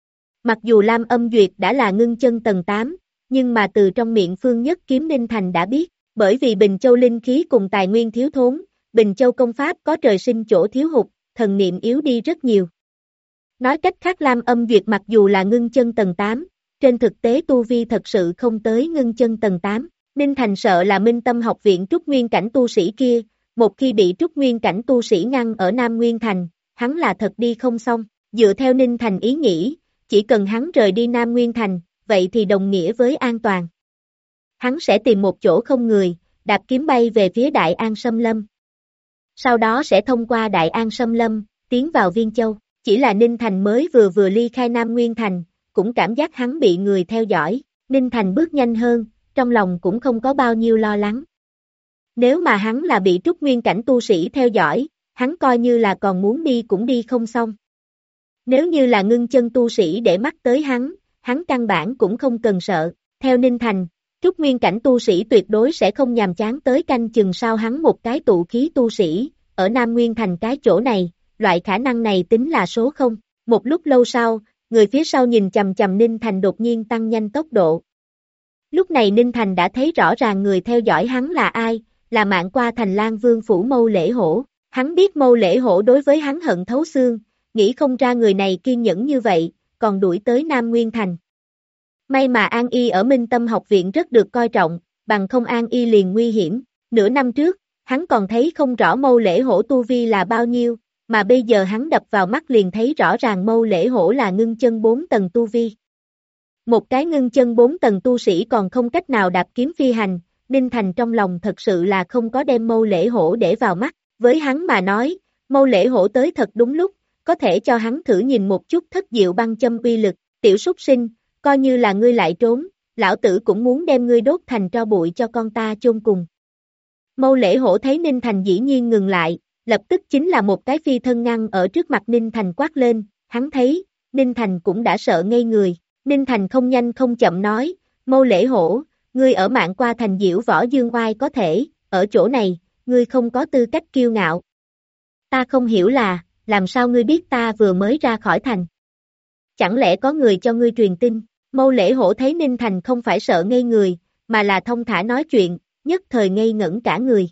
Mặc dù Lam Âm Duyệt đã là ngưng chân tầng 8, nhưng mà từ trong miệng Phương Nhất Kiếm Ninh Thành đã biết, bởi vì Bình Châu linh khí cùng tài nguyên thiếu thốn, Bình Châu công pháp có trời sinh chỗ thiếu hụt, thần niệm yếu đi rất nhiều. Nói cách khác Lam Âm Duyệt mặc dù là ngưng chân tầng 8, trên thực tế tu vi thật sự không tới ngưng chân tầng 8, Ninh Thành sợ là Minh Tâm học viện trúc nguyên cảnh tu sĩ kia, một khi bị trúc nguyên cảnh tu sĩ ngăn ở Nam Nguyên Thành, hắn là thật đi không xong, dựa theo Ninh Thành ý nghĩ, chỉ cần hắn rời đi Nam Nguyên Thành, vậy thì đồng nghĩa với an toàn. Hắn sẽ tìm một chỗ không người, đạp kiếm bay về phía Đại An Sâm Lâm. Sau đó sẽ thông qua Đại An Sâm Lâm, tiến vào Viên Châu, chỉ là Ninh Thành mới vừa ly khai Nam Nguyên Thành, cũng cảm giác hắn bị người theo dõi, Ninh Thành bước nhanh hơn, trong lòng cũng không có bao nhiêu lo lắng. Nếu mà hắn là bị trúc nguyên cảnh tu sĩ theo dõi, hắn coi như là còn muốn đi cũng đi không xong. Nếu như là ngưng chân tu sĩ để mắt tới hắn căn bản cũng không cần sợ, theo Ninh Thành, trúc nguyên cảnh tu sĩ tuyệt đối sẽ không nhàm chán tới canh chừng sau hắn một cái tụ khí tu sĩ, ở Nam Nguyên Thành cái chỗ này, loại khả năng này tính là số không, một lúc lâu sau, người phía sau nhìn chầm chầm Ninh Thành đột nhiên tăng nhanh tốc độ. Lúc này Ninh Thành đã thấy rõ ràng người theo dõi hắn là ai, là Mạn Qua Thành Lang Vương phủ Mâu Lễ Hổ. Hắn biết Mâu Lễ Hổ đối với hắn hận thấu xương, nghĩ không ra người này kiên nhẫn như vậy, còn đuổi tới Nam Nguyên Thành. May mà An Y ở Minh Tâm học viện rất được coi trọng, bằng không An Y liền nguy hiểm. Nửa năm trước, hắn còn thấy không rõ Mâu Lễ Hổ tu vi là bao nhiêu, mà bây giờ hắn đập vào mắt liền thấy rõ ràng Mâu Lễ Hổ là ngưng chân 4 tầng tu vi. Một cái ngưng chân 4 tầng tu sĩ còn không cách nào đạp kiếm phi hành, Ninh Thành trong lòng thật sự là không có đem Mâu Lễ Hổ để vào mắt, Với hắn mà nói, Mâu Lễ Hổ tới thật đúng lúc, có thể cho hắn thử nhìn một chút thất diệu băng châm uy lực, tiểu súc sinh, coi như là ngươi lại trốn, lão tử cũng muốn đem ngươi đốt thành tro bụi cho con ta chôn cùng. Mâu Lễ Hổ thấy Ninh Thành dĩ nhiên ngừng lại, lập tức chính là một cái phi thân ngăn ở trước mặt Ninh Thành quát lên, hắn thấy, Ninh Thành cũng đã sợ ngây người, Ninh Thành không nhanh không chậm nói, Mâu Lễ Hổ, ngươi ở Mạn Qua thành diễu võ dương oai có thể, ở chỗ này, ngươi không có tư cách kiêu ngạo. Ta không hiểu là, làm sao ngươi biết ta vừa mới ra khỏi thành? Chẳng lẽ có người cho ngươi truyền tin? Mâu Lễ Hổ thấy Ninh Thành không phải sợ ngây người, mà là thông thả nói chuyện, nhất thời ngây ngẩn cả người.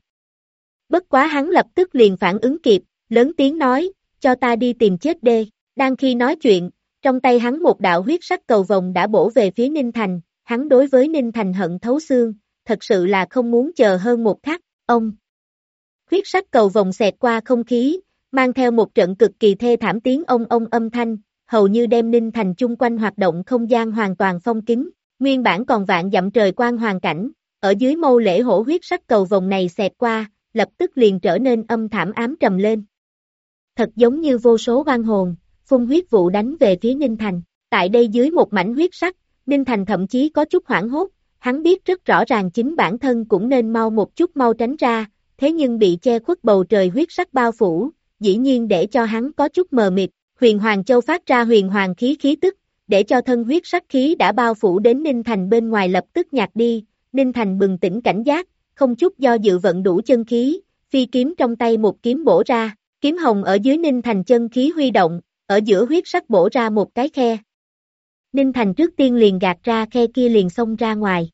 Bất quá hắn lập tức liền phản ứng kịp, lớn tiếng nói, cho ta đi tìm chết đê. Đang khi nói chuyện, trong tay hắn một đạo huyết sắc cầu vồng đã bổ về phía Ninh Thành, hắn đối với Ninh Thành hận thấu xương, thật sự là không muốn chờ hơn một khắc, ông. Huyết sắc cầu vồng xẹt qua không khí, mang theo một trận cực kỳ thê thảm tiếng ông âm thanh, hầu như đem Ninh Thành chung quanh hoạt động không gian hoàn toàn phong kín, nguyên bản còn vạn dặm trời quang hoàn cảnh, ở dưới Mâu Lễ Hổ huyết sắc cầu vồng này xẹt qua, lập tức liền trở nên âm thảm ám trầm lên. Thật giống như vô số oan hồn, phun huyết vụ đánh về phía Ninh Thành, tại đây dưới một mảnh huyết sắc, Ninh Thành thậm chí có chút hoảng hốt, hắn biết rất rõ ràng chính bản thân cũng nên mau một chút mau tránh ra, thế nhưng bị che khuất bầu trời huyết sắc bao phủ, dĩ nhiên để cho hắn có chút mờ mịt, Huyền Hoàng Châu phát ra huyền hoàng khí tức, để cho thân huyết sắc khí đã bao phủ đến Ninh Thành bên ngoài lập tức nhạt đi, Ninh Thành bừng tỉnh cảnh giác, không chút do dự vận đủ chân khí, phi kiếm trong tay một kiếm bổ ra, kiếm hồng ở dưới Ninh Thành chân khí huy động, ở giữa huyết sắc bổ ra một cái khe. Ninh Thành trước tiên liền gạt ra khe kia liền xông ra ngoài.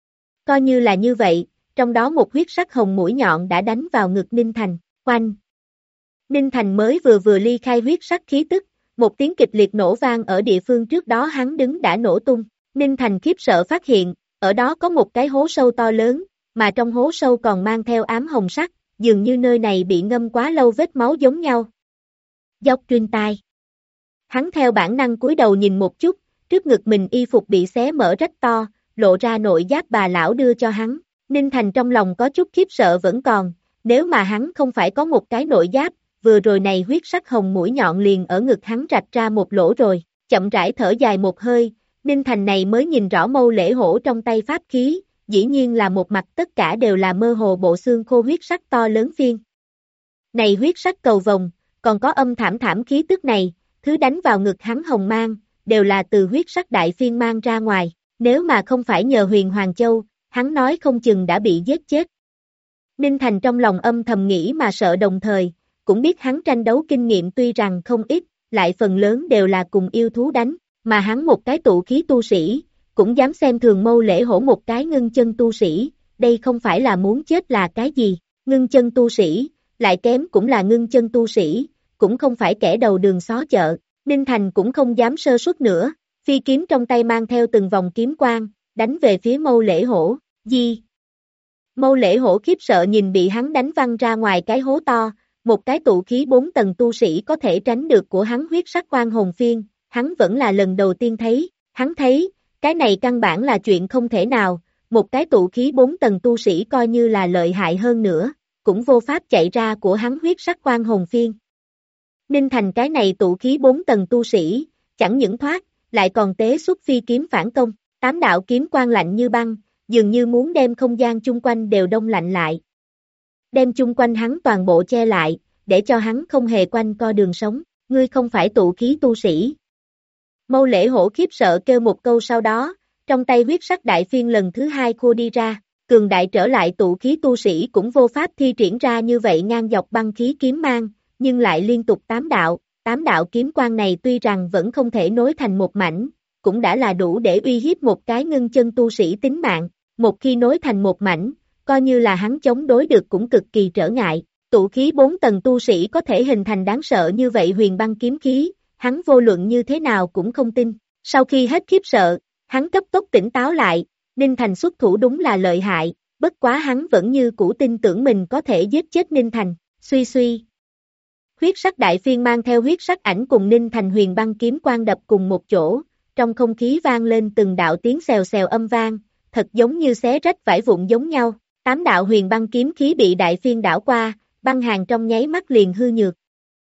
Coi như là như vậy, trong đó một huyết sắc hồng mũi nhọn đã đánh vào ngực Ninh Thành, oanh. Ninh Thành mới vừa ly khai huyết sắc khí tức, một tiếng kịch liệt nổ vang ở địa phương trước đó hắn đứng đã nổ tung, Ninh Thành khiếp sợ phát hiện, ở đó có một cái hố sâu to lớn, mà trong hố sâu còn mang theo ám hồng sắc, dường như nơi này bị ngâm quá lâu vết máu giống nhau. Dốc truyền tai. Hắn theo bản năng cúi đầu nhìn một chút, trước ngực mình y phục bị xé mở rách to, lộ ra nội giáp bà lão đưa cho hắn, Ninh Thành trong lòng có chút khiếp sợ vẫn còn, nếu mà hắn không phải có một cái nội giáp, vừa rồi này huyết sắc hồng mũi nhọn liền ở ngực hắn rạch ra một lỗ rồi, chậm rãi thở dài một hơi, Ninh Thành này mới nhìn rõ Mâu Lễ Hổ trong tay pháp khí, dĩ nhiên là một mặt tất cả đều là mơ hồ bộ xương khô huyết sắc to lớn phiên. Này huyết sắc cầu vồng, còn có âm thảm khí tức này, thứ đánh vào ngực hắn hồng mang, đều là từ huyết sắc đại phiên mang ra ngoài, nếu mà không phải nhờ Huyền Hoàng Châu, hắn nói không chừng đã bị giết chết. Ninh Thành trong lòng âm thầm nghĩ mà sợ đồng thời, cũng biết hắn tranh đấu kinh nghiệm tuy rằng không ít, lại phần lớn đều là cùng yêu thú đánh, mà hắn một cái tụ khí tu sĩ, cũng dám xem thường Mâu Lễ Hổ một cái ngưng chân tu sĩ, đây không phải là muốn chết là cái gì, ngưng chân tu sĩ, lại kém cũng là ngưng chân tu sĩ, cũng không phải kẻ đầu đường xó chợ, Ninh Thành cũng không dám sơ suất nữa, phi kiếm trong tay mang theo từng vòng kiếm quang, đánh về phía Mâu Lễ Hổ, gì? Mâu Lễ Hổ khiếp sợ nhìn bị hắn đánh văng ra ngoài cái hố to, một cái tụ khí 4 tầng tu sĩ có thể tránh được của hắn huyết sắc oan hồn phiên, hắn vẫn là lần đầu tiên thấy, hắn thấy, cái này căn bản là chuyện không thể nào, một cái tụ khí 4 tầng tu sĩ coi như là lợi hại hơn nữa, cũng vô pháp chạy ra của hắn huyết sắc oan hồn phiên. Ninh Thành cái này tụ khí 4 tầng tu sĩ, chẳng những thoát, lại còn tế xuất phi kiếm phản công, 8 đạo kiếm quang lạnh như băng, dường như muốn đem không gian chung quanh đều đông lạnh lại. Đem chung quanh hắn toàn bộ che lại, để cho hắn không hề quanh co đường sống, ngươi không phải tụ khí tu sĩ. Mâu Lễ Hổ khiếp sợ kêu một câu sau đó, trong tay huyết sắc đại phiên lần thứ hai khua đi ra, cường đại trở lại tụ khí tu sĩ cũng vô pháp thi triển ra như vậy ngang dọc băng khí kiếm mang, nhưng lại liên tục 8 đạo kiếm quang này tuy rằng vẫn không thể nối thành một mảnh, cũng đã là đủ để uy hiếp một cái ngưng chân tu sĩ tính mạng, một khi nối thành một mảnh, coi như là hắn chống đối được cũng cực kỳ trở ngại, tụ khí 4 tầng tu sĩ có thể hình thành đáng sợ như vậy huyền băng kiếm khí, hắn vô luận như thế nào cũng không tin, sau khi hết khiếp sợ, hắn cấp tốc tỉnh táo lại, Ninh Thành xuất thủ đúng là lợi hại, bất quá hắn vẫn như cũ tin tưởng mình có thể giết chết Ninh Thành, suy. Huyết sắc đại phiên mang theo huyết sắc ảnh cùng Ninh Thành huyền băng kiếm quang đập cùng một chỗ, trong không khí vang lên từng đạo tiếng xèo xèo âm vang, thật giống như xé rách vải vụn giống nhau, 8 đạo huyền băng kiếm khí bị đại phiên đảo qua, băng hàng trong nháy mắt liền hư nhược.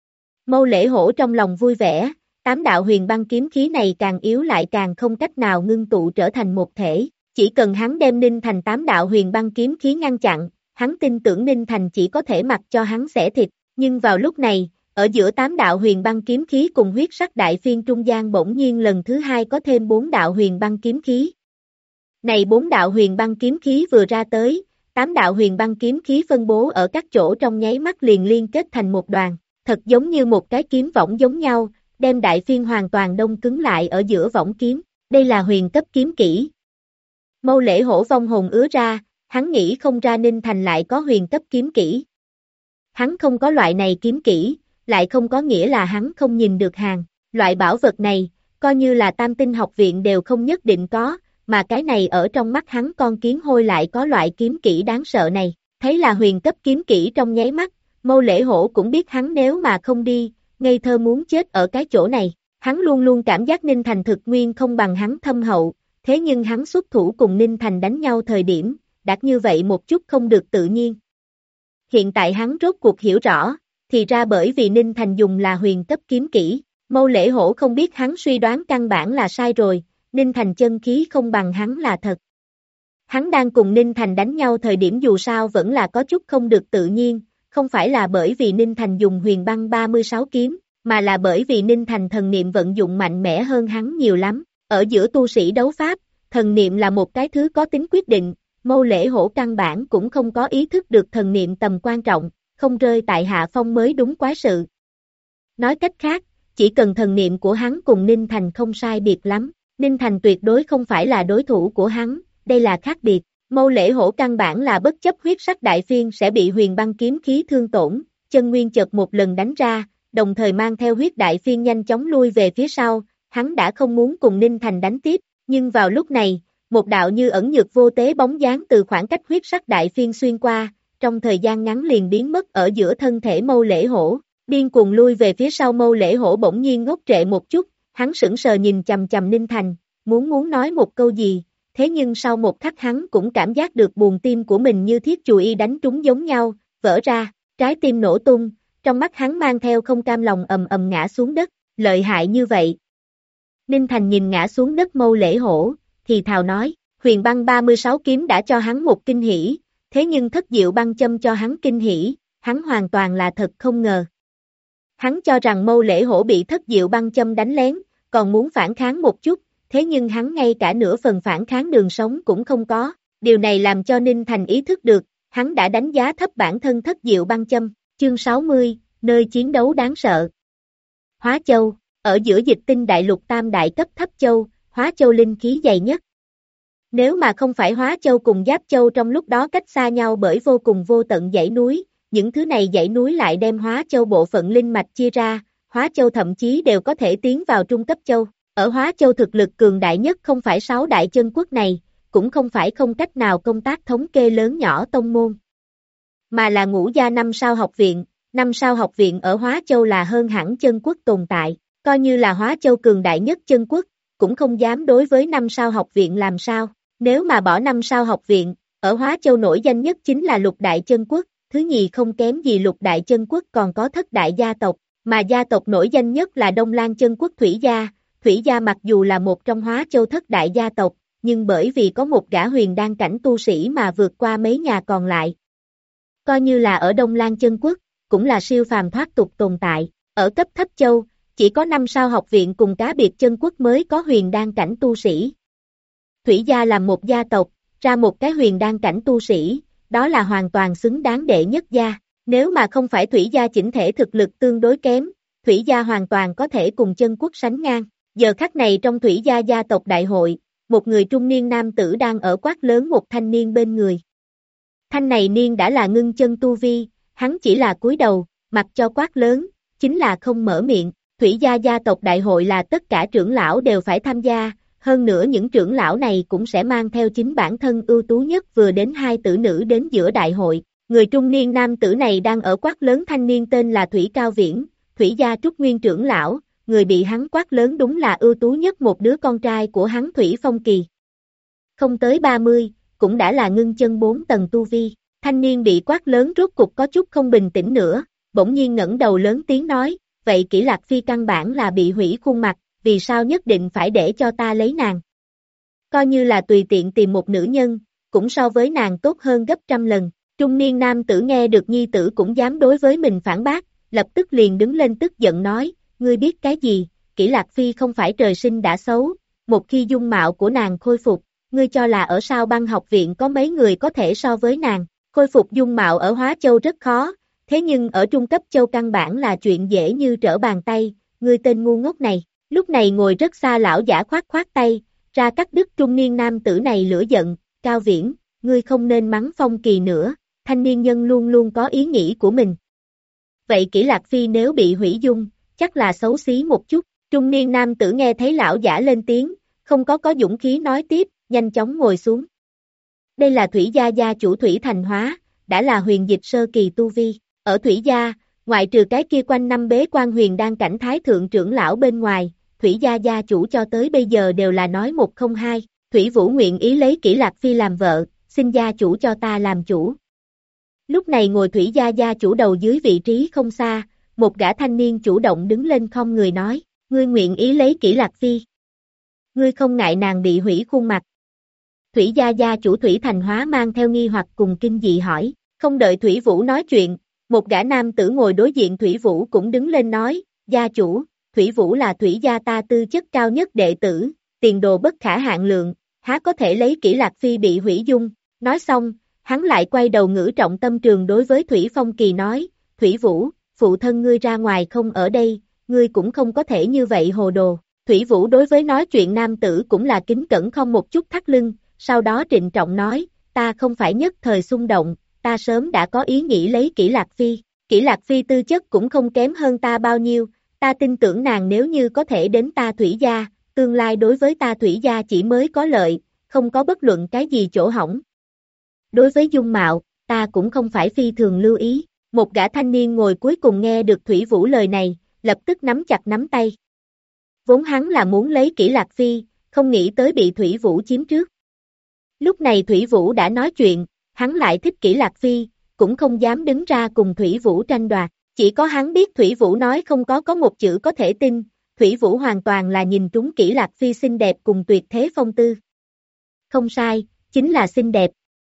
Mâu Lễ Hổ trong lòng vui vẻ, 8 đạo huyền băng kiếm khí này càng yếu lại càng không cách nào ngưng tụ trở thành một thể, chỉ cần hắn đem Ninh Thành 8 đạo huyền băng kiếm khí ngăn chặn, hắn tin tưởng Ninh Thành chỉ có thể mặc cho hắn xẻ thịt, nhưng vào lúc này, ở giữa 8 đạo huyền băng kiếm khí cùng huyết sắc đại phiên trung gian bỗng nhiên lần thứ hai có thêm 4 đạo huyền băng kiếm khí. Này 4 đạo huyền băng kiếm khí vừa ra tới, 8 đạo huyền băng kiếm khí phân bố ở các chỗ trong nháy mắt liền liên kết thành một đoàn, thật giống như một cái kiếm võng giống nhau, đem đại phiên hoàn toàn đông cứng lại ở giữa võng kiếm, đây là huyền cấp kiếm kỹ. Mâu Lễ Hổ vong hồn ứa ra, hắn nghĩ không ra Ninh Thành lại có huyền cấp kiếm kỹ. Hắn không có loại này kiếm kỹ, lại không có nghĩa là hắn không nhìn được hàng, loại bảo vật này, coi như là Tam Tinh học viện đều không nhất định có, mà cái này ở trong mắt hắn con kiến hôi lại có loại kiếm kỹ đáng sợ này, thấy là huyền cấp kiếm kỹ trong nháy mắt, Mâu Lễ Hổ cũng biết hắn nếu mà không đi, ngây thơ muốn chết ở cái chỗ này, hắn luôn luôn cảm giác Ninh Thành thực nguyên không bằng hắn thâm hậu, thế nhưng hắn xuất thủ cùng Ninh Thành đánh nhau thời điểm, đạt như vậy một chút không được tự nhiên. Hiện tại hắn rốt cuộc hiểu rõ, thì ra bởi vì Ninh Thành dùng là huyền cấp kiếm kỹ, Mâu Lễ Hổ không biết hắn suy đoán căn bản là sai rồi, Ninh Thành chân khí không bằng hắn là thật. Hắn đang cùng Ninh Thành đánh nhau thời điểm dù sao vẫn là có chút không được tự nhiên, không phải là bởi vì Ninh Thành dùng huyền băng 36 kiếm, mà là bởi vì Ninh Thành thần niệm vận dụng mạnh mẽ hơn hắn nhiều lắm. Ở giữa tu sĩ đấu pháp, thần niệm là một cái thứ có tính quyết định, Mâu Lễ Hổ căn bản cũng không có ý thức được thần niệm tầm quan trọng, không rơi tại hạ phong mới đúng quái sự. Nói cách khác, chỉ cần thần niệm của hắn cùng Ninh Thành không sai biệt lắm, Ninh Thành tuyệt đối không phải là đối thủ của hắn, đây là khác biệt. Mâu Lễ Hổ căn bản là bất chấp huyết sắc đại phiên sẽ bị huyền băng kiếm khí thương tổn, chân nguyên chợt một lần đánh ra, đồng thời mang theo huyết đại phiên nhanh chóng lui về phía sau, hắn đã không muốn cùng Ninh Thành đánh tiếp, nhưng vào lúc này, một đạo như ẩn nhược vô tế bóng dáng từ khoảng cách huyết sắc đại phiên xuyên qua, trong thời gian ngắn liền biến mất ở giữa thân thể Mâu Lễ Hổ, điên cuồng lui về phía sau. Mâu Lễ Hổ bỗng nhiên ngốc trệ một chút, hắn sững sờ nhìn chằm chằm Ninh Thành, muốn nói một câu gì, thế nhưng sau một khắc hắn cũng cảm giác được buồng tim của mình như thiết chùi y đánh trúng giống nhau, vỡ ra, trái tim nổ tung, trong mắt hắn mang theo không cam lòng ầm ầm ngã xuống đất, lợi hại như vậy. Ninh Thành nhìn ngã xuống đất Mâu Lễ Hổ, thì thào nói, huyền băng 36 kiếm đã cho hắn một kinh hỉ, thế nhưng thất diệu băng châm cho hắn kinh hỉ, hắn hoàn toàn là thật không ngờ. Hắn cho rằng Mâu Lễ Hổ bị thất diệu băng châm đánh lén, còn muốn phản kháng một chút, thế nhưng hắn ngay cả nửa phần phản kháng đường sống cũng không có, điều này làm cho Ninh Thành ý thức được, hắn đã đánh giá thấp bản thân thất diệu băng châm. Chương 60, nơi chiến đấu đáng sợ. Hóa Châu, ở giữa Dịch Tinh đại lục tam đại cấp thấp châu, Hóa Châu linh khí dày nhất. Nếu mà không phải Hóa Châu cùng Giáp Châu trong lúc đó cách xa nhau bởi vô cùng vô tận dãy núi, những thứ này dãy núi lại đem Hóa Châu bộ phận linh mạch chia ra, Hóa Châu thậm chí đều có thể tiến vào trung cấp châu. Ở Hóa Châu thực lực cường đại nhất không phải 6 đại chân quốc này, cũng không phải không cách nào công tác thống kê lớn nhỏ tông môn, mà là Ngũ Gia 5 sao học viện. 5 sao học viện ở Hóa Châu là hơn hẳn chân quốc tồn tại, coi như là Hóa Châu cường đại nhất chân quốc, cũng không dám đối với 5 sao học viện làm sao. Nếu mà bỏ 5 sao học viện, ở Hóa Châu nổi danh nhất chính là Lục Đại Chân Quốc, thứ nhì không kém gì Lục Đại Chân Quốc còn có Thất Đại gia tộc, mà gia tộc nổi danh nhất là Đông Lan Chân Quốc Thủy Gia. Thủy Gia mặc dù là một trong Hóa Châu Thất Đại gia tộc, nhưng bởi vì có một gã huyền đan cảnh tu sĩ mà vượt qua mấy nhà còn lại. Coi như là ở Đông Lan Chân Quốc, cũng là siêu phàm thoát tục tồn tại. Ở cấp thấp châu, chỉ có 5 sao học viện cùng cá biệt chân quốc mới có huyền đan cảnh tu sĩ. Thủy Gia là một gia tộc, ra một cái huyền đan cảnh tu sĩ, đó là hoàn toàn xứng đáng đệ nhất gia. Nếu mà không phải Thủy Gia chỉnh thể thực lực tương đối kém, Thủy Gia hoàn toàn có thể cùng chân quốc sánh ngang. Giờ khắc này trong Thủy Gia gia tộc đại hội, một người trung niên nam tử đang ở quát lớn một thanh niên bên người. Thanh này niên đã là ngưng chân tu vi, hắn chỉ là cúi đầu, mặc cho quát lớn, chính là không mở miệng. Thủy Gia gia tộc đại hội là tất cả trưởng lão đều phải tham gia, hơn nữa những trưởng lão này cũng sẽ mang theo chính bản thân ưu tú nhất vừa đến 2 tử nữ đến giữa đại hội. Người trung niên nam tử này đang ở quát lớn thanh niên tên là Thủy Cao Viễn, Thủy Gia Trúc Nguyên trưởng lão, người bị hắn quát lớn đúng là ưu tú nhất một đứa con trai của hắn Thủy Phong Kỳ. Không tới 30, cũng đã là ngưng chân 4 tầng tu vi. Thanh niên bị quát lớn rốt cục có chút không bình tĩnh nữa, bỗng nhiên ngẩng đầu lớn tiếng nói, vậy Kỷ Lạc Phi căn bản là bị hủy khuôn mặt, vì sao nhất định phải để cho ta lấy nàng? Coi như là tùy tiện tìm một nữ nhân, cũng so với nàng tốt hơn gấp trăm lần. Trung niên nam tử nghe được nhi tử cũng dám đối với mình phản bác, lập tức liền đứng lên tức giận nói, ngươi biết cái gì, Kỷ Lạc Phi không phải trời sinh đã xấu, một khi dung mạo của nàng khôi phục, ngươi cho là ở Sao Băng học viện có mấy người có thể so với nàng, khôi phục dung mạo ở Hóa Châu rất khó, thế nhưng ở Trung cấp Châu căn bản là chuyện dễ như trở bàn tay, ngươi tên ngu ngốc này, lúc này ngồi rất xa lão giả khoát khoát tay, ra cắt đứt trung niên nam tử này lửa giận, Cao Viễn, ngươi không nên mắng Phong Kỳ nữa, thanh niên nhân luôn luôn có ý nghĩ của mình. Vậy Kỷ Lạc Phi nếu bị hủy dung, chắc là xấu xí một chút, trung niên nam tử nghe thấy lão giả lên tiếng, không có dũng khí nói tiếp, nhanh chóng ngồi xuống. Đây là Thủy Gia gia chủ Thủy Thành Hóa, đã là huyền dịch sơ kỳ tu vi, ở Thủy Gia, ngoại trừ cái kia quanh năm bế quan huyền đang cảnh thái thượng trưởng lão bên ngoài, Thủy Gia gia chủ cho tới bây giờ đều là nói một không hai, Thủy Vũ nguyện ý lấy Kỷ Lạc Phi làm vợ, xin gia chủ cho ta làm chủ. Lúc này ngồi Thủy Gia gia chủ đầu dưới vị trí không xa, một gã thanh niên chủ động đứng lên không người nói, ngươi nguyện ý lấy Kỷ Lạc Phi. Ngươi không ngại nàng bị hủy khuôn mặt. Thủy Gia gia chủ Thủy Thành Hóa mang theo nghi hoặc cùng kinh dị hỏi, không đợi Thủy Vũ nói chuyện, một gã nam tử ngồi đối diện Thủy Vũ cũng đứng lên nói, gia chủ, Thủy Vũ là Thủy Gia ta tư chất cao nhất đệ tử, tiền đồ bất khả hạn lượng, há có thể lấy Kỷ Lạc Phi bị hủy dung, nói xong, hắn lại quay đầu ngữ trọng tâm trường đối với Thủy Phong Kỳ nói, Thủy Vũ, phụ thân ngươi ra ngoài không ở đây, ngươi cũng không có thể như vậy hồ đồ. Thủy Vũ đối với nói chuyện nam tử cũng là kính cẩn không một chút thắt lưng, sau đó trịnh trọng nói, ta không phải nhất thời xung động, ta sớm đã có ý nghĩ lấy Kỷ Lạc Phi, Kỷ Lạc Phi tư chất cũng không kém hơn ta bao nhiêu, ta tin tưởng nàng nếu như có thể đến ta Thủy Gia, tương lai đối với ta Thủy Gia chỉ mới có lợi, không có bất luận cái gì chỗ hỏng. Đối với dung mạo, ta cũng không phải phi thường lưu ý, một gã thanh niên ngồi cuối cùng nghe được Thủy Vũ lời này, lập tức nắm chặt nắm tay. Vốn hắn là muốn lấy Kỷ Lạc Phi, không nghĩ tới bị Thủy Vũ chiếm trước. Lúc này Thủy Vũ đã nói chuyện, hắn lại thích Kỷ Lạc Phi, cũng không dám đứng ra cùng Thủy Vũ tranh đoạt, chỉ có hắn biết Thủy Vũ nói không có một chữ có thể tin, Thủy Vũ hoàn toàn là nhìn trúng Kỷ Lạc Phi xinh đẹp cùng tuyệt thế phong tư. Không sai, chính là xinh đẹp.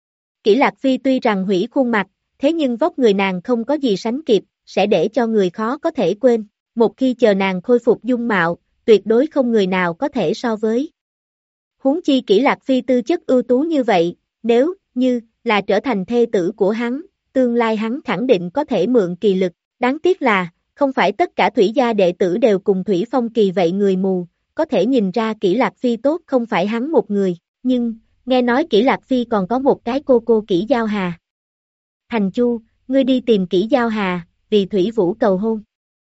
Kỷ Lạc Phi tuy rằng hủy khuôn mặt, thế nhưng vóc người nàng không có gì sánh kịp, sẽ để cho người khó có thể quên, một khi chờ nàng khôi phục dung mạo, tuyệt đối không người nào có thể so với. Huống chi Kỷ Lạc Phi tư chất ưu tú như vậy, nếu như là trở thành thê tử của hắn, tương lai hắn khẳng định có thể mượn kỳ lực, đáng tiếc là, không phải tất cả Thủy Gia đệ tử đều cùng Thủy Phong Kỳ vậy người mù, có thể nhìn ra Kỷ Lạc Phi tốt không phải hắn một người, nhưng, nghe nói Kỷ Lạc Phi còn có một cái cô Kỷ Giao Hà. Thành Chu, ngươi đi tìm Kỷ Giao Hà, vì Thủy Vũ cầu hôn.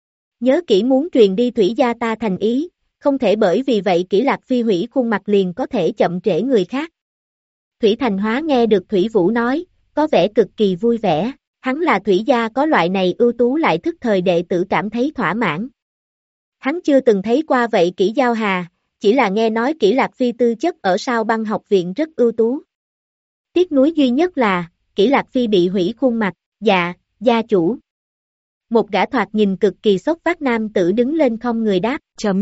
Nhớ kỹ muốn truyền đi Thủy Gia ta thành ý, không thể bởi vì vậy Kỷ Lạc Phi hủy khuôn mặt liền có thể chậm trễ người khác. Thủy Thành Hóa nghe được Thủy Vũ nói, có vẻ cực kỳ vui vẻ, hắn là Thủy Gia có loại này ưu tú lại thức thời đệ tử cảm thấy thỏa mãn. Hắn chưa từng thấy qua vậy Kỷ Giao Hà, chỉ là nghe nói Kỷ Lạc Phi tư chất ở Sao Băng học viện rất ưu tú. Tiếc nuối duy nhất là, Kỷ Lạc Phi bị hủy khuôn mặt, dạ, gia chủ. Một gã thoạt nhìn cực kỳ sốc vác nam tử đứng lên không người đáp, ...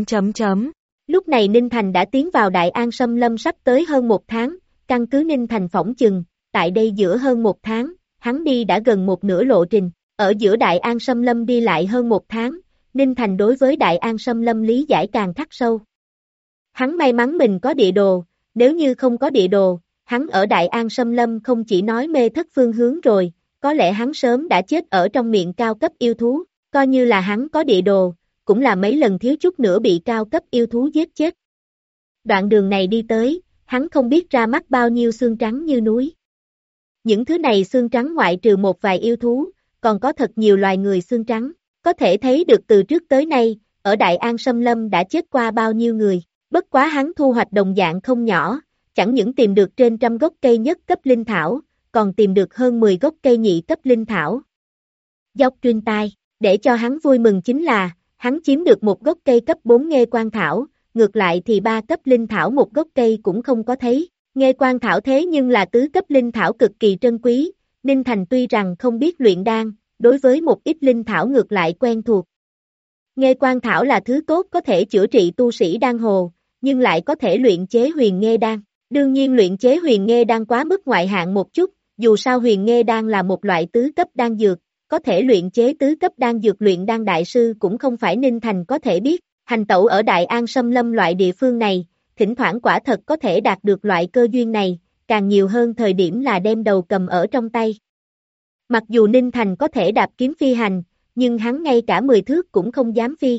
Lúc này Ninh Thành đã tiến vào Đại An Sâm Lâm sắp tới hơn một tháng, căn cứ Ninh Thành phỏng chừng, tại đây giữa hơn một tháng, hắn đi đã gần một nửa lộ trình, ở giữa Đại An Sâm Lâm đi lại hơn một tháng, Ninh Thành đối với Đại An Sâm Lâm lý giải càng khắc sâu. Hắn may mắn mình có địa đồ, nếu như không có địa đồ, hắn ở Đại An Sâm Lâm không chỉ nói mê thất phương hướng rồi, có lẽ hắn sớm đã chết ở trong miệng cao cấp yêu thú, coi như là hắn có địa đồ, cũng là mấy lần thiếu chút nữa bị cao cấp yêu thú giết chết. Đoạn đường này đi tới, hắn không biết ra mắt bao nhiêu xương trắng như núi. Những thứ này xương trắng ngoại trừ một vài yêu thú, còn có thật nhiều loài người xương trắng, có thể thấy được từ trước tới nay, ở Đại An Sâm Lâm đã chết qua bao nhiêu người, bất quá hắn thu hoạch đồng dạng không nhỏ, chẳng những tìm được trên 100 gốc cây nhất cấp linh thảo, còn tìm được hơn 10 gốc cây nhị cấp linh thảo. Dốc truyền tai, để cho hắn vui mừng chính là, hắn chiếm được một gốc cây cấp 4 nghê quan thảo, ngược lại thì 3 cấp linh thảo một gốc cây cũng không có thấy. Nghê quan thảo thế nhưng là tứ cấp linh thảo cực kỳ trân quý, Ninh Thành tuy rằng không biết luyện đan, đối với một ít linh thảo ngược lại quen thuộc. Nghê quan thảo là thứ tốt có thể chữa trị tu sĩ đan hồ, nhưng lại có thể luyện chế huyền nghê đan. Đương nhiên luyện chế huyền nghê đan quá mức ngoại hạng một chút, dù sao huyền nghê đan là một loại tứ cấp đan dược, có thể luyện chế tứ cấp đan dược luyện đan đại sư cũng không phải Ninh Thành có thể biết. Hành tẩu ở Đại An Sâm Lâm loại địa phương này, thỉnh thoảng quả thật có thể đạt được loại cơ duyên này, càng nhiều hơn thời điểm là đem đầu cầm ở trong tay. Mặc dù Ninh Thành có thể đạp kiếm phi hành, nhưng hắn ngay cả 10 thước cũng không dám phi.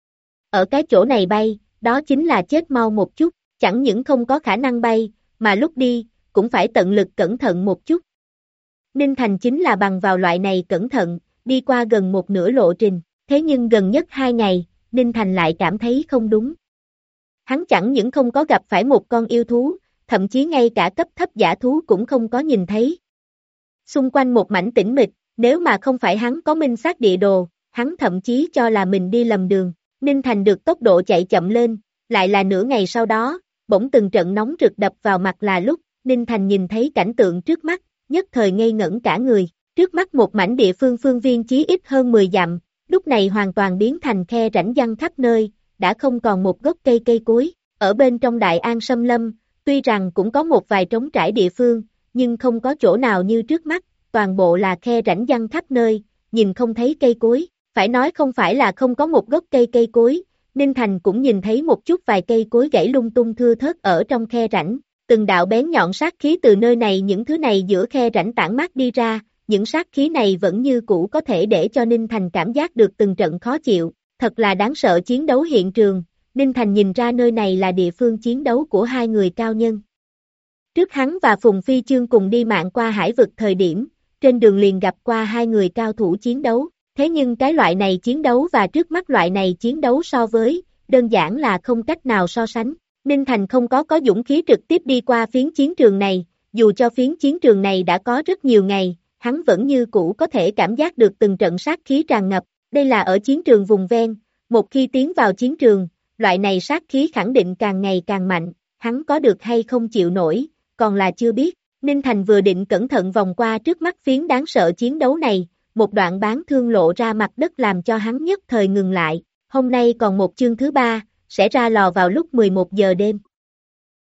Ở cái chỗ này bay, đó chính là chết mau một chút, chẳng những không có khả năng bay, mà lúc đi, cũng phải tận lực cẩn thận một chút. Ninh Thành chính là bằng vào loại này cẩn thận, đi qua gần một nửa lộ trình, thế nhưng gần nhất 2 ngày, Ninh Thành lại cảm thấy không đúng. Hắn chẳng những không có gặp phải một con yêu thú, thậm chí ngay cả cấp thấp giả thú cũng không có nhìn thấy. Xung quanh một mảnh tĩnh mịch, nếu mà không phải hắn có minh xác địa đồ, hắn thậm chí cho là mình đi lầm đường. Ninh Thành được tốc độ chạy chậm lên, lại là nửa ngày sau đó, bỗng từng trận nóng rực đập vào mặt là lúc, Ninh Thành nhìn thấy cảnh tượng trước mắt, nhất thời ngây ngẩn cả người. Trước mắt một mảnh địa phương phương viên chí ít hơn 10 dặm, lúc này hoàn toàn biến thành khe rãnh văng khắp nơi, đã không còn một gốc cây cối. Ở bên trong Đại An Sâm Lâm, tuy rằng cũng có một vài trống trải địa phương, nhưng không có chỗ nào như trước mắt, toàn bộ là khe rãnh văng khắp nơi, nhìn không thấy cây cối. Phải nói không phải là không có một gốc cây cối, Ninh Thành cũng nhìn thấy một chút vài cây cối gãy lung tung thưa thớt ở trong khe rãnh. Từng đạo bén nhọn sát khí từ nơi này những thứ này giữa khe rãnh tản mát đi ra, những sát khí này vẫn như cũ có thể để cho Ninh Thành cảm giác được từng trận khó chịu, thật là đáng sợ. Chiến đấu hiện trường, Ninh Thành nhìn ra nơi này là địa phương chiến đấu của hai người cao nhân. Trước hắn và Phùng Phi Chương cùng đi mạng qua hải vực thời điểm, trên đường liền gặp qua hai người cao thủ chiến đấu, thế nhưng cái loại này chiến đấu và trước mắt loại này chiến đấu so với, đơn giản là không cách nào so sánh. Ninh Thành không có dũng khí trực tiếp đi qua phiến chiến trường này, dù cho phiến chiến trường này đã có rất nhiều ngày, hắn vẫn như cũ có thể cảm giác được từng trận sát khí tràn ngập. Đây là ở chiến trường vùng ven, một khi tiến vào chiến trường, loại này sát khí khẳng định càng ngày càng mạnh, hắn có được hay không chịu nổi, còn là chưa biết. Ninh Thành vừa định cẩn thận vòng qua trước mắt phiến đáng sợ chiến đấu này, một đoạn bán thương lộ ra mặt đất làm cho hắn nhất thời ngừng lại. Hôm nay còn một chương thứ 3, sẽ ra lò vào lúc 11 giờ đêm.